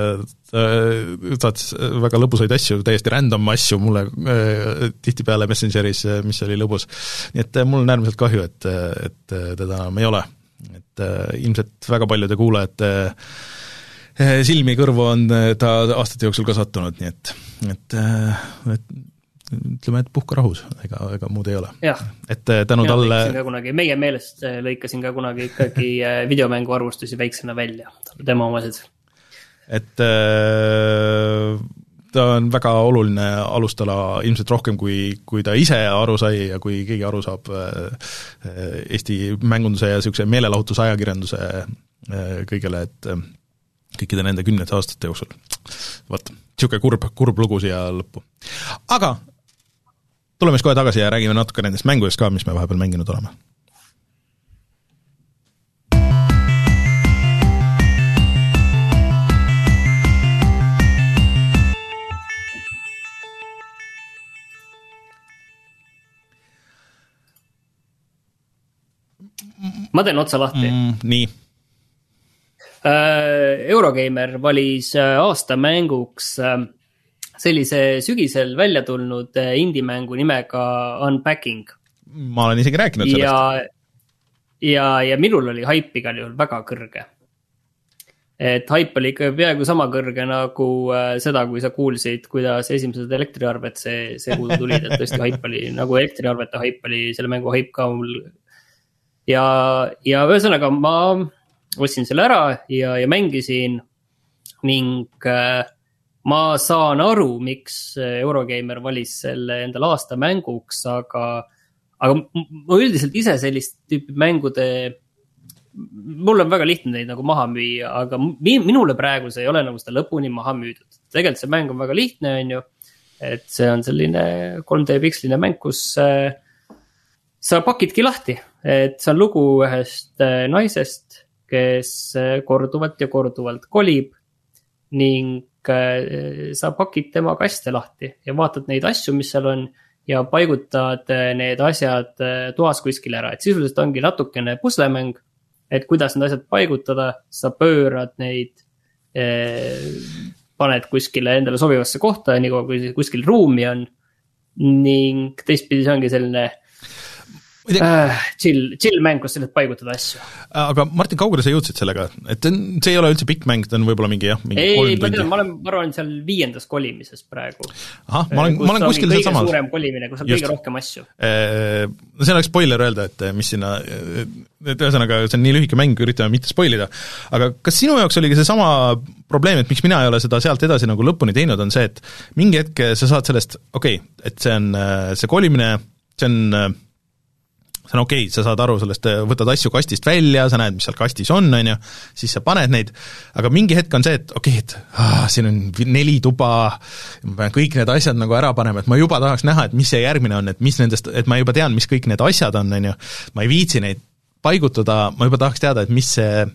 ta saatis väga lõbusaid asju, täiesti random asju mulle äh, tihtipeale Messengeris, mis oli lõbus. Nii et mul on äärmiselt kahju, et, et teda enam ei ole. Et äh, ilmselt väga paljude kuulajate äh, silmi kõrvu on ta aastate jooksul ka sattunud, nii et, et, äh, et ütleme, et puhka rahus, ega, ega muud ei ole. Et tänu ja, talle kunagi, meie meelest lõikasin ka kunagi ikkagi videomängu arvustusi väiksena välja, tema omased. Et äh, ta on väga oluline alustala ilmselt rohkem, kui, kui ta ise aru sai ja kui keegi aru saab äh, Eesti mängunduse ja niisuguse meelelahutusajakirjanduse äh, kõigele, et äh, kõikide nende kümnete aastate jooksul. Vaat, niisugune kurb, kurb lugu siia lõppu. Aga tuleme siis kohe tagasi ja räägime natuke nendest mängudest ka, mis me vahepeal mänginud oleme. Ma teen otsa lahti. Mm, nii. Eurogeimer valis aasta mänguks sellise sügisel välja tulnud indie-mängu nimega Unpacking. Ma olen isegi rääkinud sellest. Ja, ja, ja minul oli haip igal juhul väga kõrge. Et haip oli ikka peaaegu sama kõrge nagu seda, kui sa kuulsid, kuidas esimesed elektriarved see, see kuudu tulid, et tõesti haip oli, nagu elektriarvete haip oli, selle mängu haip ka mul. Ja, ja ühesõnaga ma ostsin selle ära ja, ja mängisin ning äh, ma saan aru, miks Eurogeimer valis selle endal aasta mänguks, aga, aga ma üldiselt ise sellist tüüpi mängude, mul on väga lihtne neid nagu maha müüa, aga minule praegu see ei ole nagu seda lõpuni maha müüdud. Tegelikult see mäng on väga lihtne, on ju, et see on selline kolm D piksline mäng, kus äh, sa pakidki lahti, et see on lugu ühest äh, naisest, kes korduvalt ja korduvalt kolib ning sa pakid tema kaste lahti ja vaatad neid asju, mis seal on ja paigutad need asjad toas kuskil ära. Et sisuliselt ongi natukene puslemäng, et kuidas need asjad paigutada, sa pöörad neid, paned kuskile endale sobivasse kohta, nii kui kuskil ruumi on ning teistpidi see ongi selline Uh, chill, chill mäng, kus sellest paigutada asju. Aga Martin, kaugele sa jõudsid sellega? Et see ei ole üldse pikk mäng, ta on võib-olla mingi, jah, mingi ei, kolm ma tundi. Tean, ma olen, ma arvan, seal viiendas kolimises praegu. Aha, ma olen, ma olen kuskil seal samas. Kõige suurem kolimine, kus on Just. kõige rohkem asju. No see oleks spoiler öelda, et mis sinna, et ühesõnaga, see on nii lühike mäng, üritame mitte spoilida. Aga kas sinu jaoks oligi see sama probleem, et miks mina ei ole seda sealt edasi nagu lõpuni teinud, on see, et mingi hetk sa saad sellest, okei, okay, et see on see kolimine, see on see on okei, okay, sa saad aru sellest, võtad asju kastist välja, sa näed, mis seal kastis on, on ju, siis sa paned neid, aga mingi hetk on see, et okei okay,, et ah, siin on neli tuba, ma pean kõik need asjad nagu ära panema, et ma juba tahaks näha, et mis see järgmine on, et mis nendest, et ma juba tean, mis kõik need asjad on, on ju, ma ei viitsi neid paigutada, ma juba tahaks teada, et mis see,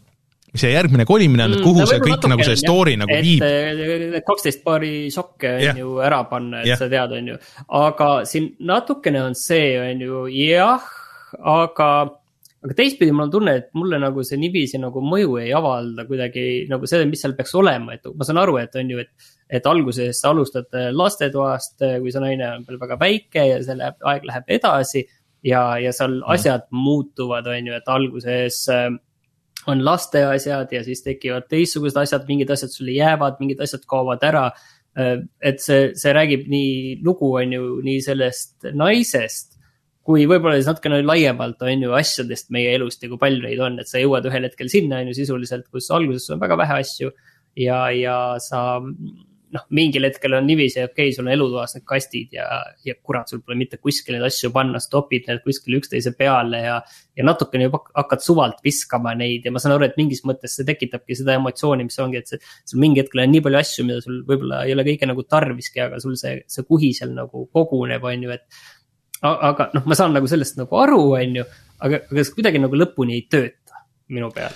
see järgmine kolimine on, et kuhu mm, see kõik nagu see story jah, nagu et, viib. kaksteist paari sokke on yeah. ju ära panna, et yeah. sa tead, on ju. Aga siin natukene on see, on ju, jah, aga, aga teistpidi mul on tunne, et mulle nagu see nivisi nagu mõju ei avalda kuidagi nagu see, mis seal peaks olema, et ma saan aru, et on ju, et et alguses sa alustad lastetoast, kui see naine on veel väga väike ja see läheb, aeg läheb edasi ja, ja seal mm. asjad muutuvad, on ju, et alguses on laste asjad ja siis tekivad teistsugused asjad, mingid asjad sulle jäävad, mingid asjad kaovad ära, et see, see räägib nii lugu, on ju, nii sellest naisest, kui võib-olla siis natukene laiemalt on ju asjadest meie elust ja kui palju neid on, et sa jõuad ühel hetkel sinna on ju sisuliselt, kus alguses on väga vähe asju ja, ja sa noh, mingil hetkel on niiviisi, okei, okay, sul on elutoas need kastid ja, ja kurat, sul pole mitte kuskil neid asju panna, stopid need kuskil üksteise peale ja, ja natukene juba hakkad suvalt viskama neid ja ma saan aru, et mingis mõttes see tekitabki seda emotsiooni, mis ongi, et see, sul mingi hetkel on nii palju asju, mida sul võib-olla ei ole kõige nagu tarviski, aga sul see, see kuhi seal nagu koguneb, on ju, et aga noh, ma saan nagu sellest nagu aru, on ju, aga, aga see kuidagi nagu lõpuni ei tööta minu peal.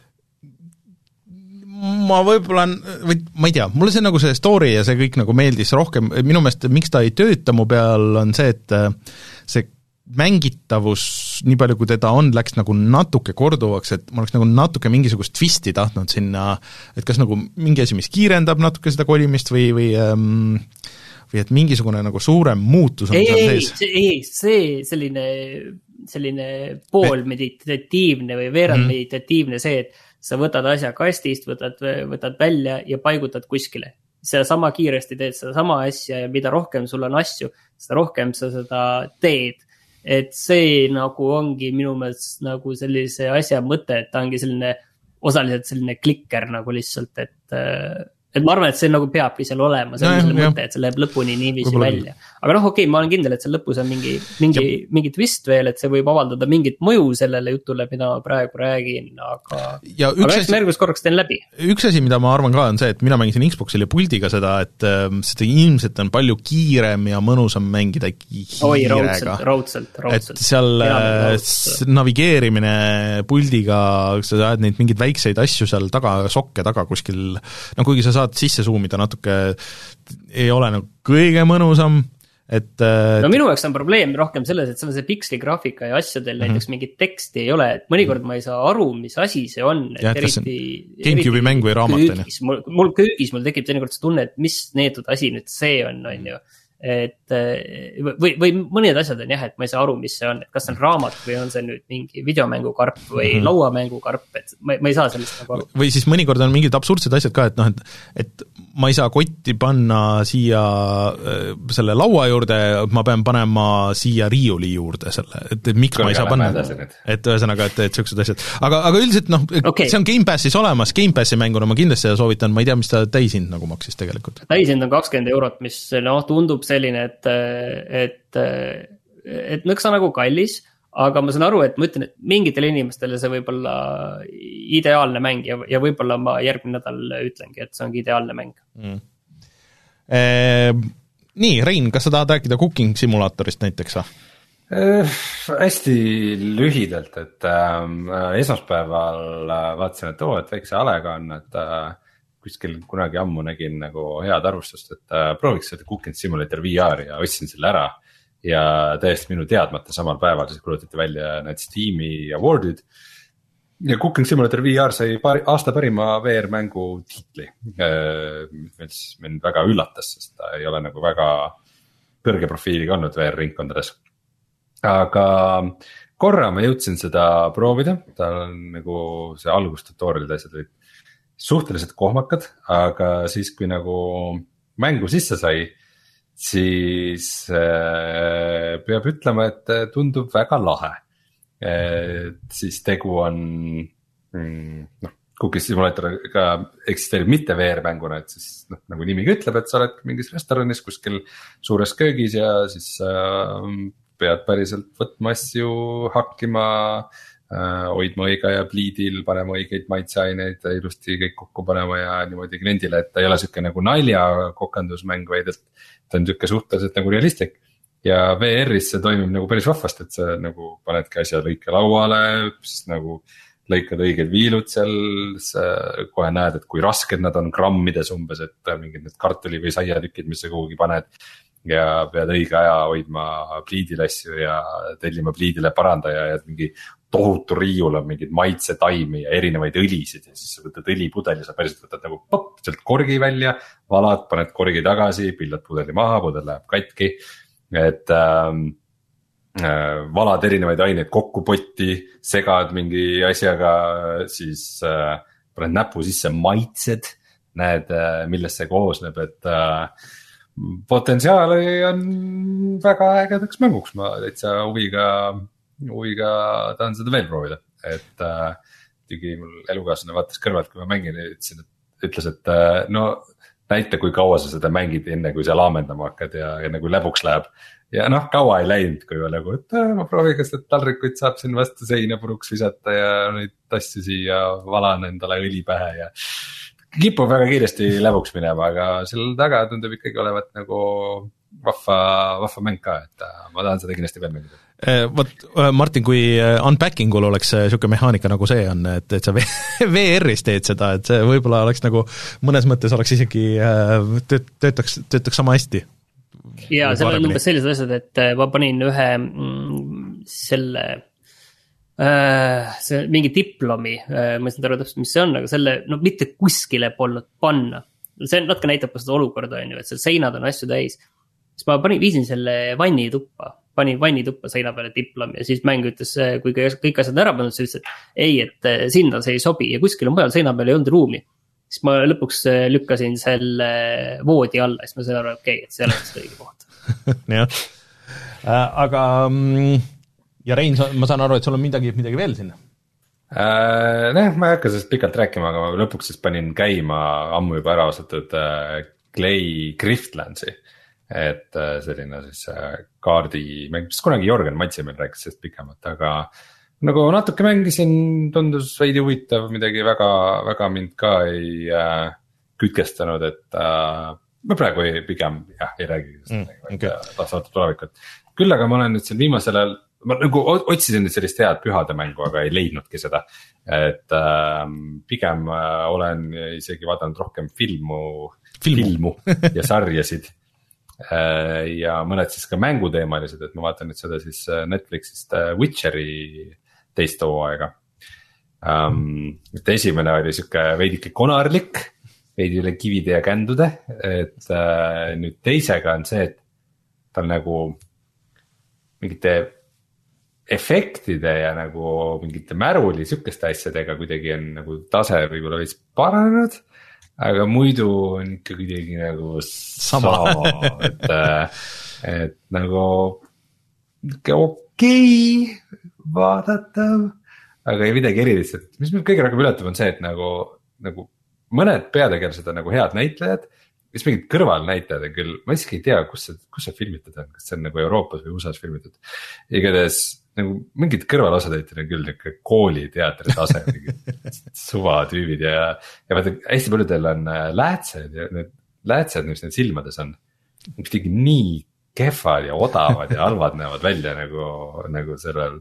Ma võib-olla, või ma ei tea, mulle see nagu see story ja see kõik nagu meeldis rohkem, minu meelest miks ta ei tööta mu peal on see, et see mängitavus, nii palju kui teda on, läks nagu natuke korduvaks, et ma oleks nagu natuke mingisugust twisti tahtnud sinna, et kas nagu mingi asi, mis kiirendab natuke seda kolimist või, või ähm, või et mingisugune nagu suurem muutus on ei, seal ei, sees. Ei, see selline, selline pool meditatiivne või veerand mm. meditatiivne see, et sa võtad asja kastist, võtad, võtad välja ja paigutad kuskile. Seda sama kiiresti teed seda sama asja ja mida rohkem sul on asju, seda rohkem sa seda teed. Et see nagu ongi minu meelest nagu sellise asja mõte, et ta ongi selline osaliselt selline klikker nagu lihtsalt, et et ma arvan, et see nagu peabki seal olema, see on selle mõte, et see läheb lõpuni niiviisi Võibolla. Välja. Aga noh, okei, okay, ma olen kindel, et seal lõpus on mingi, mingi, mingi twist veel, et see võib avaldada mingit mõju sellele jutule, mida ma praegu räägin, aga, aga eks ma järgus korraks teen läbi. Üks asi, mida ma arvan ka, on see, et mina mängisin Xboxil ja puldiga seda, et äh, seda ilmselt on palju kiirem ja mõnusam mängida hiirega. Oi, raudselt, raudselt, raudselt. Et seal äh, navigeerimine puldiga, sa saad neid mingeid väikseid asju seal taga, sokke taga kuskil, no kuigi sa saad sisse suumida natuke, ei ole nagu kõige mõnusam, et no minu jaoks on probleem rohkem selles, et see on see piksli graafika ja asjadel mm-hmm. näiteks mingit teksti ei ole, et mõnikord ma ei saa aru, mis asi see on, et ja, eriti GameCube'i mäng või raamat mul, mul köögis mul tekib teinekord see tunne, et mis neetud asi nüüd see on, on ju et või, või mõned asjad on jah, et ma ei saa aru, mis see on, et kas see on raamat või on see nüüd mingi videomängukarp või mm-hmm. lauamängukarp, et ma, ma ei saa sellest nagu aru. Või siis mõnikord on mingid absurdsed asjad ka, et noh, et, et ma ei saa kotti panna siia äh, selle laua juurde, ma pean panema siia riiuli juurde selle, et, et miks Kõrge ma ei saa panna, et ühesõnaga, et, et sellised asjad, aga, aga üldiselt noh, okay. See on Game Passis olemas, Game Passi mänguna ma kindlasti soovitan, ma ei tea, mis ta täishind nagu maksis tegelikult. Täishind on kakskümmend eurot, mis noh, tundub selline, et, et, et nõksa nagu kallis, aga ma saan aru, et ma ütlen, et mingitele inimestele see võib olla ideaalne mäng ja, ja võib-olla ma järgmine nädal ütlengi, et see ongi ideaalne mäng. Mm. E, nii, Rein, kas sa tahad rääkida cooking simulaatorist näiteks või? Eh, hästi lühidalt, et äh, esmaspäeval vaatasin, et oo, et väikse alega on, et äh, kuskil kunagi ammu nägin nagu head arvustust, et äh, prooviks seda Cooking Simulator V R ja ostsin selle ära ja täiesti minu teadmata samal päeval siis kuulutati välja need Steam'i awardid ja Cooking Simulator V R sai pari, aasta parima V R mängu tiitli, mis mind väga üllatas, sest ta ei ole nagu väga kõrge profiiliga olnud V R ringkondades, aga korra ma jõudsin seda proovida, ta on nagu see algustutorialid asjad olid suhteliselt kohmakad, aga siis kui nagu mängu sisse sai, siis äh, peab ütlema, et tundub väga lahe. Et siis tegu on, mm, noh, Cooking Simulatoriga eksisteerib mitte V R mänguna, et siis noh, nagu nimi ütleb, et sa oled mingis restoranis kuskil suures köögis ja siis äh, pead päriselt võtma asju, hakkima, hoidma õiga ja pliidil, panema õigeid maitseaineid, ilusti kõik kokku panema ja niimoodi kliendile, et ta ei ole siuke nagu nalja kokandusmäng, vaid et ta on siuke suhteliselt nagu realistlik. Ja V R-is see toimib nagu päris vahvast, et sa nagu panedki asja lõike lauale, siis nagu lõikad õiged viilud seal, kohe näed, et kui rasked nad on grammides umbes, et mingid need kartuli või saiatükid, mis sa kuhugi paned. Ja pead õige aja hoidma pliidil asju ja tellima pliidile parandaja ja mingi tohutu riiul on mingid maitsetaimi ja erinevaid õlisid. Ja siis sa võtad õlipudeli, sa päriselt võtad nagu pop, sealt korgi välja, valad, paned korgi tagasi, pillad pudeli maha, pudel läheb katki. Et ähm, äh, valad erinevaid aineid kokku potti, segad mingi asjaga, siis äh, paned näpu sisse, maitsed, näed äh, millest see koosneb, et äh, potentsiaali on väga ägedaks mänguks, ma täitsa huviga, huviga tahan seda veel proovida, et äh, tügi mul elukaaslane vaatas kõrvalt, kui ma mängin ja ütlesin, et ütles, et äh, no näita, kui kaua sa seda mängid enne, kui sa laamendama hakkad ja, ja nagu läbuks läheb. Ja noh, kaua ei läinud, kui ma nagu, et äh, ma proovin, kas need taldrikuid saab siin vastu seina puruks visata ja neid tassi siia valan endale õli pähe ja kipub väga kiiresti läbuks minema, aga selle taga tundub ikkagi olevat nagu vahva, vahva mäng ka, et ma tahan seda kindlasti veel mängida. Vot Martin, kui Unpacking ul oleks siuke mehaanika nagu see on, et, et sa V R-is teed seda, et see võib-olla oleks nagu mõnes mõttes oleks isegi töötaks, töötaks sama hästi. Ja seal on umbes sellised asjad, et ma panin ühe selle see mingi diplomi, ma ei saa aru täpselt, mis see on, aga selle, no mitte kuskile polnud panna. See natuke näitab ka seda olukorda, on ju, et seal seinad on asju täis. Siis ma panin, viisin selle vannituppa, panin vannituppa seina peale diplomi ja siis mäng ütles, kui kõik asjad ära pannud, siis ütles, et ei, et sinna see ei sobi ja kuskil mujal seina peale ei olnud ruumi. Siis ma lõpuks lükkasin selle voodi alla, siis ma sain aru, okei, et see ei ole seda õige koht. Jah, aga ja Rein, ma saan aru, et sul on midagi, midagi veel sinna? Äh, ne, ma ei hakka sellest pikalt rääkima, aga lõpuks siis panin käima ammu juba ära osatud äh, Clay Griftlandsi. Et äh, selline siis äh, kaardi, mis kunagi Jorgen Matsi meil rääkis sellest pikemalt, aga nagu natuke mängisin, tundus veidi huvitav, midagi väga, väga mind ka ei äh, kütkestanud, et äh, ma praegu ei, pigem jah, ei räägi mm, okay. Tahtavalt tulevikut. Küll aga ma olen nüüd siin viimasel ajal ma nagu otsisin nüüd sellist head pühade mängu, aga ei leidnudki seda, et äh, pigem äh, olen isegi vaadanud rohkem filmu, filmu ja sarjasid äh, ja mõned siis ka mänguteemalised, et ma vaatan nüüd seda siis Netflixist äh, Witcheri teist hooaega ähm,. et esimene oli siuke veidike konarlik, veidi üle kivide ja kändude, et äh, nüüd teisega on see, et ta on nagu mingite efektide ja nagu mingite märuli sükeste asjadega kuidagi on nagu tase võib-olla veits paranenud, aga muidu on ikka kuidagi nagu sama, et, et nagu okei okay, vaadatav, aga ei midagi erilist, et mis mind kõige rohkem üllatab on see, et nagu, nagu mõned peategelased on nagu head näitlejad, mis mingid kõrvalnäitajad on küll, ma isegi ei tea, kus see, kus see filmitud on, kas see on nagu Euroopas või U S A-s filmitud, igatahes nagu mingid kõrvalosatäitjad on küll niisugune kooliteatri tase, suva tüübid ja, ja vaata hästi paljudel on läätsed ja need läätsed, mis need silmades on, kuidagi nii kehvad ja odavad ja halvad näevad välja nagu, nagu sellel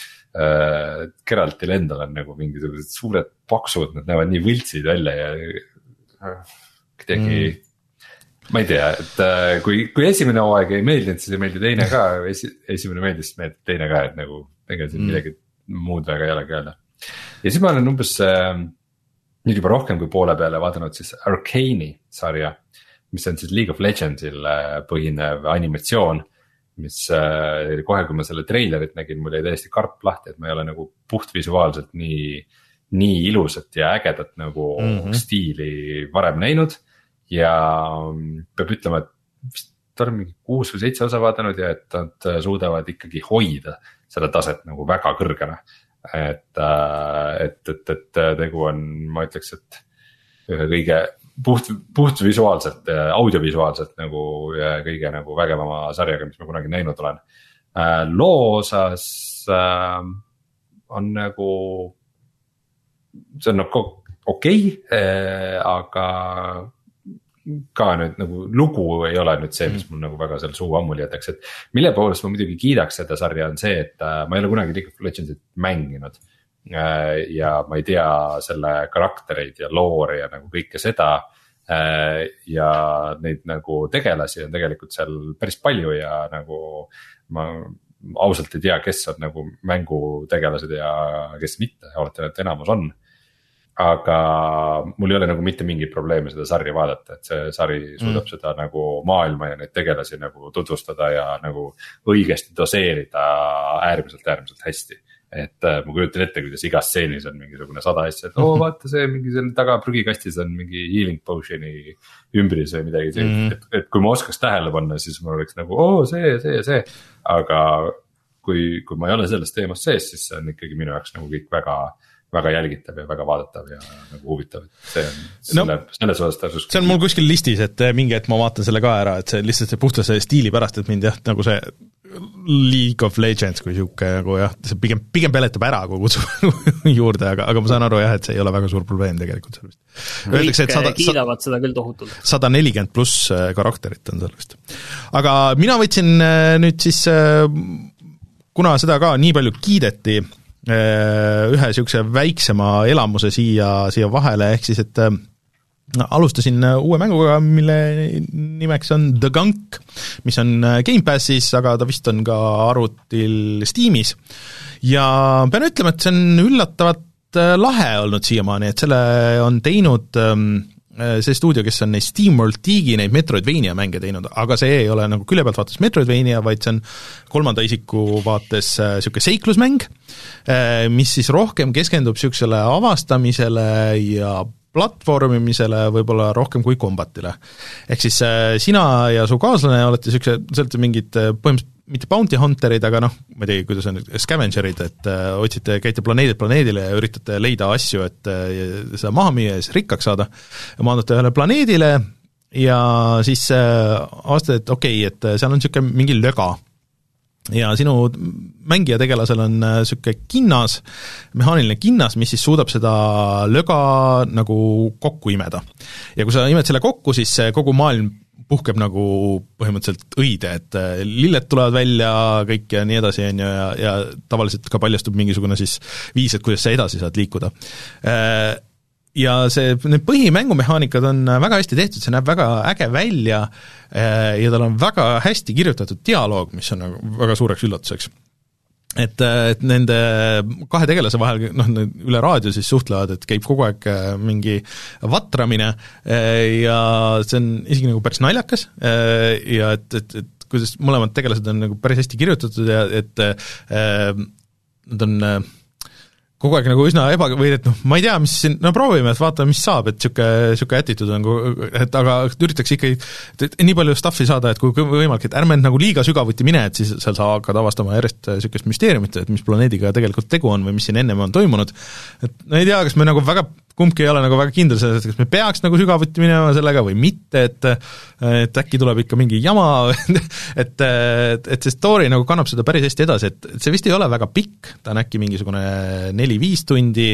äh, Geraltil endal on nagu mingisugused suured paksud, nad näevad nii võltsid välja ja äh, kuidagi mm. ma ei tea, et äh, kui, kui esimene hooaeg ei meeldinud, siis ei meeldi teine ka, esi, esimene meeldis, meeldib teine ka, et nagu ega siin mm. midagi muud väga ei ole ka öelda. Ja siis ma olen umbes äh, nüüd juba rohkem kui poole peale vaadanud siis Arcane'i sarja, mis on siis League of Legendsil äh, põhinev animatsioon, mis äh, kohe, kui ma selle treilerit nägin, mul jäi täiesti karp lahti, et ma ei ole nagu puhtvisuaalselt nii, nii ilusat ja ägedat nagu mm-hmm. stiili varem näinud. Ja peab ütlema, et vist on mingi kuus või seitse osa vaadanud ja et nad suudavad ikkagi hoida seda taset nagu väga kõrgena. Et, et, et, et tegu on, ma ütleks, et ühe kõige puht, puht visuaalselt, audiovisuaalselt nagu kõige nagu vägevama sarjaga, mis ma kunagi näinud olen. Loo osas on nagu, see on nagu okei okay,, aga ka nüüd nagu lugu ei ole nüüd see, mis mul nagu väga seal suu ammuli jätaks, et mille poolest ma muidugi kiidaks seda sarja on see, et äh, ma ei ole kunagi League of Legendsit mänginud ja ma ei tea selle karaktereid ja loori ja nagu kõike seda. Ja neid nagu tegelasi on tegelikult seal päris palju ja nagu ma ausalt ei tea, kes on nagu mängutegelased ja kes mitte, oletan, et enamus on. Aga mul ei ole nagu mitte mingi probleemi seda sarja vaadata, et see sari suudab mm. seda nagu maailma ja neid tegelasi nagu tutvustada ja nagu õigesti doseerida äärmiselt, äärmiselt hästi. Et ma kujutan ette, kuidas igas stseenis on mingisugune sada asja, et oo oh, vaata see mingi selle taga prügikastis on mingi healing potion'i ümbris või midagi mm. et, et kui ma oskaks tähele panna, siis ma oleks nagu oo oh, see, see ja see. Aga kui, kui ma ei ole selles teemas sees, siis see on ikkagi minu jaoks nagu kõik väga väga jälgitav ja väga vaadatav ja nagu huvitav, et see on selle, no, selles osas tasus. See on mul kuskil listis, et mingi hetk ma vaatan selle ka ära, et see lihtsalt see puhta see stiili pärast, et mind jah, nagu see League of Legends kui siuke nagu jah, see pigem, pigem peletab ära, kui kutsub juurde, aga, aga ma saan aru jah, et see ei ole väga suur probleem tegelikult sellest. Kõik sada, kiidavad seda küll tohutult. sada nelikümmend pluss karakterit on sellest. Aga mina võtsin nüüd siis, kuna seda ka nii palju kiideti, ühe niisuguse väiksema elamuse siia, siia vahele, ehk siis, et no, alustasin uue mänguga, mille nimeks on The Gunk, mis on Game Passis, aga ta vist on ka arvutil Steamis. Ja pean ütlema, et see on üllatavalt lahe olnud siiamaani, et selle on teinud see stuudio, kes on neid SteamWorld Tigi, neid Metroidvania mänge teinud, aga see ei ole nagu külje pealt vaates Metroidvania, vaid see on kolmanda isiku vaates niisugune seiklusmäng, mis siis rohkem keskendub niisugusele avastamisele ja platvormimisele võib-olla rohkem kui kombatile. Ehk siis sina ja su kaaslane olete niisuguse, olete mingid põhimõtteliselt mitte bounty hunterid, aga noh, ma ei tea, kuidas on scavengerid, et uh, otsite, käite planeedilt planeedile ja üritate leida asju, et uh, seda maha müüa ja siis rikkaks saada. Maandute ühele planeedile ja siis uh, aastad, et okei okay,, et seal on niisugune mingi löga. Ja sinu mängija tegelasel on niisugune kinnas, mehaaniline kinnas, mis siis suudab seda löga nagu kokku imeda. Ja kui sa imed selle kokku, siis kogu maailm puhkeb nagu põhimõtteliselt õide, et lilled tulevad välja kõik ja nii edasi, on ju, ja, ja tavaliselt ka paljastub mingisugune siis viis, et kuidas sa edasi saad liikuda. Ja see, need põhimängumehaanikad on väga hästi tehtud, see näeb väga äge välja ja tal on väga hästi kirjutatud dialoog, mis on nagu väga suureks üllatuseks. Et, et nende kahe tegelase vahel, noh, üle raadio siis suhtlevad, et käib kogu aeg mingi vatramine ja see on isegi nagu päris naljakas ja et, et, et kuidas mõlemad tegelased on nagu päris hästi kirjutatud ja et nad on kogu aeg nagu üsna eba- või et noh, ma ei tea, mis siin, no proovime, et vaatame, mis saab, et siuke, siuke attitude on, et aga üritaks ikkagi et nii palju stuff'i saada, et kui võimalik, et ärme nagu liiga sügavuti mine, et siis seal sa hakkad avastama järjest siukest müsteeriumit, et mis planeediga tegelikult tegu on või mis siin ennem on toimunud. Et no ei tea, kas me nagu väga kumbki ei ole nagu väga kindel selles, et kas me peaks nagu sügavuti minema sellega või mitte, et, et äkki tuleb ikka mingi jama, et, et, et see story nagu kannab seda päris hästi edasi, et, et see vist ei ole väga pikk, ta on äkki mingisugune neli-viis tundi,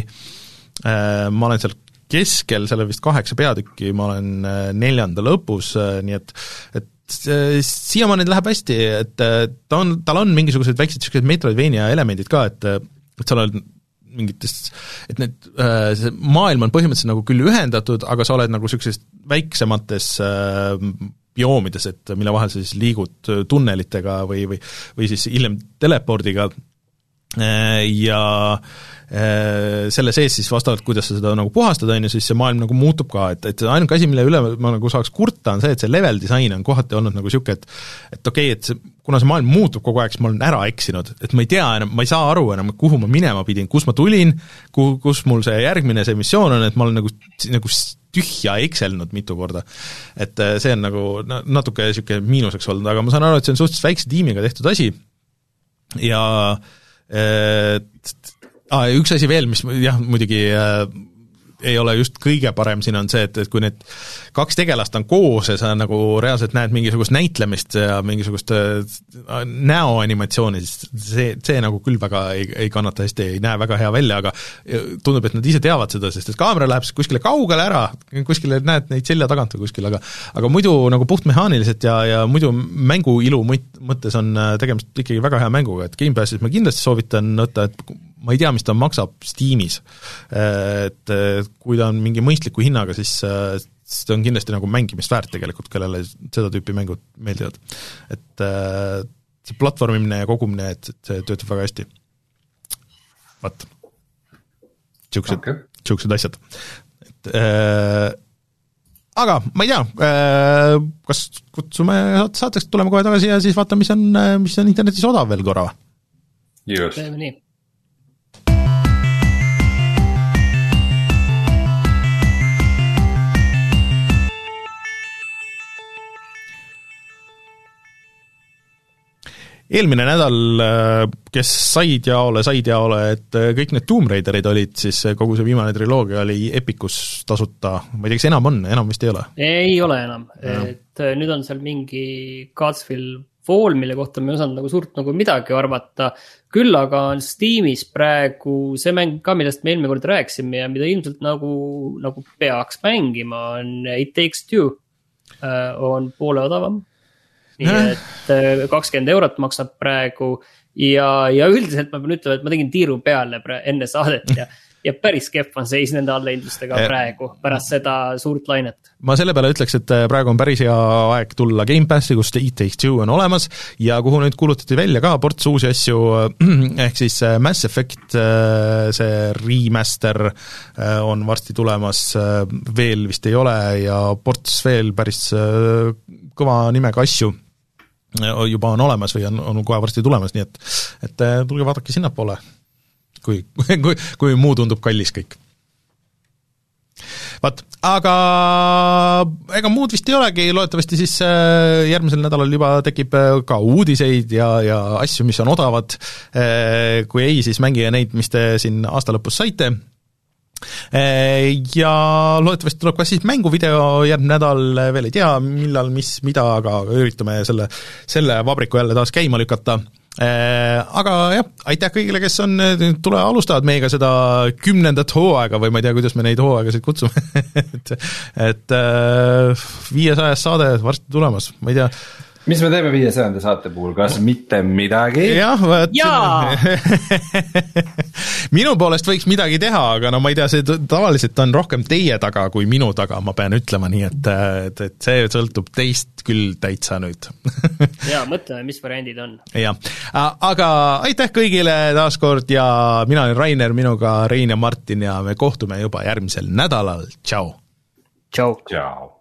ma olen seal keskel, seal on vist kaheksa peatükki, ma olen neljanda lõpus, nii et, et siiamaani läheb hästi, et ta on, tal on mingisugused väiksed sellised Metroidvania elemendid ka, et, et seal on mingitest, et need, see maailm on põhimõtteliselt nagu küll ühendatud, aga sa oled nagu sellises väiksemates bioomides, et mille vahel sa siis liigud tunnelitega või, või, või siis hiljem telepordiga ja selle sees siis vastavalt, kuidas sa seda nagu puhastada, on ju, siis see maailm nagu muutub ka, et, et ainuke asi, mille üle ma nagu saaks kurta, on see, et see level disain on kohati olnud nagu siuke, et et okei, et see, kuna see maailm muutub kogu aeg, siis ma olen ära eksinud, et ma ei tea enam, ma ei saa aru enam, kuhu ma minema pidin, kus ma tulin, kuhu, kus mul see järgmine see missioon on, et ma olen nagu, nagu tühja ekselnud mitu korda. Et see on nagu natuke siuke miinuseks olnud, aga ma saan aru, et see on suhteliselt väikse tiimiga tehtud asi ja et ah, üks asi veel, mis jah, muidugi äh, ei ole just kõige parem siin on see, et, et kui need kaks tegelast on koos ja sa nagu reaalselt näed mingisugust näitlemist ja mingisugust äh, näoanimatsiooni, siis see, see nagu küll väga ei, ei kannata hästi, ei näe väga hea välja, aga tundub, et nad ise teavad seda, sest et kaamera läheb kuskile kaugele ära, kuskile näed neid selja tagant või kuskil, aga aga muidu nagu puhtmehaaniliselt ja, ja muidu mängu ilu mõttes on tegemist ikkagi väga hea mänguga, et Game Passis ma kindlasti soovitan võtta, et ma ei tea, mis ta maksab Steamis, et kui ta on mingi mõistliku hinnaga, siis see on kindlasti nagu mängimist väärt tegelikult, kellele seda tüüpi mängud meeldivad. Et see platvormimine ja kogumine, et see töötab väga hästi. Vaat, siuksed, okay. siuksed asjad. Et, äh, aga ma ei tea, äh, kas kutsume saateks, tuleme kohe tagasi ja siis vaatame, mis on, mis on internetis odav veel korra. Just. Teeme nii. Eelmine nädal, kes said jaole, said jaole, et kõik need Tomb Raiderid olid, siis kogu see viimane triloogia oli Epicus tasuta, ma ei tea, kas enam on, enam vist ei ole? Ei ole enam, et nüüd on seal mingi Godswill Fall, mille kohta me ei osanud nagu suurt nagu midagi arvata, küll aga on Steamis praegu see mäng ka, millest me eelmine kord rääksime ja mida ilmselt nagu, nagu peaks mängima, on It Takes Two, on poole odavam. Nii et kakskümmend eurot maksab praegu ja, ja üldiselt ma pean ütlema, et ma tegin tiiru peale enne saadet ja, ja päris kehv on seis nende allehindlustega praegu pärast seda suurt lainet. Ma selle peale ütleks, et praegu on päris hea aeg tulla Game Passi, kus It Takes Two on olemas ja kuhu nüüd kuulutati välja ka ports uusi asju, ehk siis Mass Effect, see remaster on varsti tulemas, veel vist ei ole ja ports veel päris kõva nimega asju juba on olemas või on, on kohe varsti tulemas, nii et, et tulge vaadake sinna poole, kui, kui, kui muu tundub kallis kõik. Vaat, aga ega muud vist ei olegi, loodetavasti siis järgmisel nädalal juba tekib ka uudiseid ja, ja asju, mis on odavad, kui ei, siis mängige neid, mis te siin aasta lõpus saite. Ja loodetavasti tuleb ka siis mänguvideo järgmine nädal, veel ei tea millal, mis, mida, aga üritame selle, selle vabriku jälle taas käima lükata. Aga jah, aitäh kõigile, kes on, tule alustavad meiega seda kümnendat hooaega või ma ei tea, kuidas me neid hooaegasid kutsume et, et viiesajas saade varsti tulemas, ma ei tea. Mis me teeme viiesajanda saate puhul, kas mitte midagi? Jah, võt... Jaa! Minu poolest võiks midagi teha, aga no ma ei tea, see tavaliselt on rohkem teie taga kui minu taga, ma pean ütlema nii, et, et, et see sõltub teist küll täitsa nüüd. Jaa, mõtleme, mis variandid on. Jah, aga aitäh kõigile taaskord ja mina olen Rainer, minuga Rein ja Martin ja me kohtume juba järgmisel nädalal. Tšau! Tšau! Tšau!